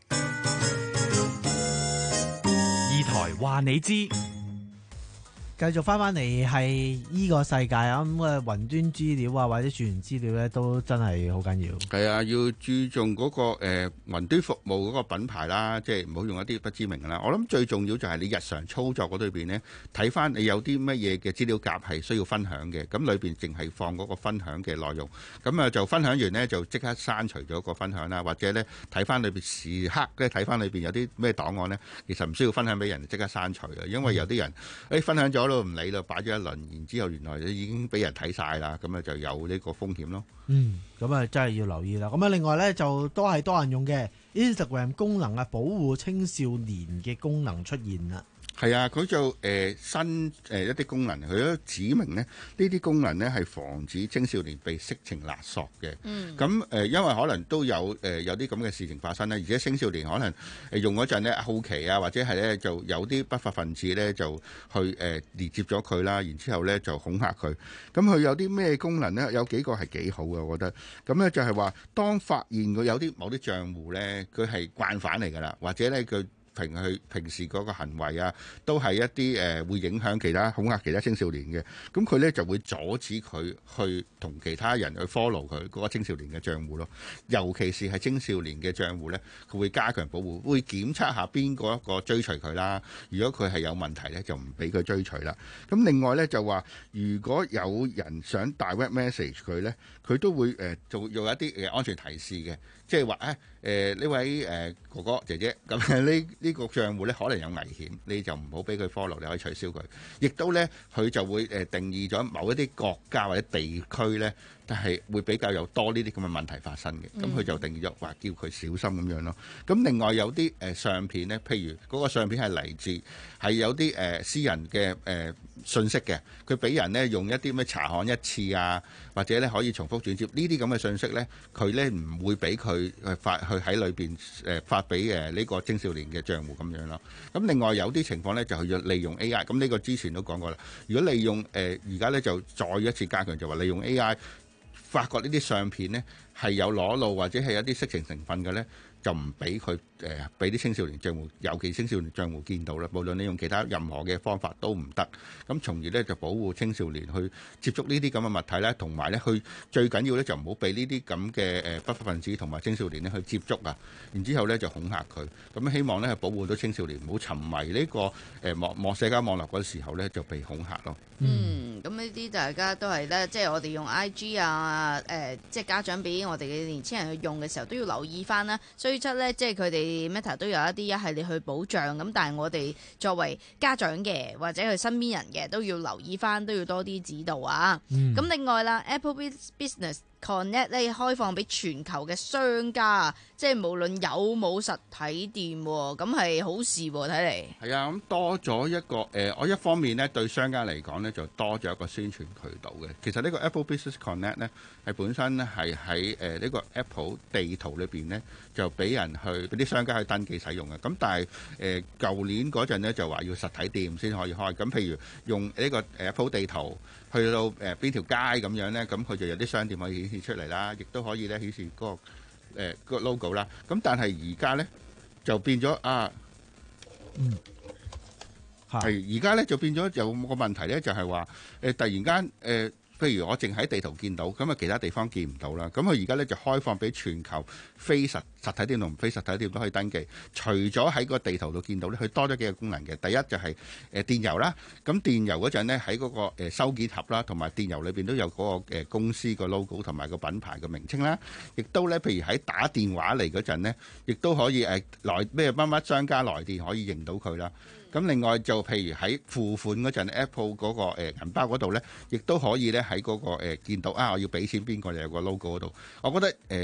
二台話你知。 繼續翻翻嚟係依個世界啊！咁嘅雲端資料啊，或者傳資料咧，都真係好緊要。 係啊，要注重嗰、那個誒、呃、雲端服務嗰個品牌啦，即係唔好用一啲不知名嘅啦。我諗最重要就係你日常操作嗰裏邊呢，睇翻你有啲乜嘢嘅資料夾係需要分享嘅，咁裏邊淨係放嗰個分享嘅內容，咁啊就分享完呢，就即刻刪除咗個分享啦，或者呢，睇翻裏邊時刻咧睇翻裏邊有啲咩檔案呢，其實唔需要分享俾人，即刻刪除嘅，因為有啲人誒、哎、分享咗。都唔理啦，擺咗一輪，然之後原來已經俾人睇晒啦，咁啊就有呢個風險咯。 嗯，咁啊真係要留意啦。咁啊，另外呢，就都係多人用嘅 Instagram 功能啊，保護青少年嘅功能出現啦。 係啊，佢就誒、呃、新誒、呃、一啲功能，佢都指明呢呢啲功能呢係防止青少年被色情勒索嘅。嗯，咁誒、呃，因為可能都有誒、呃、有啲咁嘅事情發生咧，而且青少年可能誒用嗰陣咧好奇啊，或者係咧就有啲不法分子咧就去誒、呃、連接咗佢啦，然之後咧就恐嚇佢。咁佢有啲咩功能呢？有幾個係幾好嘅，我覺得。咁咧就係話，當發現佢有啲某啲賬戶咧，佢係慣犯嚟㗎啦，或者咧佢。平佢平時嗰個行為啊，都係一啲誒、呃、會影響其他恐嚇其他青少年嘅，咁佢咧就會阻止佢去同其他人去 follow 佢嗰個青少年嘅賬戶咯。尤其是係青少年嘅賬戶咧，佢會加強保護，會檢測下邊個一個追隨佢啦。如果佢係有問題咧，就唔俾佢追隨啦。咁另外咧就話，如果有人想 direct message 佢咧，佢都會誒做、呃、用一啲誒安全提示嘅，即係話誒誒呢位誒、呃、哥哥姐姐咁呢。呢個賬戶咧可能有危險，你就唔好俾佢 follow，你可以取消佢。亦都咧，佢就會誒定義咗某一啲國家或者地區咧，但係會比較有多呢啲咁嘅問題發生嘅。咁佢、嗯、就定義咗話叫佢小心咁樣咯。咁另外有啲誒相片咧，譬如嗰個相片係嚟自係有啲誒、呃、私人嘅誒、呃、信息嘅，佢俾人咧用一啲咩查看一次啊，或者咧可以重複轉接呢啲咁嘅信息咧，佢咧唔會俾佢誒發去喺裏邊誒發俾誒呢個青少年嘅賬戶咁樣咯。咁另外有啲情況咧就係要利用 A I， 咁呢個之前都講過啦。如果利用誒而家咧就再一次加強，就話利用 A I 發覺呢啲相片咧係有裸露或者係一啲色情成分嘅咧，就唔俾佢誒俾啲青少年賬戶，尤其青少年賬戶見到啦。無論你用其他任何嘅方法都唔得。咁從而咧就保護青少年去接觸呢啲咁嘅物體咧，同埋咧去最緊要咧就唔好俾呢啲咁嘅誒不法分子同埋青少年咧去接觸啊。然之後咧就恐嚇佢。咁希望咧係保護到青少年唔好沉迷呢個誒網網社交網絡嗰時候咧就被恐嚇咯。 嗯，咁呢啲大家都係咧，即係我哋用 I G 啊，誒、呃，即係家長俾我哋嘅年輕人去用嘅時候都要留意翻啦。雖則咧，即係佢哋 Meta 都有一啲一系列去保障，咁但係我哋作為家長嘅或者佢身邊人嘅都要留意翻，都要多啲指導啊。咁、嗯、另外啦 ，Apple Business Connect 咧開放俾全球嘅商家，即係無論有冇實體店，咁係好事喎。睇嚟係啊，咁多咗一個誒、呃，我一方面咧對商家嚟講咧就多咗一個宣傳渠道嘅。其實呢個 Apple Business Connect 咧係本身咧係喺誒呢個 Apple 地圖裏邊咧就俾人去俾啲商家去登記使用嘅。咁但係誒舊年嗰陣咧就話要實體店先可以開。咁譬如用呢個 Apple 地圖去到誒邊條街咁樣咧，咁佢就有啲商店可以顯示出嚟啦，亦都可以咧顯示嗰、嗰個。誒、呃嗰個 logo 啦，咁但係而家咧就變咗啊，嗯，係而家咧就變咗有個問題咧，就係話誒突然間誒。呃譬如我淨喺地圖見到，咁啊其他地方見唔到啦。咁佢而家咧就開放俾全球非實實體店同非實體店都可以登記。除咗喺個地圖度見到咧，佢多咗幾個功能嘅。第一就係誒電郵啦。咁電郵嗰陣咧喺嗰個誒收件盒啦，同埋電郵裏邊都有嗰個誒公司個 logo 同埋個品牌嘅名稱啦。亦都咧，譬如喺打電話嚟嗰陣咧，亦都可以誒來咩乜乜商家來電可以認到佢啦。咁另外就譬如喺付款嗰陣 ，Apple 嗰個誒銀包嗰度咧，亦都可以咧喺嗰個誒見到啊，我要俾錢邊個就有個 logo 嗰度。我覺得誒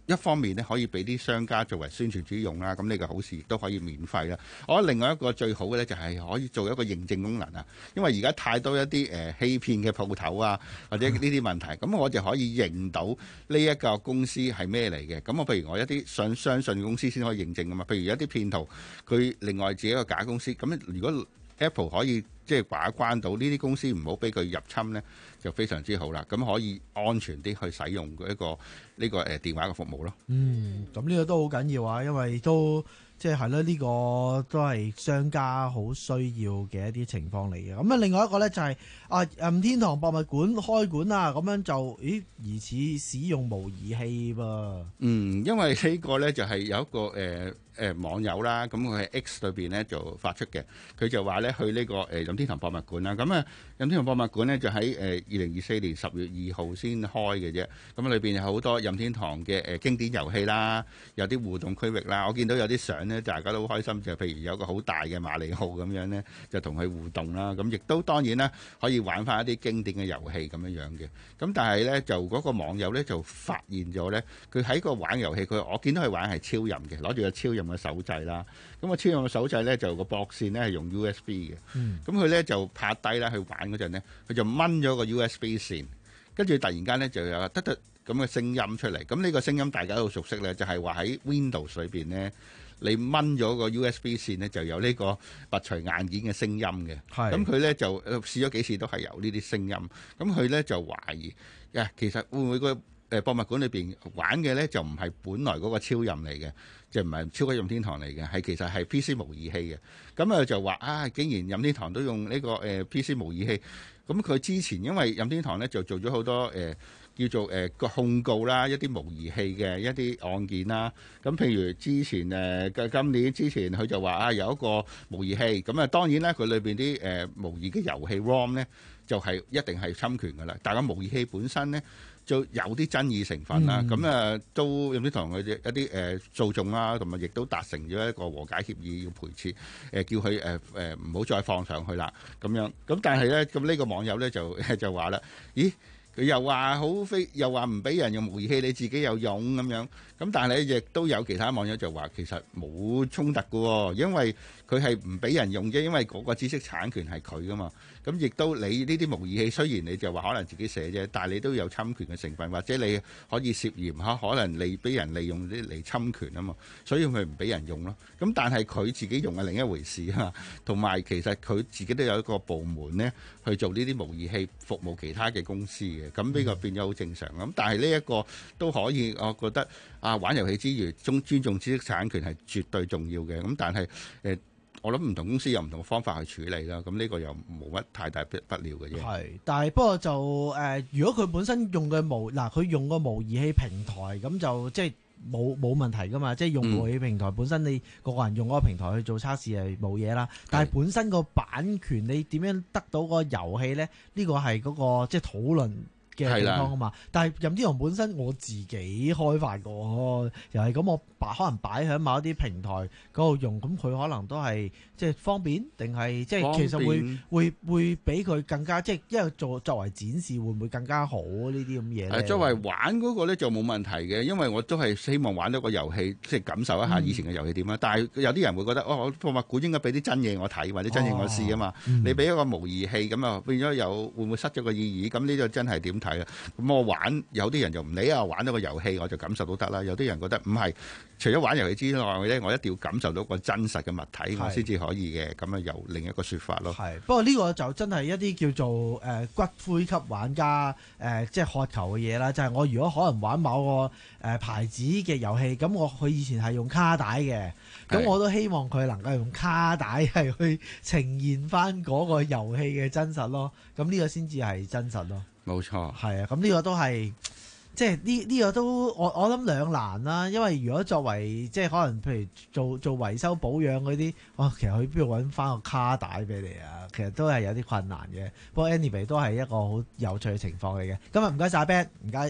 一方面咧可以俾啲商家作為宣傳主用啦，咁呢個好事亦都可以免費啦。我覺得另外一個最好嘅咧就係可以做一個認證功能啊，因為而家太多一啲誒、呃、欺騙嘅鋪頭啊，或者呢啲問題，咁我就可以認到呢一個公司係咩嚟嘅。咁我譬如我一啲想相信公司先可以認證噶嘛，譬如一啲騙徒佢另外自己一個假公司，咁如果 Apple 可以即係把關到呢啲公司唔好俾佢入侵呢，就非常之好啦。咁可以安全啲去使用一個呢個誒電話嘅服務咯。 嗯，咁呢個都好緊要啊，因為都即係係咯，呢個都係商家好需要嘅一啲情況嚟嘅。咁啊，另外一個呢，就係啊任天堂博物館開館啊，咁樣就咦疑似使用模擬器噃。嗯， 因為呢個呢，就係有一個誒。呃誒、呃、網友啦，咁佢喺 X 裏邊咧就發出嘅，佢就話咧去呢、這個誒、呃、任天堂博物館啦。咁啊，任天堂博物館咧就喺誒二零二四年十月二號先開嘅啫。咁裏邊有好多任天堂嘅誒、呃、經典遊戲啦，有啲互動區域啦。我見到有啲相咧，大家都好開心，就譬如有個好大嘅馬里奧咁樣咧，就同佢互動啦。咁亦都當然啦，可以玩翻一啲經典嘅遊戲咁樣樣嘅。咁但係咧，就嗰個網友咧就發現咗咧，佢喺個玩遊戲，佢我見到佢玩係超任嘅，攞住個超任嘅手掣啦，咁啊超任嘅手掣咧就個駁線咧係用 U S B 嘅，咁佢咧就拍低啦去玩嗰陣咧，佢就掹咗個 U S B 線，跟住突然間咧就有得得咁嘅聲音出嚟，咁呢個聲音大家都熟悉咧，就係話喺 Windows 裏邊咧，你掹咗個 U S B 線咧就有呢個拔除硬件嘅聲音嘅，咁佢咧就試咗幾次都係有呢啲聲音，咁佢咧就懷疑呀，其實會唔會個誒博物館裏邊玩嘅咧就唔係本來嗰個超任嚟嘅，就唔係超級任天堂嚟嘅，係其實係 P C 模擬器嘅。咁啊就話啊，竟然任天堂都用呢個誒 P C 模擬器，咁佢之前因為任天堂咧就做咗好多誒、呃、叫做誒個、呃、控告啦，一啲模擬器嘅一啲案件啦。咁譬如之前誒嘅、呃、今年之前佢就話啊有一個模擬器，咁啊當然咧佢裏邊啲誒模擬嘅遊戲 ROM 咧就係、是、一定係侵權㗎啦。但係個模擬器本身咧，就有啲爭議成分啦，咁誒、嗯、都任天堂佢一啲誒訴訟啦，同埋亦都達成咗一個和解協議，要賠償，誒、呃、叫佢誒誒唔好再放上去啦，咁樣。咁但係咧，咁呢個網友咧就就話啦，咦？佢又話好非，又話唔俾人用模擬器，你自己有用咁樣。咁但係咧，亦都有其他網友就話其實冇衝突嘅喎，因為佢係唔俾人用啫，因為嗰個知識產權係佢噶嘛。咁亦都你呢啲模擬器，雖然你就話可能自己寫啫，但係你都有侵權嘅成分，或者你可以涉嫌嚇可能你俾人利用啲嚟侵權啊嘛，所以佢唔俾人用咯。咁但係佢自己用係另一回事啊，同埋其實佢自己都有一個部門呢去做呢啲模擬器服務其他嘅公司嘅，咁呢個變咗好正常。咁但係呢一個都可以，我覺得啊玩遊戲之餘，尊尊重知識產權係絕對重要嘅。咁但係誒。呃我諗唔同公司有唔同嘅方法去處理啦，咁呢個又冇乜太大不了嘅啫。係，但係不過就誒、呃，如果佢本身用嘅模嗱，佢用個模擬器平台，咁就即係冇冇問題噶嘛。即係用模擬器平台本身，你個個人用嗰個平台去做測試係冇嘢啦。但係本身個版權，你點樣得到個遊戲咧？呢、呢個係嗰、嗰個即係討論嘅地方啊嘛，但係任天堂本身我自己開發過，又係咁我擺可能擺喺某一啲平台嗰度用，咁佢可能都係即係方便，定係即係其實會會會俾佢更加即係因為作作為展示會唔會更加好呢啲咁嘢咧？作為玩嗰個咧就冇問題嘅，因為我都係希望玩到個遊戲，即係感受一下以前嘅遊戲點啦。嗯、但係有啲人會覺得哦，我博物館應該俾啲真嘢我睇，或者真嘢我試啊嘛。哦嗯、你俾一個模擬器咁啊，變咗有會唔會失咗個意義？咁呢個真係點睇啊？咁我玩有啲人就唔理啊，玩到個遊戲我就感受到得啦。有啲人覺得唔係，除咗玩遊戲之外咧，我一定要感受到個真實嘅物體，我先至可以嘅。咁啊，有另一個説法咯。係，不過呢個就真係一啲叫做誒、呃、骨灰級玩家誒、呃，即係渴求嘅嘢啦。就係、是、我如果可能玩某個誒、呃、牌子嘅遊戲，咁我佢以前係用卡帶嘅，咁我都希望佢能夠用卡帶係去呈現翻嗰個遊戲嘅真實咯。咁呢個先至係真實咯。冇錯，係啊，咁呢個都係即係呢呢個都我我諗兩難啦，因為如果作為即係可能譬如做做維修保養嗰啲，哇，其實去邊度揾翻個卡帶俾你啊？其實都係有啲困難嘅。不過 anyway 都係一個好有趣嘅情況嚟嘅。今日唔該晒 Ben， 唔該。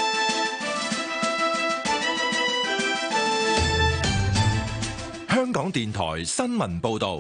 香港電台新聞報道。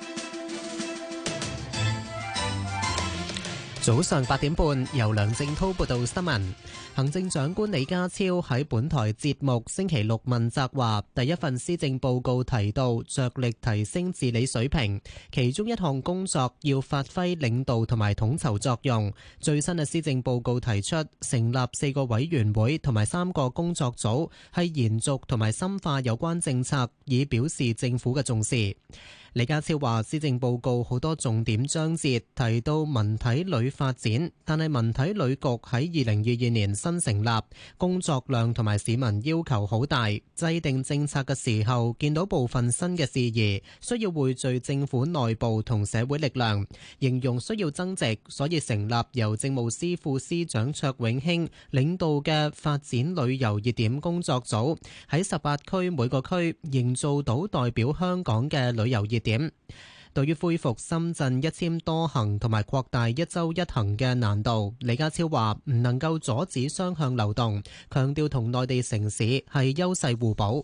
早上八點半，由梁正滔報道新聞。行政長官李家超喺本台節目星期六問責話，第一份施政報告提到着力提升治理水平，其中一項工作要發揮領導同埋統籌作用。最新嘅施政報告提出成立四個委員會同埋三個工作組，係延續同埋深化有關政策，以表示政府嘅重視。李家超話，施政報告好多重點章節提到文體旅發展，但係文體旅局喺二零二二年新成立，工作量同埋市民要求好大，制定政策嘅時候見到部分新嘅事宜，需要匯聚政府內部同社會力量，形容需要增值，所以成立由政務司副司長卓永興領導嘅發展旅遊熱點工作組，喺十八區每個區營造到代表香港嘅旅遊熱點。對於恢復深圳一簽多行同埋擴大一周一行嘅難度，李家超話唔能夠阻止雙向流動，強調同內地城市係優勢互補。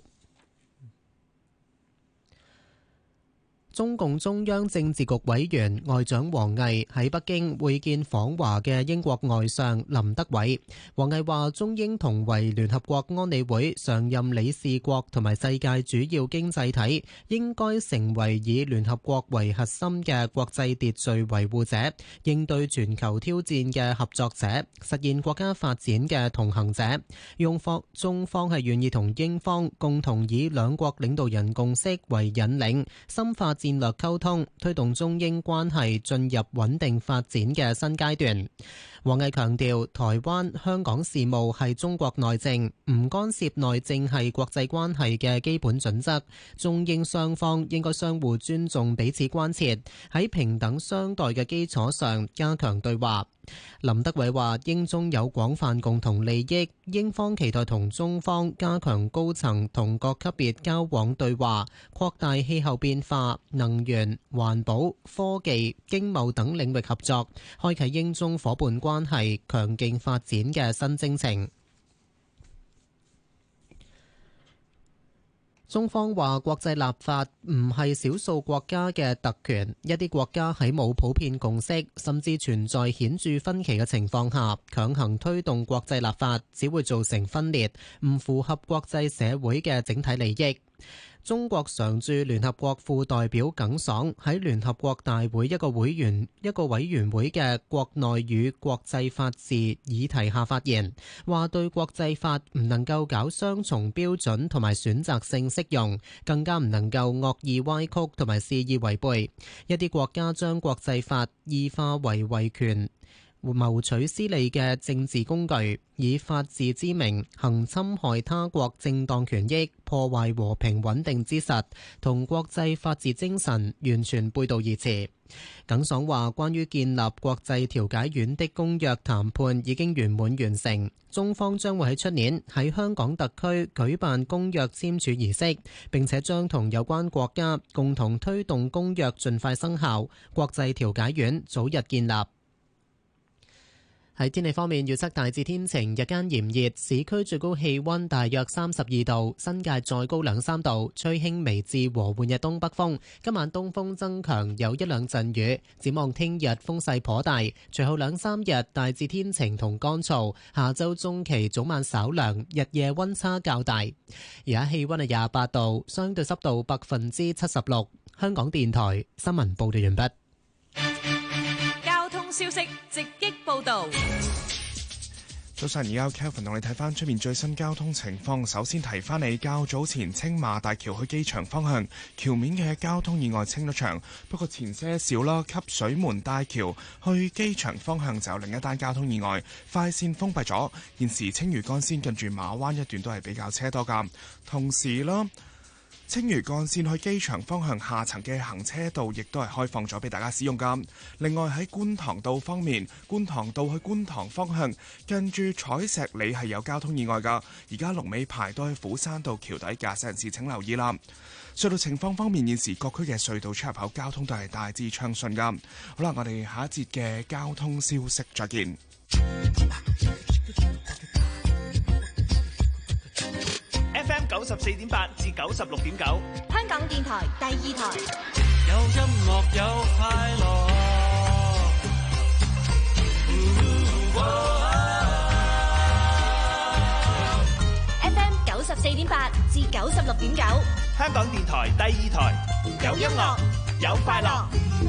中共中央政治局委員外長王毅喺北京會見訪華嘅英國外相林德偉。王毅話：中英同為聯合國安理會常任理事國同埋世界主要經濟體，應該成為以聯合國為核心嘅國際秩序維護者，應對全球挑戰嘅合作者，實現國家發展嘅同行者。用方中方係願意同英方共同以兩國領導人共識為引領，深化戰略溝通，推動中英關係進入穩定發展嘅新階段。王毅強調，台灣、香港事務係中國內政，唔干涉內政係國際關係嘅基本準則。中英雙方應該相互尊重彼此關切，喺平等相待嘅基礎上加強對話。林德偉話：英中有廣泛共同利益，英方期待同中方加強高層同各級別交往對話，擴大氣候變化、能源、環保、科技、經貿等領域合作，開啟英中夥伴關係強勁發展嘅新征程。中方話，國際立法唔係少數國家嘅特權，一啲國家喺冇普遍共識，甚至存在顯著分歧嘅情況下，強行推動國際立法，只會造成分裂，唔符合國際社會嘅整體利益。中國常駐聯合國副代表耿爽喺聯合國大會一個會員一個委員會嘅國內與國際法治議題下發言，話對國際法唔能夠搞雙重標準同埋選擇性適用，更加唔能夠惡意歪曲同埋肆意違背。一啲國家將國際法異化為維權謀取私利嘅政治工具，以法治之名行侵害他國正當權益，破壞和平穩定之實，同國際法治精神完全背道而馳。耿爽話：關於建立國際調解院的公約談判已經圓滿完成，中方將會喺出年喺香港特區舉辦公約簽署儀式，並且將同有關國家共同推動公約盡快生效，國際調解院早日建立。喺天氣方面，預測大致天晴，日間炎熱，市區最高氣溫大約三十二度，新界再高兩三度，吹輕微至和緩嘅東北風。今晚東風增強，有一兩陣雨。展望聽日風勢頗大，隨後兩三日大致天晴同乾燥。下週中期早晚稍涼，日夜溫差較大。而家氣溫係廿八度，相對濕度百分之七十六。香港電台新聞報道完畢。 消息直擊報道。 早晨，而家 Kelvin 同你睇翻出面最新交通情況。首先提翻你，較早前青馬大橋去機場方向橋面嘅交通意外清咗場，不過前些少啦，汲水門大橋去機場方向就有另一單交通意外，快線封閉咗。現時青嶼幹線近住馬灣一段都係比較車多噶。同時啦，青嶼幹線去機場方向下層嘅行車道亦都係開放咗俾大家使用㗎。另外喺觀塘道方面，觀塘道去觀塘方向近住彩石里係有交通意外㗎。而家龍尾排到去虎山道橋底，駕駛人士請留意啦。隧道情況方面，現時各區嘅隧道出入口交通都係大致暢順㗎。好啦，我哋下一節嘅交通消息再見。 F M 九九十四點八至九十六點九， 香港電台第二台。 有音樂有快樂。 F M 九十四點八至九十六點九， 香港電台第二台，有音樂有快樂。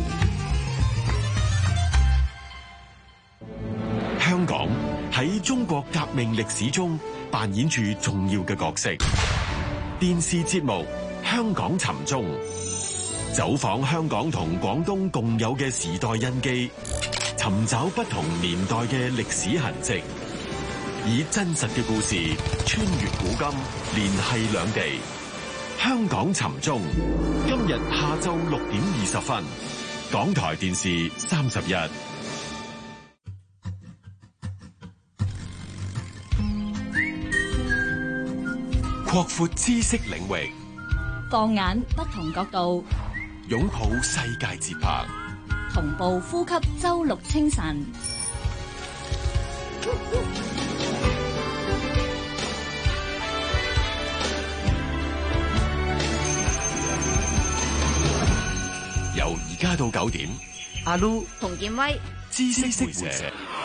香港喺中國革命歷史中扮演住重要嘅角色。電視節目《香港尋蹤》，走訪香港同廣東共有嘅時代印記，尋找不同年代嘅歷史痕跡，以真實嘅故事穿越古今，聯繫兩地。香港尋蹤，今日下晝六點二十分，港台電視三十一。擴闊知識領域， 放眼不同角度， 擁抱世界節拍， 同步呼吸周六清晨。 由而家到九點， 阿 Lu 同建威， 知識會社。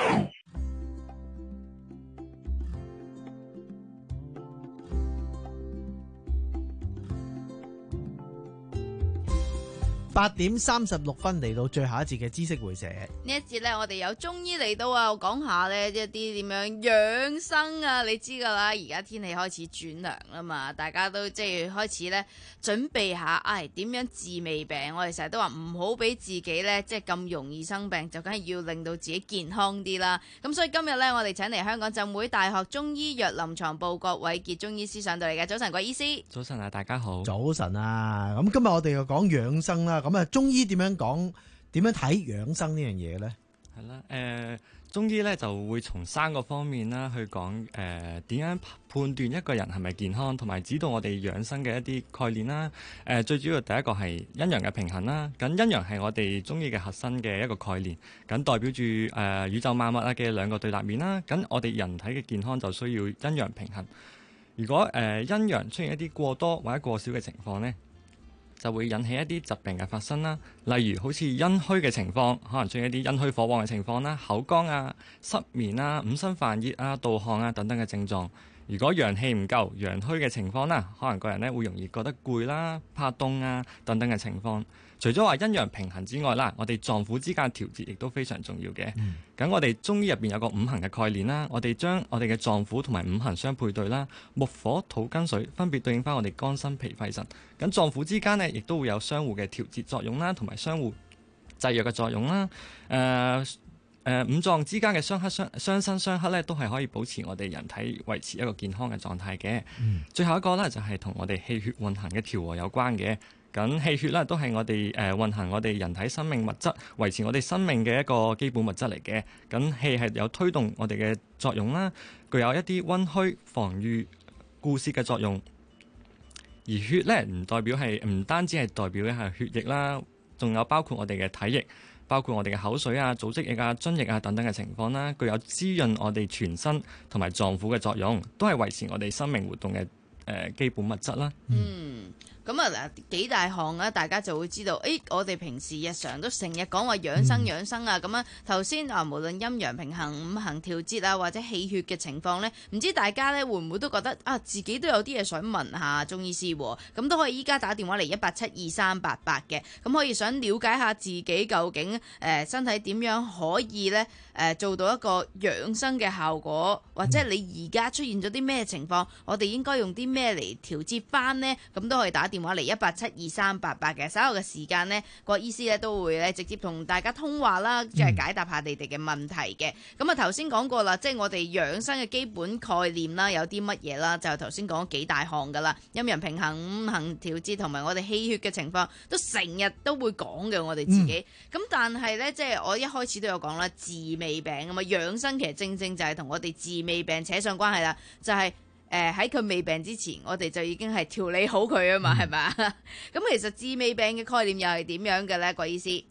八點三十六分嚟到最後一節嘅知識會社。 呢一節呢，我哋有中醫嚟到啊，我講下呢一啲點樣養生啊。你知噶啦，而家天氣開始轉涼啦嘛，大家都即係開始呢準備下，唉、哎，點樣治未病？我哋成日都話唔好俾自己呢，即係咁容易生病，就梗係要令到自己健康啲啦。咁所以今日呢，我哋請嚟香港浸會大學中醫藥臨床部郭偉傑中醫師上到嚟嘅。早晨，郭醫師。 早晨啊，大家好。 早晨啊，咁今日我哋又講養生啦。咁啊，中醫點樣講？點樣睇養生呢樣嘢呢？ 係啦，誒、呃，中醫咧就會從三個方面啦去講，誒、呃，點樣判斷一個人係咪健康，同埋指導我哋養生嘅一啲概念啦。誒、呃，最主要第一個係陰陽嘅平衡啦。咁陰陽係我哋中醫嘅核心嘅一個概念，咁代表住誒、呃、宇宙萬物啊嘅兩個對立面啦。咁我哋人體嘅健康就需要陰陽平衡。如果誒、呃、陰陽出現一啲過多或者過少嘅情況呢，就會引起一啲疾病嘅發生啦，例如好似陰虛嘅情況，可能出現一啲陰虛火旺嘅情況啦，口乾啊、失眠啊、五心煩熱啊、盜汗啊等等嘅症狀。如果陽氣唔夠、陽虛嘅情況啦，可能個人咧會容易覺得攰啦、怕凍啊等等嘅情況。除咗話陰陽平衡之外啦，我哋臟腑之間調節亦都非常重要嘅。咁、嗯、我哋中醫入邊有個五行嘅概念啦，我哋將我哋嘅臟腑同埋五行相配對啦，木火土金水分別對應翻我哋肝心脾肺腎。咁臟腑之間呢，亦都會有相互嘅調節作用啦，同埋相互制約嘅作用啦。誒、呃、誒、呃，五臟之間嘅相克相相生相克咧，都係可以保持我哋人體維持一個健康嘅狀態嘅。嗯、最後一個咧就係、是、同我哋氣血運行嘅調和有關嘅。咁氣血咧都係我哋誒、呃、運行我哋人體生命物質，維持我哋生命嘅一個基本物質嚟嘅。咁氣係有推動我哋嘅作用啦，具有一啲溫虛防禦固攝嘅作用。而血咧唔代表係唔單止係代表嘅係血液啦，仲有包括我哋嘅體液，包括我哋嘅口水啊、組織液啊、津液啊等等嘅情況啦，具有滋潤我哋全身同埋臟腑嘅作用，都係維持我哋生命活動嘅誒、呃、基本物質啦。 嗯。咁啊嗱，幾大項啊，大家就會知道，誒、哎，我哋平時日常都成日講話養生養生啊，咁啊頭先啊，無論陰陽平衡、五行調節啊，或者氣血嘅情況呢，唔知大家呢會唔會都覺得啊，自己都有啲嘢想問下中醫師喎，咁都可以依家打電話嚟一八七二三八八嘅，咁可以想了解下自己究竟誒、呃、身體點樣可以呢誒、呃、做到一個養生嘅效果，或者你而家出現咗啲咩情況，我哋應該用啲咩嚟調節翻呢？咁都可以打電話嚟一八七二三八八嘅，稍後嘅時間呢，郭醫師咧都會咧直接同大家通話啦，即係解答下你哋嘅問題嘅。咁啊頭先講過啦，即係我哋養生嘅基本概念啦，有啲乜嘢啦？就頭先講幾大項噶啦，陰陽平衡、五行調節同埋我哋氣血嘅情況，都成日都會講嘅我哋自己。咁、嗯、但係呢，即係我一開始都有講啦，治未病咁啊，養生其實正正就係同我哋治未病扯上關係啦，就係、是。誒喺佢未病之前，我哋就已經係調理好佢啊嘛，係咪啊？咁其實治未病嘅概念又係點樣嘅咧，郭醫師？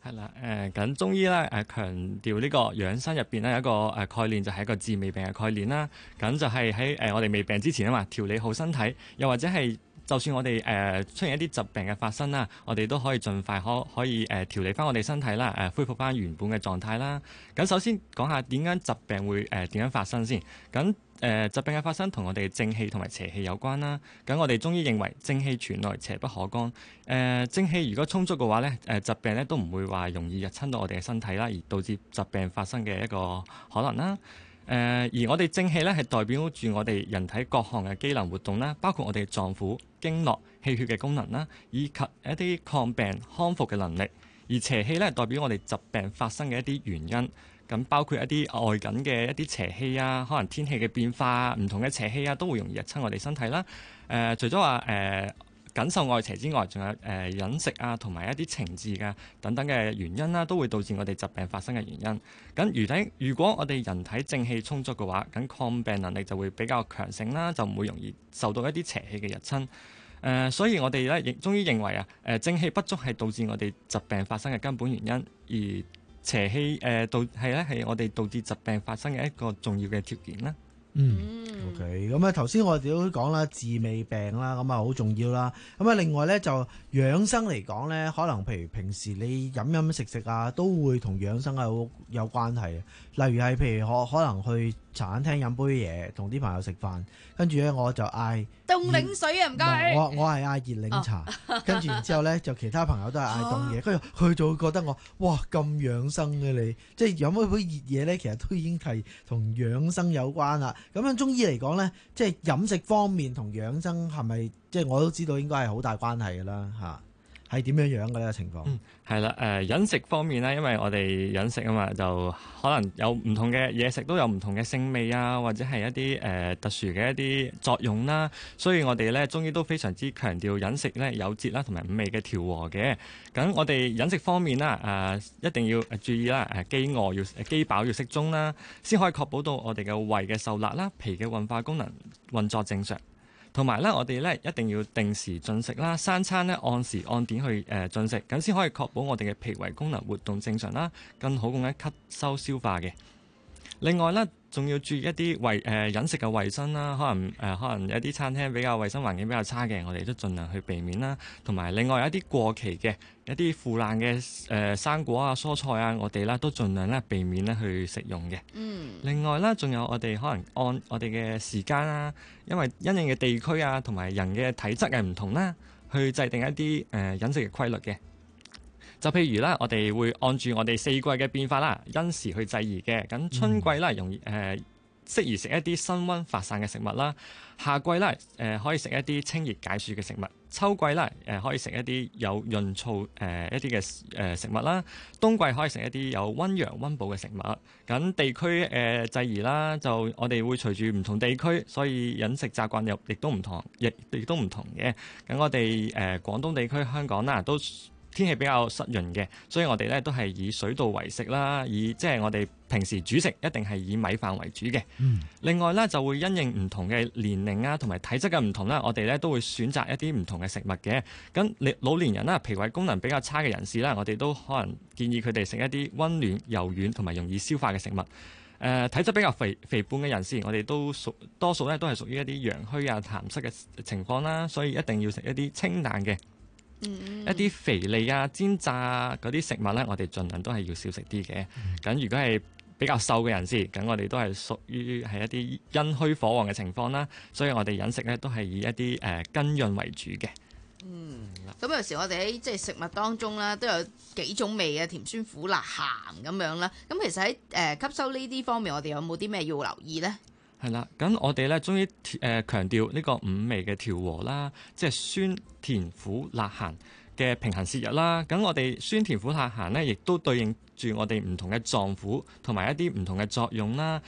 係啦，誒咁中醫咧誒強調呢個養生入邊咧有一個誒概念，就係一個治未病嘅概念啦。咁就係喺誒我哋未病之前啊嘛，調理好身體，又或者係就算我哋誒出現一啲疾病嘅發生啦，我哋都可以盡快可可以誒調理翻我哋身體啦，誒恢復翻原本嘅狀態啦。咁首先講下點樣疾病會誒點樣發生先。咁誒、呃、疾病嘅發生同我哋正氣同埋邪氣有關啦。咁我哋中醫認為正氣存內，邪不可干。誒、呃、正氣如果充足嘅話咧，誒、呃、疾病咧都唔會話容易入侵到我哋嘅身體啦，而導致疾病發生嘅一個可能啦。誒、呃、而我哋正氣咧係代表住我哋人體各項嘅機能活動啦，包括我哋臟腑、經絡、氣血嘅功能啦，以及一啲抗病康復嘅能力。而邪氣咧代表我哋疾病發生嘅一啲原因。咁包括一啲外境嘅一啲邪氣啊，可能天氣嘅變化、唔同嘅邪氣啊，都會容易入侵我哋身體啦。誒、呃，除咗話誒謹受外邪之外，仲有誒、呃、飲食啊，同埋一啲情志嘅等等嘅原因啦，都會導致我哋疾病發生嘅原因。咁如體如果我哋人體正氣充足嘅話，咁抗病能力就會比較強盛啦，就唔會容易受到一啲邪氣嘅入侵。誒、呃，所以我哋咧亦終於認為啊，誒、呃、正氣不足係導致我哋疾病發生嘅根本原因，而邪氣誒導係咧係我哋導致疾病發生嘅一個重要嘅條件啦。 嗯 ，OK，咁啊頭先我哋都講啦，治未病啦，咁啊好重要啦。咁啊另外咧就養生嚟講咧，可能譬如平時你飲飲食食啊，都會同養生係好有關係。例如係譬如可可能去茶餐廳飲杯嘢，同啲朋友食飯，跟住咧我就嗌凍檸水啊，唔該。 我我係嗌熱檸茶，哦、跟住然之後咧就其他朋友都係嗌凍嘢，跟住佢就會覺得我哇咁養生嘅你，即係飲一杯熱嘢咧，其實都已經係同養生有關啦。咁樣中醫嚟講咧，即係飲食方面同養生係咪即係我都知道應該係好大關係㗎啦嚇。係點樣樣嘅呢個情況？嗯， 係啦，誒、呃、飲食方面咧，因為我哋飲食啊嘛，就可能有唔同嘅嘢食都有唔同嘅性味啊，或者係一啲誒、呃、特殊嘅一啲作用啦。所以我哋咧中醫都非常之強調飲食咧有節啦，同埋五味嘅調和嘅。咁我哋飲食方面啦，誒、呃、一定要注意啦，誒飢餓要飢飽要適中啦，先可以確保到我哋嘅胃嘅受納啦，脾嘅運化功能運作正常。同埋咧，我哋咧一定要定時進食啦，三餐咧按時按點去誒進食，咁先可以確保我哋嘅脾胃功能活動正常啦，更好咁樣吸收消化嘅。另外咧，仲要注意一啲衛誒飲食嘅衛生啦，可能誒、呃、可能有啲餐廳比較衛生環境比較差嘅，我哋都盡量去避免啦。同埋另外有一啲過期嘅一啲腐爛嘅誒生果啊、蔬菜啊，我哋咧都盡量咧避免咧去食用嘅。嗯。另外咧，仲有我哋可能按我哋嘅時間啦，因為因應嘅地區啊，同埋人嘅體質係唔同啦，去制定一啲誒、呃、飲食嘅規律嘅。就譬如啦，我哋會按住我哋四季嘅變化啦，因時去制宜嘅。咁春季啦，容易誒、呃、適宜食一啲辛溫發散嘅食物啦。夏季啦，誒、呃、可以食一啲清熱解暑嘅食物。秋季啦，誒、呃、可以食一啲有潤燥誒一啲嘅誒食物啦。冬季可以食一啲有溫陽溫補嘅食物。咁地區誒、呃、制宜啦，就我哋會隨住唔同地區，所以飲食習慣又亦都唔同，亦亦都唔同嘅。咁我哋誒、呃、廣東地區香港啦，都天氣比較濕潤嘅，所以我哋咧都係以水稻為食啦，以即係我哋平時煮食一定係以米飯為主嘅。嗯。另外咧就會因應唔同嘅年齡啊，同埋體質嘅唔同啦，我哋咧都會選擇一啲唔同嘅食物嘅。咁老年人啦，脾胃功能比較差嘅人士啦，我哋都可能建議佢哋食一啲溫暖、柔軟同埋容易消化嘅食物。誒、呃，體質比較肥肥胖嘅人士，我哋都屬多數咧都係屬於一啲陽虛啊、痰濕嘅情況啦，所以一定要食一啲清淡嘅。嗯、一啲肥膩啊、煎炸啊嗰啲食物咧，我哋盡量都係要少食啲嘅。咁、嗯、如果係比較瘦嘅人士，咁我哋都係屬於係一啲陰虛火旺嘅情況啦。所以我哋飲食咧都係以一啲誒津潤為主嘅。 嗯，咁有時我哋喺即係食物當中啦，都有幾種味嘅，甜、酸、苦、辣、鹹咁樣啦。咁其實喺誒、呃、吸收呢啲方面，我哋有冇啲咩要留意咧？ 係啦，咁我哋咧終於誒強調呢個五味嘅調和啦，即係酸、甜、苦、辣、鹹嘅平衡攝入啦。咁我哋酸、甜、苦、辣、鹹咧，亦都對應住我哋唔同嘅臟腑同埋一啲唔同嘅作用啦。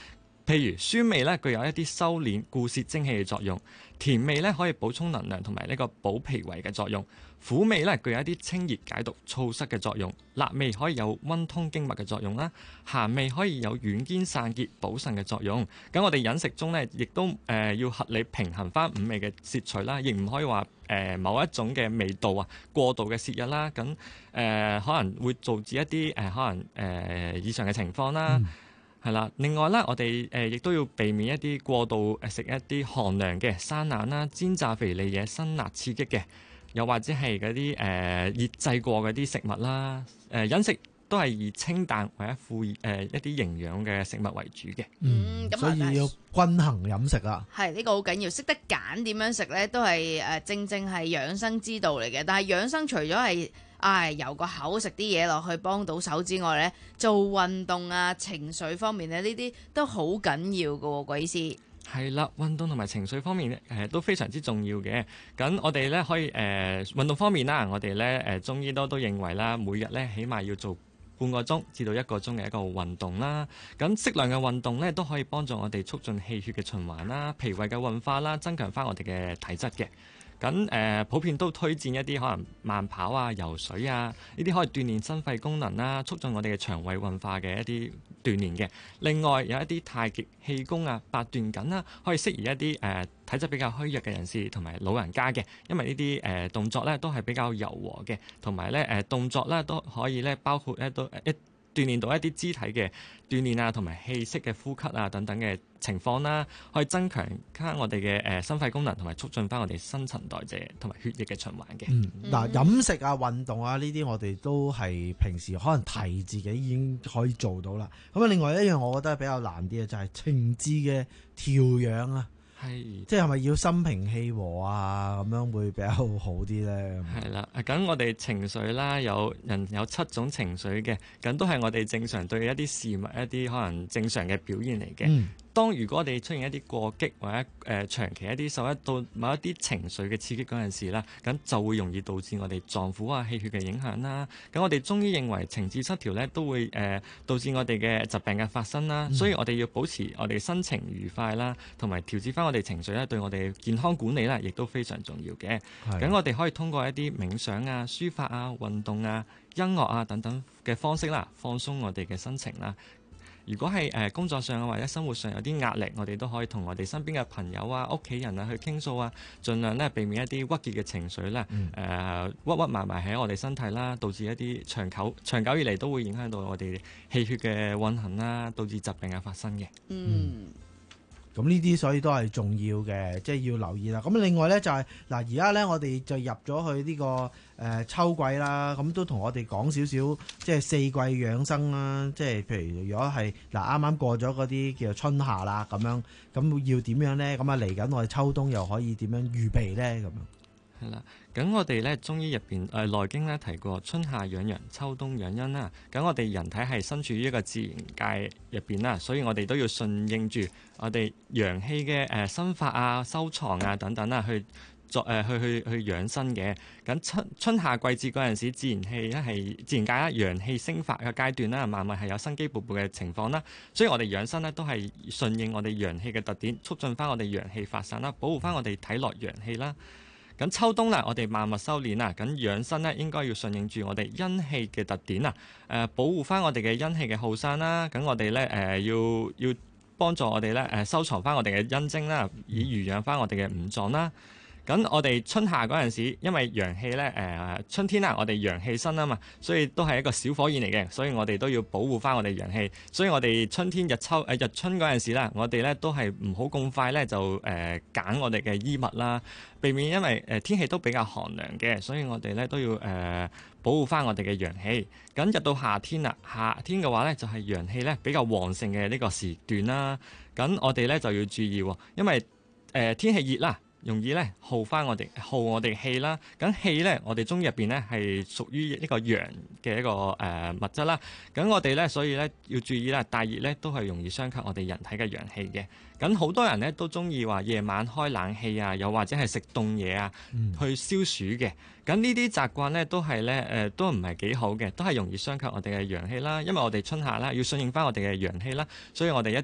譬如酸味咧，具有一啲收斂、固攝精氣嘅作用；甜味咧，可以補充能量同埋呢個補脾胃嘅作用；苦味咧，具有一啲清熱解毒、燥濕嘅作用；辣味可以有溫通經脈嘅作用啦；鹹味可以有軟堅散結、補腎嘅作用。咁我哋飲食中咧，亦都誒、呃、要合理平衡翻五味嘅攝取啦，亦唔可以話誒、呃、某一種嘅味道啊過度嘅攝入啦。咁誒、呃、可能會導致一啲誒、呃、可能誒、呃、以上嘅情況啦。嗯係啦，另外咧，我哋誒亦都要避免一啲過度誒食一啲寒涼嘅、生冷啦、煎炸肥膩嘢、辛辣刺激嘅，又或者係嗰啲誒醃製過嗰啲食物啦。誒、呃、飲食都係以清淡或者富誒、呃、一啲營養嘅食物為主嘅。 嗯，所以要均衡飲食啦。 係呢、呢個好緊要，識得揀點樣食咧，都係誒正正係養生之道嚟嘅。但係養生除咗係唉，由個口食啲嘢落去幫到手之外呢，做運動啊、情緒方面咧，呢啲都好緊要㗎喎，鬼醫師。 係啦，運動同埋情緒方面誒、呃、都非常之重要嘅。咁我哋咧可以誒、呃、運動方面啦，我哋咧誒中醫都都認為啦，每日咧起碼要做半個鐘至到一個鐘嘅一個運動啦。咁適量嘅運動咧都可以幫助我哋促進氣血嘅循環啦、脾胃嘅運化啦，增強翻我哋嘅體質嘅。咁誒、呃、普遍都推薦一啲可能慢跑啊、游水啊，呢啲可以鍛鍊心肺功能啦，促進我哋嘅腸胃運化嘅一啲鍛鍊嘅。另外有一啲太極氣功啊、八段錦啦，可以適宜一啲誒、呃、體質比較虛弱嘅人士同埋老人家嘅，因為呢啲誒動作咧都係比較柔和嘅，同埋咧誒動作咧都可以咧包括一都一。鍛鍊到一啲肢體嘅鍛鍊啊，同埋氣息嘅呼吸啊等等嘅情況啦，可以增強翻我哋嘅誒心肺功能，同埋促進翻我哋新陳代謝同埋血液嘅循環嘅。 嗯，嗱、嗯，飲食啊、運動啊呢啲，我哋都係平時可能提自己已經可以做到啦。咁啊，另外一樣我覺得比較難啲嘅就係情志嘅調養啊。係，即係係咪要心平氣和啊？咁樣會比較好啲咧？ 係啦，咁我哋情緒啦，有人有七種情緒嘅，咁都係我哋正常對一啲事物一啲可能正常嘅表現嚟嘅。嗯，當如果我哋出現一啲過激或者誒、呃、長期一啲受一到某一啲情緒嘅刺激嗰陣時啦，咁就會容易導致我哋臟腑啊氣血嘅影響啦。咁我哋中醫認為情志失調咧都會誒、呃、導致我哋嘅疾病嘅發生啦。嗯、所以我哋要保持我哋心情愉快啦，同埋調節翻我哋情緒咧，對我哋健康管理咧，亦都非常重要嘅。咁我哋可以通過一啲冥想啊、書法啊、運動啊、音樂啊等等嘅方式啦，放鬆我哋嘅心情啦。如果係誒工作上啊或者生活上有啲壓力，我哋都可以同我哋身邊嘅朋友啊、屋企人啊去傾訴啊，盡量咧避免一啲鬱結嘅情緒咧，誒、嗯呃、鬱鬱埋埋喺我哋身體啦，導致一啲長久長久以嚟都會影響到我哋氣血嘅運行啦，導致疾病嘅發生嘅。 嗯。咁呢啲所以都係重要嘅，即係要留意啦。咁另外呢，就係、是、嗱，而家呢，我哋就入咗去呢、這個誒、呃、秋季啦，咁都同我哋講少少，即係四季養生啦。即係譬如如果係嗱啱啱過咗嗰啲叫做春夏啦，咁樣咁要點樣呢？咁啊嚟緊我哋秋冬又可以點樣預備呢？咁樣。 係啦，咁我哋咧中醫入邊誒內經咧提過春夏養陽，秋冬養陰啦。咁我哋人體係身處於一個自然界入邊啦，所以我哋都要順應住我哋陽氣嘅誒生發啊、收藏啊等等啦，去作誒、呃、去去去養生嘅。咁春春夏季節嗰陣時，自然氣咧係自然界啦，陽氣升發嘅階段啦，萬物係有生機勃勃嘅情況啦。所以我哋養生咧都係順應我哋陽氣嘅特點，促進翻我哋陽氣發散啦，保護翻我哋體內陽氣啦。咁秋冬啦，我哋萬物修煉啊，咁養生咧應該要順應住我哋陰氣嘅特點啊，誒、呃、保護翻我哋嘅陰氣嘅耗散啦，咁我哋咧誒要要幫助我哋咧誒收藏翻我哋嘅陰精啦，以濡養翻我哋嘅五臟啦。咁我哋春夏嗰陣時，因為陽氣咧誒、呃、春天啦，我哋陽氣生啊嘛，所以都係一個小火焰嚟嘅，所以我哋都要保護翻我哋陽氣。所以我哋春天日秋誒、呃、日春嗰陣時啦，我哋咧都係唔好咁快咧就誒揀、呃、我哋嘅衣物啦，避免因為誒、呃、天氣都比較寒涼嘅，所以我哋咧都要誒、呃、保護翻我哋嘅陽氣。咁入到夏天啦，夏天嘅話咧就係陽氣咧比較旺盛嘅呢個時段啦。咁我哋咧就要注意，因為誒、呃、天氣熱啦，容易咧耗翻我哋耗我哋氣啦，咁氣咧我哋中醫入邊咧係屬於一個陽嘅一個誒、呃、物質啦，咁我哋咧所以咧要注意啦，大熱咧都係容易傷及我哋人體嘅陽氣嘅。咁好多人咧都中意話夜晚開冷氣啊，又或者係食凍嘢啊，嗯、去消暑嘅。咁呢啲習慣咧都係咧誒都唔係幾好嘅，都係容易傷及我哋嘅陽氣啦。因為我哋春夏啦要順應翻我哋嘅陽氣啦，所以我哋一定要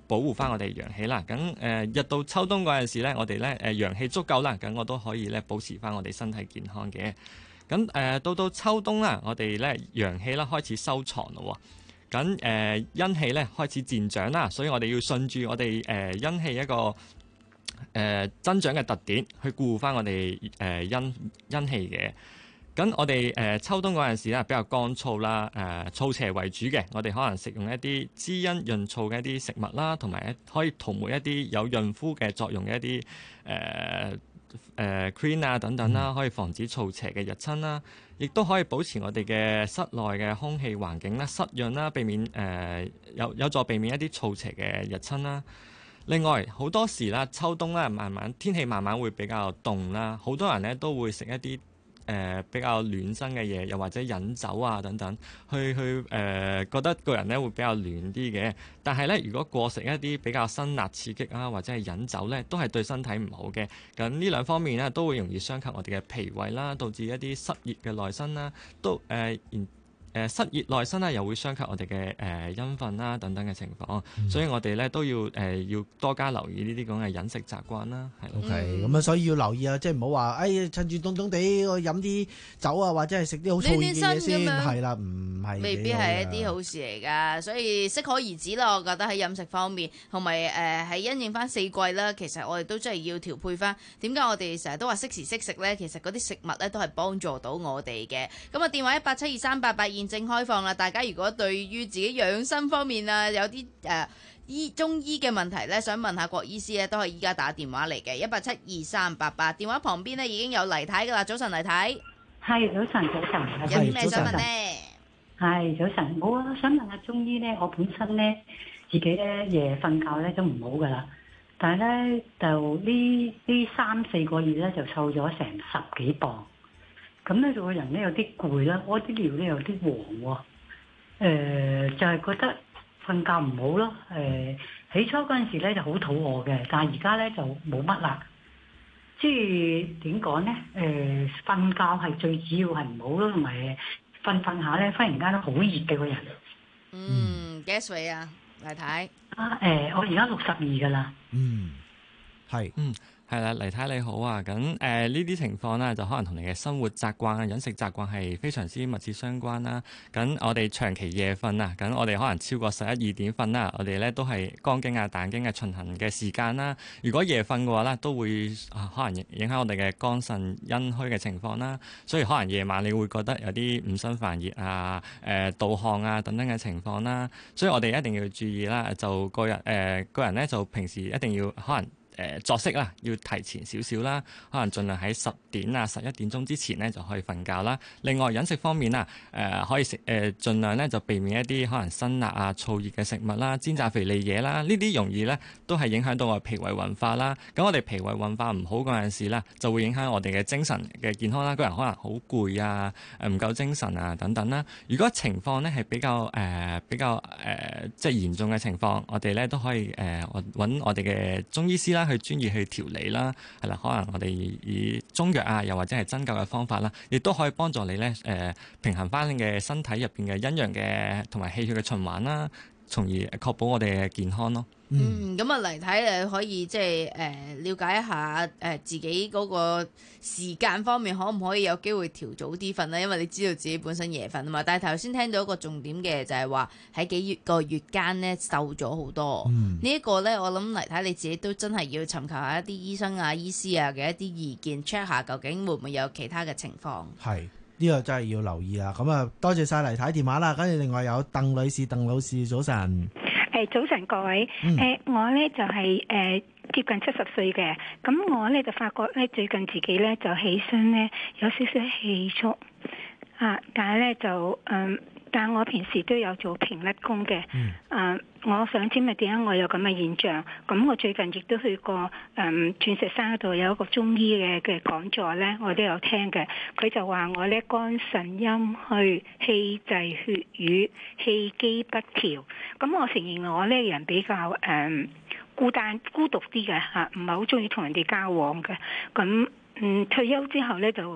保護翻我哋陽氣啦。咁誒、呃，日到秋冬嗰陣時咧，我哋咧誒陽氣足夠啦，咁我都可以咧保持翻我哋身體健康嘅。咁誒、呃，到到秋冬啦，我哋咧陽氣啦開始收藏咯。咁誒陰氣咧開始漸長啦，所以我哋要順住我哋誒陰氣一個誒、呃、增長嘅特點去顧翻我哋誒陰陰氣嘅。咁我哋誒、呃、秋冬嗰陣時咧比較乾燥啦，誒、呃、燥邪為主嘅，我哋可能食用一啲滋陰潤燥嘅一啲食物啦，同埋可以塗抹一啲有潤膚嘅作用嘅一啲誒誒 cream 啊等等啦，可以防止燥邪嘅入侵啦。亦都可以保持我哋嘅室內嘅空氣環境啦，濕潤啦，避免誒、呃、有有助避免一啲燥邪嘅入侵啦。另外好多時啦，秋冬咧慢慢天氣慢慢會比較凍啦，好多人咧都會食一啲誒、呃、比較暖身嘅嘢，又或者飲酒啊等等，去去誒、呃、覺得個人咧會比較暖啲嘅。但係咧，如果過食一啲比較辛辣刺激啊，或者係飲酒咧，都係對身體唔好嘅。咁呢兩方面咧，都會容易傷及我哋嘅脾胃啦，導致一啲濕熱嘅內身啦，都誒然。呃誒濕熱內身啦，又會傷及我哋嘅誒陰分啦等等嘅情況，嗯、所以我哋咧都要誒、呃、要多加留意呢啲咁嘅飲食習慣啦。係 OK，咁啊，所以要留意啊，即係唔好話誒趁住凍凍地我飲啲酒啊，或者係食啲好燥熱嘅嘢先，係啦，唔係未必係一啲好事嚟㗎，所以適可而止咯。我覺得喺飲食方面，同埋誒喺因應翻四季啦，其實我哋都真係要調配翻。點解我哋成日都話適時適食咧？其實嗰啲食物咧都係幫助到我哋嘅。咁啊，電話一八七二三八八現正開放啦！大家如果對於自己養生方面啊，有啲誒、呃、醫中醫嘅問題咧，想問下郭醫師咧，都係依家打電話嚟嘅，一八七二三八八。電話旁邊咧已經有黎太噶啦，早晨黎太。 係早晨，早晨。 有啲咩想問呢？ 係早晨，我想問下中醫咧，我本身咧自己咧夜瞓覺咧都唔好噶啦，但係咧就呢呢三四個月咧就瘦咗成十幾磅。咁咧，就個人咧有啲攰啦，屙啲尿咧有啲黃喎、呃，就係、是、覺得瞓覺唔好咯。誒、呃，起初嗰陣時咧就好肚餓嘅，但係而家咧就冇乜啦。即係點講咧？誒、呃，瞓覺係最主要係唔好咯，同埋瞓瞓下咧，忽然間都好熱嘅個人。 嗯，幾多歲啊，黎太？ 啊，誒、呃，我而家六十二㗎啦。 嗯，係， 嗯。係啦，黎太你好啊，咁誒呢啲情況咧，就可能同你嘅生活習慣啊、飲食習慣係非常之密切相關啦。咁我哋長期夜瞓啊，咁我哋可能超過十一二點瞓啦，我哋咧都係肝經啊、膽經嘅循行嘅時間啦。如果夜瞓嘅話咧，都會啊可能影響我哋嘅肝腎陰虛嘅情況啦。所以可能夜晚你會覺得有啲五心煩熱啊、誒盜汗啊等等嘅情況啦。所以我哋一定要注意啦，就個人誒、呃、個人咧就平時一定要可能。誒、呃、作息啦，要提前少少啦，可能盡量喺十點啊、十一點鐘之前咧就可以瞓覺啦。另外飲食方面啊，誒、呃、可以食誒、呃、盡量咧就避免一啲可能辛辣啊、燥熱嘅食物啦、煎炸肥膩嘢啦，呢啲容易咧都係影響到我脾胃運化啦。咁我哋脾胃運化唔好嗰陣時啦，就會影響我哋嘅精神嘅健康啦。個人可能好攰啊、誒唔夠精神啊等等啦。如果情況咧係比較誒、呃、比較誒、呃、即係嚴重嘅情況，我哋咧都可以誒揾、呃、我哋嘅中醫師啦。去專業去調理啦，係啦，可能我哋以中藥啊，又或者係針灸嘅方法啦，亦都可以幫助你咧誒、呃、平衡翻你嘅身體入邊嘅陰陽嘅同埋氣血嘅循環啦，從而確保我哋嘅健康咯。 嗯，咁啊嚟睇誒，可以即係誒了解一下誒、呃、自己嗰個時間方面，可唔可以有機會調早啲瞓咧？因為你知道自己本身夜瞓啊嘛。但係頭先聽到一個重點嘅就係話喺幾月個月間咧瘦咗好多。嗯、呢一個咧，我諗嚟睇你自己都真係要尋求下一啲醫生啊、醫師啊嘅一啲意見 check 下，究竟會唔會有其他嘅情況？係呢、呢個真係要留意啊！咁啊，多謝晒黎太電話啦。跟住另外有鄧女士、鄧老師，早晨。 誒早晨各位，誒、嗯呃、我咧就係、是、誒、呃、接近七十歲嘅，咁我咧就發覺咧最近自己咧就起身咧有少少氣促啊，但係咧就嗯，但我平時都有做平甩功嘅，嗯、啊，我想知咪點解我有咁嘅現象？咁我最近亦都去過誒鑽石山嗰度有一個中醫嘅嘅講座咧，我都有聽嘅，佢就話我咧肝腎陰虛、氣滯血瘀、氣機不調。咁我承認我呢人比較誒、嗯、孤單孤獨啲嘅嚇，唔係好中意同人哋交往嘅。咁嗯退休之後咧就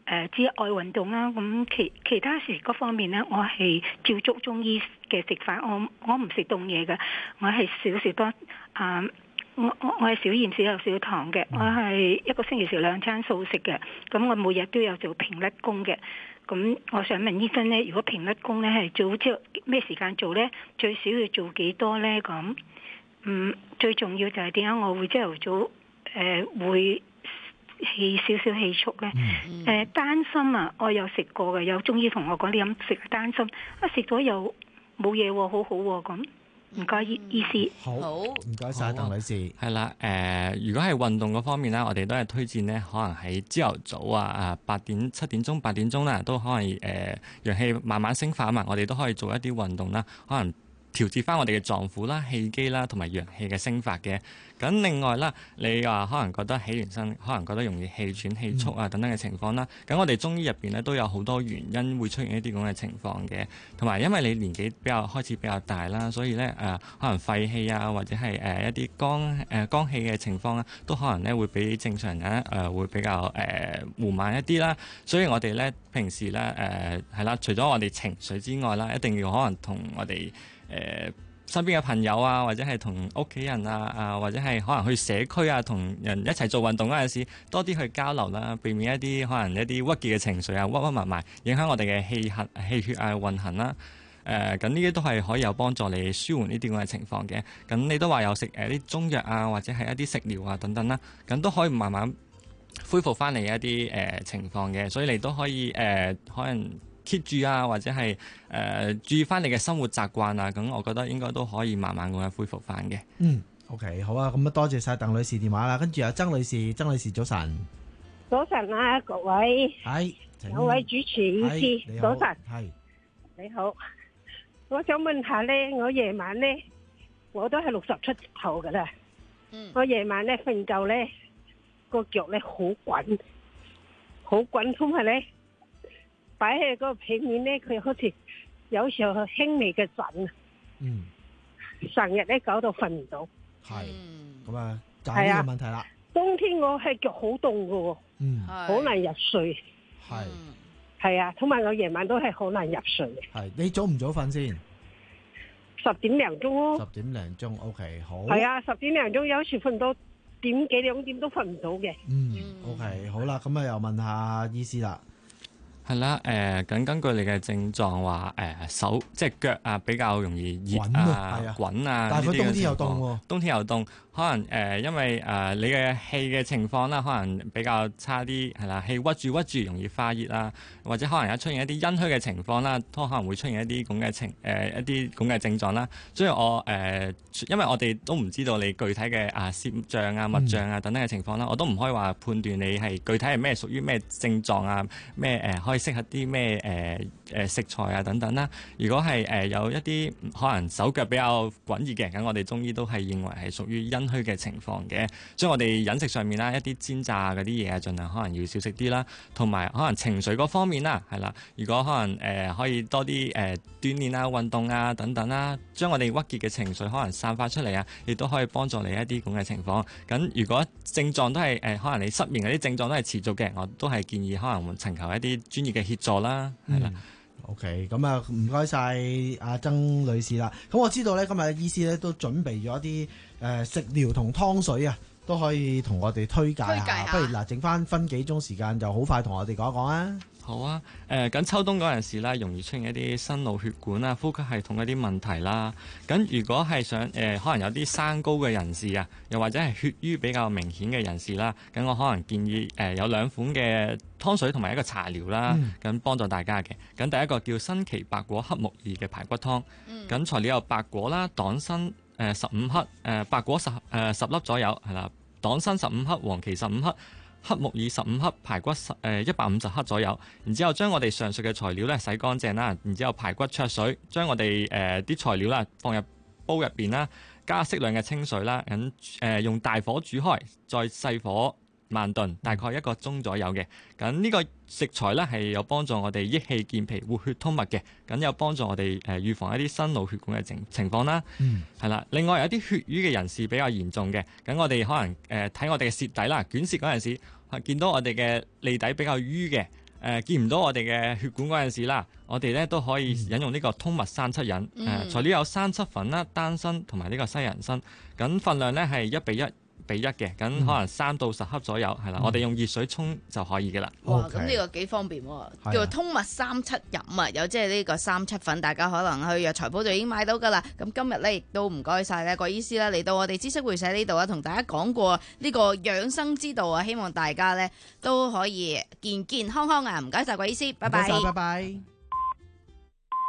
誒只愛運動啦。咁其其他食嗰方面咧，我係照足中醫嘅食法，我我唔食凍嘢嘅，我係少食多啊。呃我我我係少鹽少油少糖嘅，我係一個星期食兩餐素食嘅，咁我每日都有做平甩功嘅。咁我想問醫生咧，如果平甩功咧係早朝咩時間做咧？最少要做幾多咧？咁嗯，最重要就係點解我會朝頭早誒、呃、會氣少少氣促咧？誒、嗯呃、丹參啊，我有食過嘅，有中醫同我講你飲食丹參，啊食咗又冇嘢喎，好好喎咁。唔該，醫醫師。 好，唔該晒，鄧女士。 係啦，誒、呃，如果係運動嗰方面咧，我哋都係推薦咧，可能喺朝頭早啊，啊八點、七點鐘、八點鐘啦，都可能誒、呃、陽氣慢慢升發啊嘛，我哋都可以做一啲運動啦，可能調節翻我哋嘅臟腑啦、氣機啦，同埋陽氣嘅升發嘅。咁另外啦，你話可能覺得起完身，可能覺得容易氣喘、氣促啊等等嘅情況啦。咁、嗯、我哋中醫入邊咧都有好多原因會出現一啲咁嘅情況嘅。同埋因為你年紀比較開始比較大啦，所以咧誒、呃、可能肺氣啊或者係誒、呃、一啲肝誒肝氣嘅情況啊，都可能咧會比正常人誒、呃、會比較誒、呃、緩慢一啲啦。所以我哋咧平時咧誒係啦，除咗我哋情緒之外啦，一定要可能同我哋誒、呃身邊嘅朋友啊，或者係同屋企人啊，啊或者係可能去社區啊，同人一齊做運動嗰陣時，多啲去交流啦，避免一啲可能一啲鬱結嘅情緒啊，鬱鬱埋埋，影響我哋嘅氣核、氣血啊運行啦。誒、呃，咁呢啲都係可以有幫助你舒緩呢啲咁嘅情況嘅。咁你都話有食誒啲中藥啊，或者係一啲食療啊等等啦，咁都可以慢慢恢復翻嚟一啲誒、呃、情況嘅。所以你都可以誒、呃、可能keep 住啊，或者係誒、呃、注意翻你嘅生活習慣啊，咁我覺得應該都可以慢慢咁樣恢復翻嘅。 嗯 ，OK， 好啊，咁啊多謝晒鄧女士電話啦，跟住有曾女士，曾女士早晨。 早晨啊，各位， 係兩位主持醫師，早晨， 係你好，我想問下咧，我夜晚咧，我都係六十出頭噶啦，嗯，我夜晚咧瞓覺咧個腳咧好滾，好滾，同埋咧。擺喺嗰個被面咧，佢好似有時候輕微嘅震，嗯，成日咧搞到瞓唔到， 係，咁啊，就係呢個問題啦。 冬天我係腳好凍噶，嗯，好難入睡， 係， 係啊，同埋我夜晚都係好難入睡。 係，你早唔早瞓先？ 十點零鐘咯。 十點零鐘 ，OK， 好。 係啊，十點零鐘有時瞓到點幾兩點都瞓唔到嘅。 嗯 ，OK， 好啦，咁啊又問下醫師啦。 係啦，誒、呃，咁根據你嘅症狀話，誒、呃、手即係腳啊比較容易熱啊、滾啊， 但係佢冬天又凍喎， 冬天又凍，可能誒、呃、因為誒、呃、你嘅氣嘅情況啦，可能比較差啲，係啦，氣屈住屈住容易發熱啦，或者可能有出現一啲陰虛嘅情況啦，都可能會出現一啲咁嘅情誒、呃、一啲咁嘅症狀啦。所以我誒、呃，因為我哋都唔知道你具體嘅啊攝脹啊、脈脹啊等等嘅情況啦，我都唔可以話判斷你係具體係咩屬於咩症狀啊，咩誒、呃、可以適合啲咩誒誒食材啊等等啦。如果係誒、呃、有一啲可能手腳比較滾熱嘅，咁我哋中醫都係認為係屬於陰虛嘅情況嘅。所以我哋飲食上面啦，一啲煎炸嗰啲嘢啊，盡量可能要少食啲啦。同埋可能情緒嗰方面啦，係啦，如果可能誒、呃、可以多啲誒、呃、鍛鍊啊、運動啊等等啦，將我哋鬱結嘅情緒可能散發出嚟啊，亦都可以幫助你一啲咁嘅情況。咁如果症狀都係誒、呃、可能你失眠嗰啲症狀都係持續嘅，我都係建議可能尋求一啲專業嘅協助啦，係啦。 嗯OK，咁啊，唔該晒阿曾女士啦。咁我知道咧，今日醫師咧都準備咗一啲誒、呃、食療同湯水啊，都可以同我哋推介下。推介下不如嗱，剩翻分幾鐘時間，就好快同我哋講一講啊。 好啊，誒、呃，咁秋冬嗰陣時啦，容易出現一啲心腦血管啊、呼吸系統一啲問題啦。咁如果係想誒、呃，可能有啲三高嘅人士啊，又或者係血瘀比較明顯嘅人士啦，咁我可能建議誒、呃、有兩款嘅湯水同埋一個茶療啦，咁、嗯、幫助大家嘅。咁第一個叫新奇白果黑木耳嘅排骨湯，咁、嗯、材料有白果啦、黨參誒十五克，誒、呃、白果十誒、呃、十粒左右係啦，黨參十五克，黃芪十五克。黑木耳十五克，排骨十誒一百五十克左右，然之後將我哋上述嘅材料咧洗乾淨啦，然之後排骨焯水，將我哋誒啲材料啦放入煲入邊啦，加適量嘅清水啦，咁、呃、誒用大火煮開，再細火慢燉，大概一個鐘左右嘅。咁呢個食材咧係有幫助我哋益氣健脾、活血通脈嘅，咁有幫助我哋誒預防一啲心腦血管嘅情情況啦。嗯，係啦。另外有啲血瘀嘅人士比較嚴重嘅，咁我哋可能誒睇、呃、我哋嘅舌底啦，捲舌嗰陣時，見到我哋嘅脷底比較瘀嘅， 誒見唔到我哋嘅血管嗰陣時啦，我哋咧都可以引用呢個通脈三七飲。誒、 嗯呃、材料有三七粉啦、丹參同埋呢個西洋參。咁份量咧係一比一比一嘅，咁可能三到十克左右係啦。 嗯我哋用熱水沖就可以嘅啦。 哇！咁呢個幾方便喎，叫做通脈三七飲啊，有即係呢個三七粉，大家可能去藥材鋪就已經買到噶啦。咁今日咧亦都唔該晒咧郭醫師啦，嚟到我哋知識會社呢度啊，同大家講過呢個養生之道啊，希望大家咧都可以健健康康啊！唔該晒郭醫師，拜拜， 拜拜。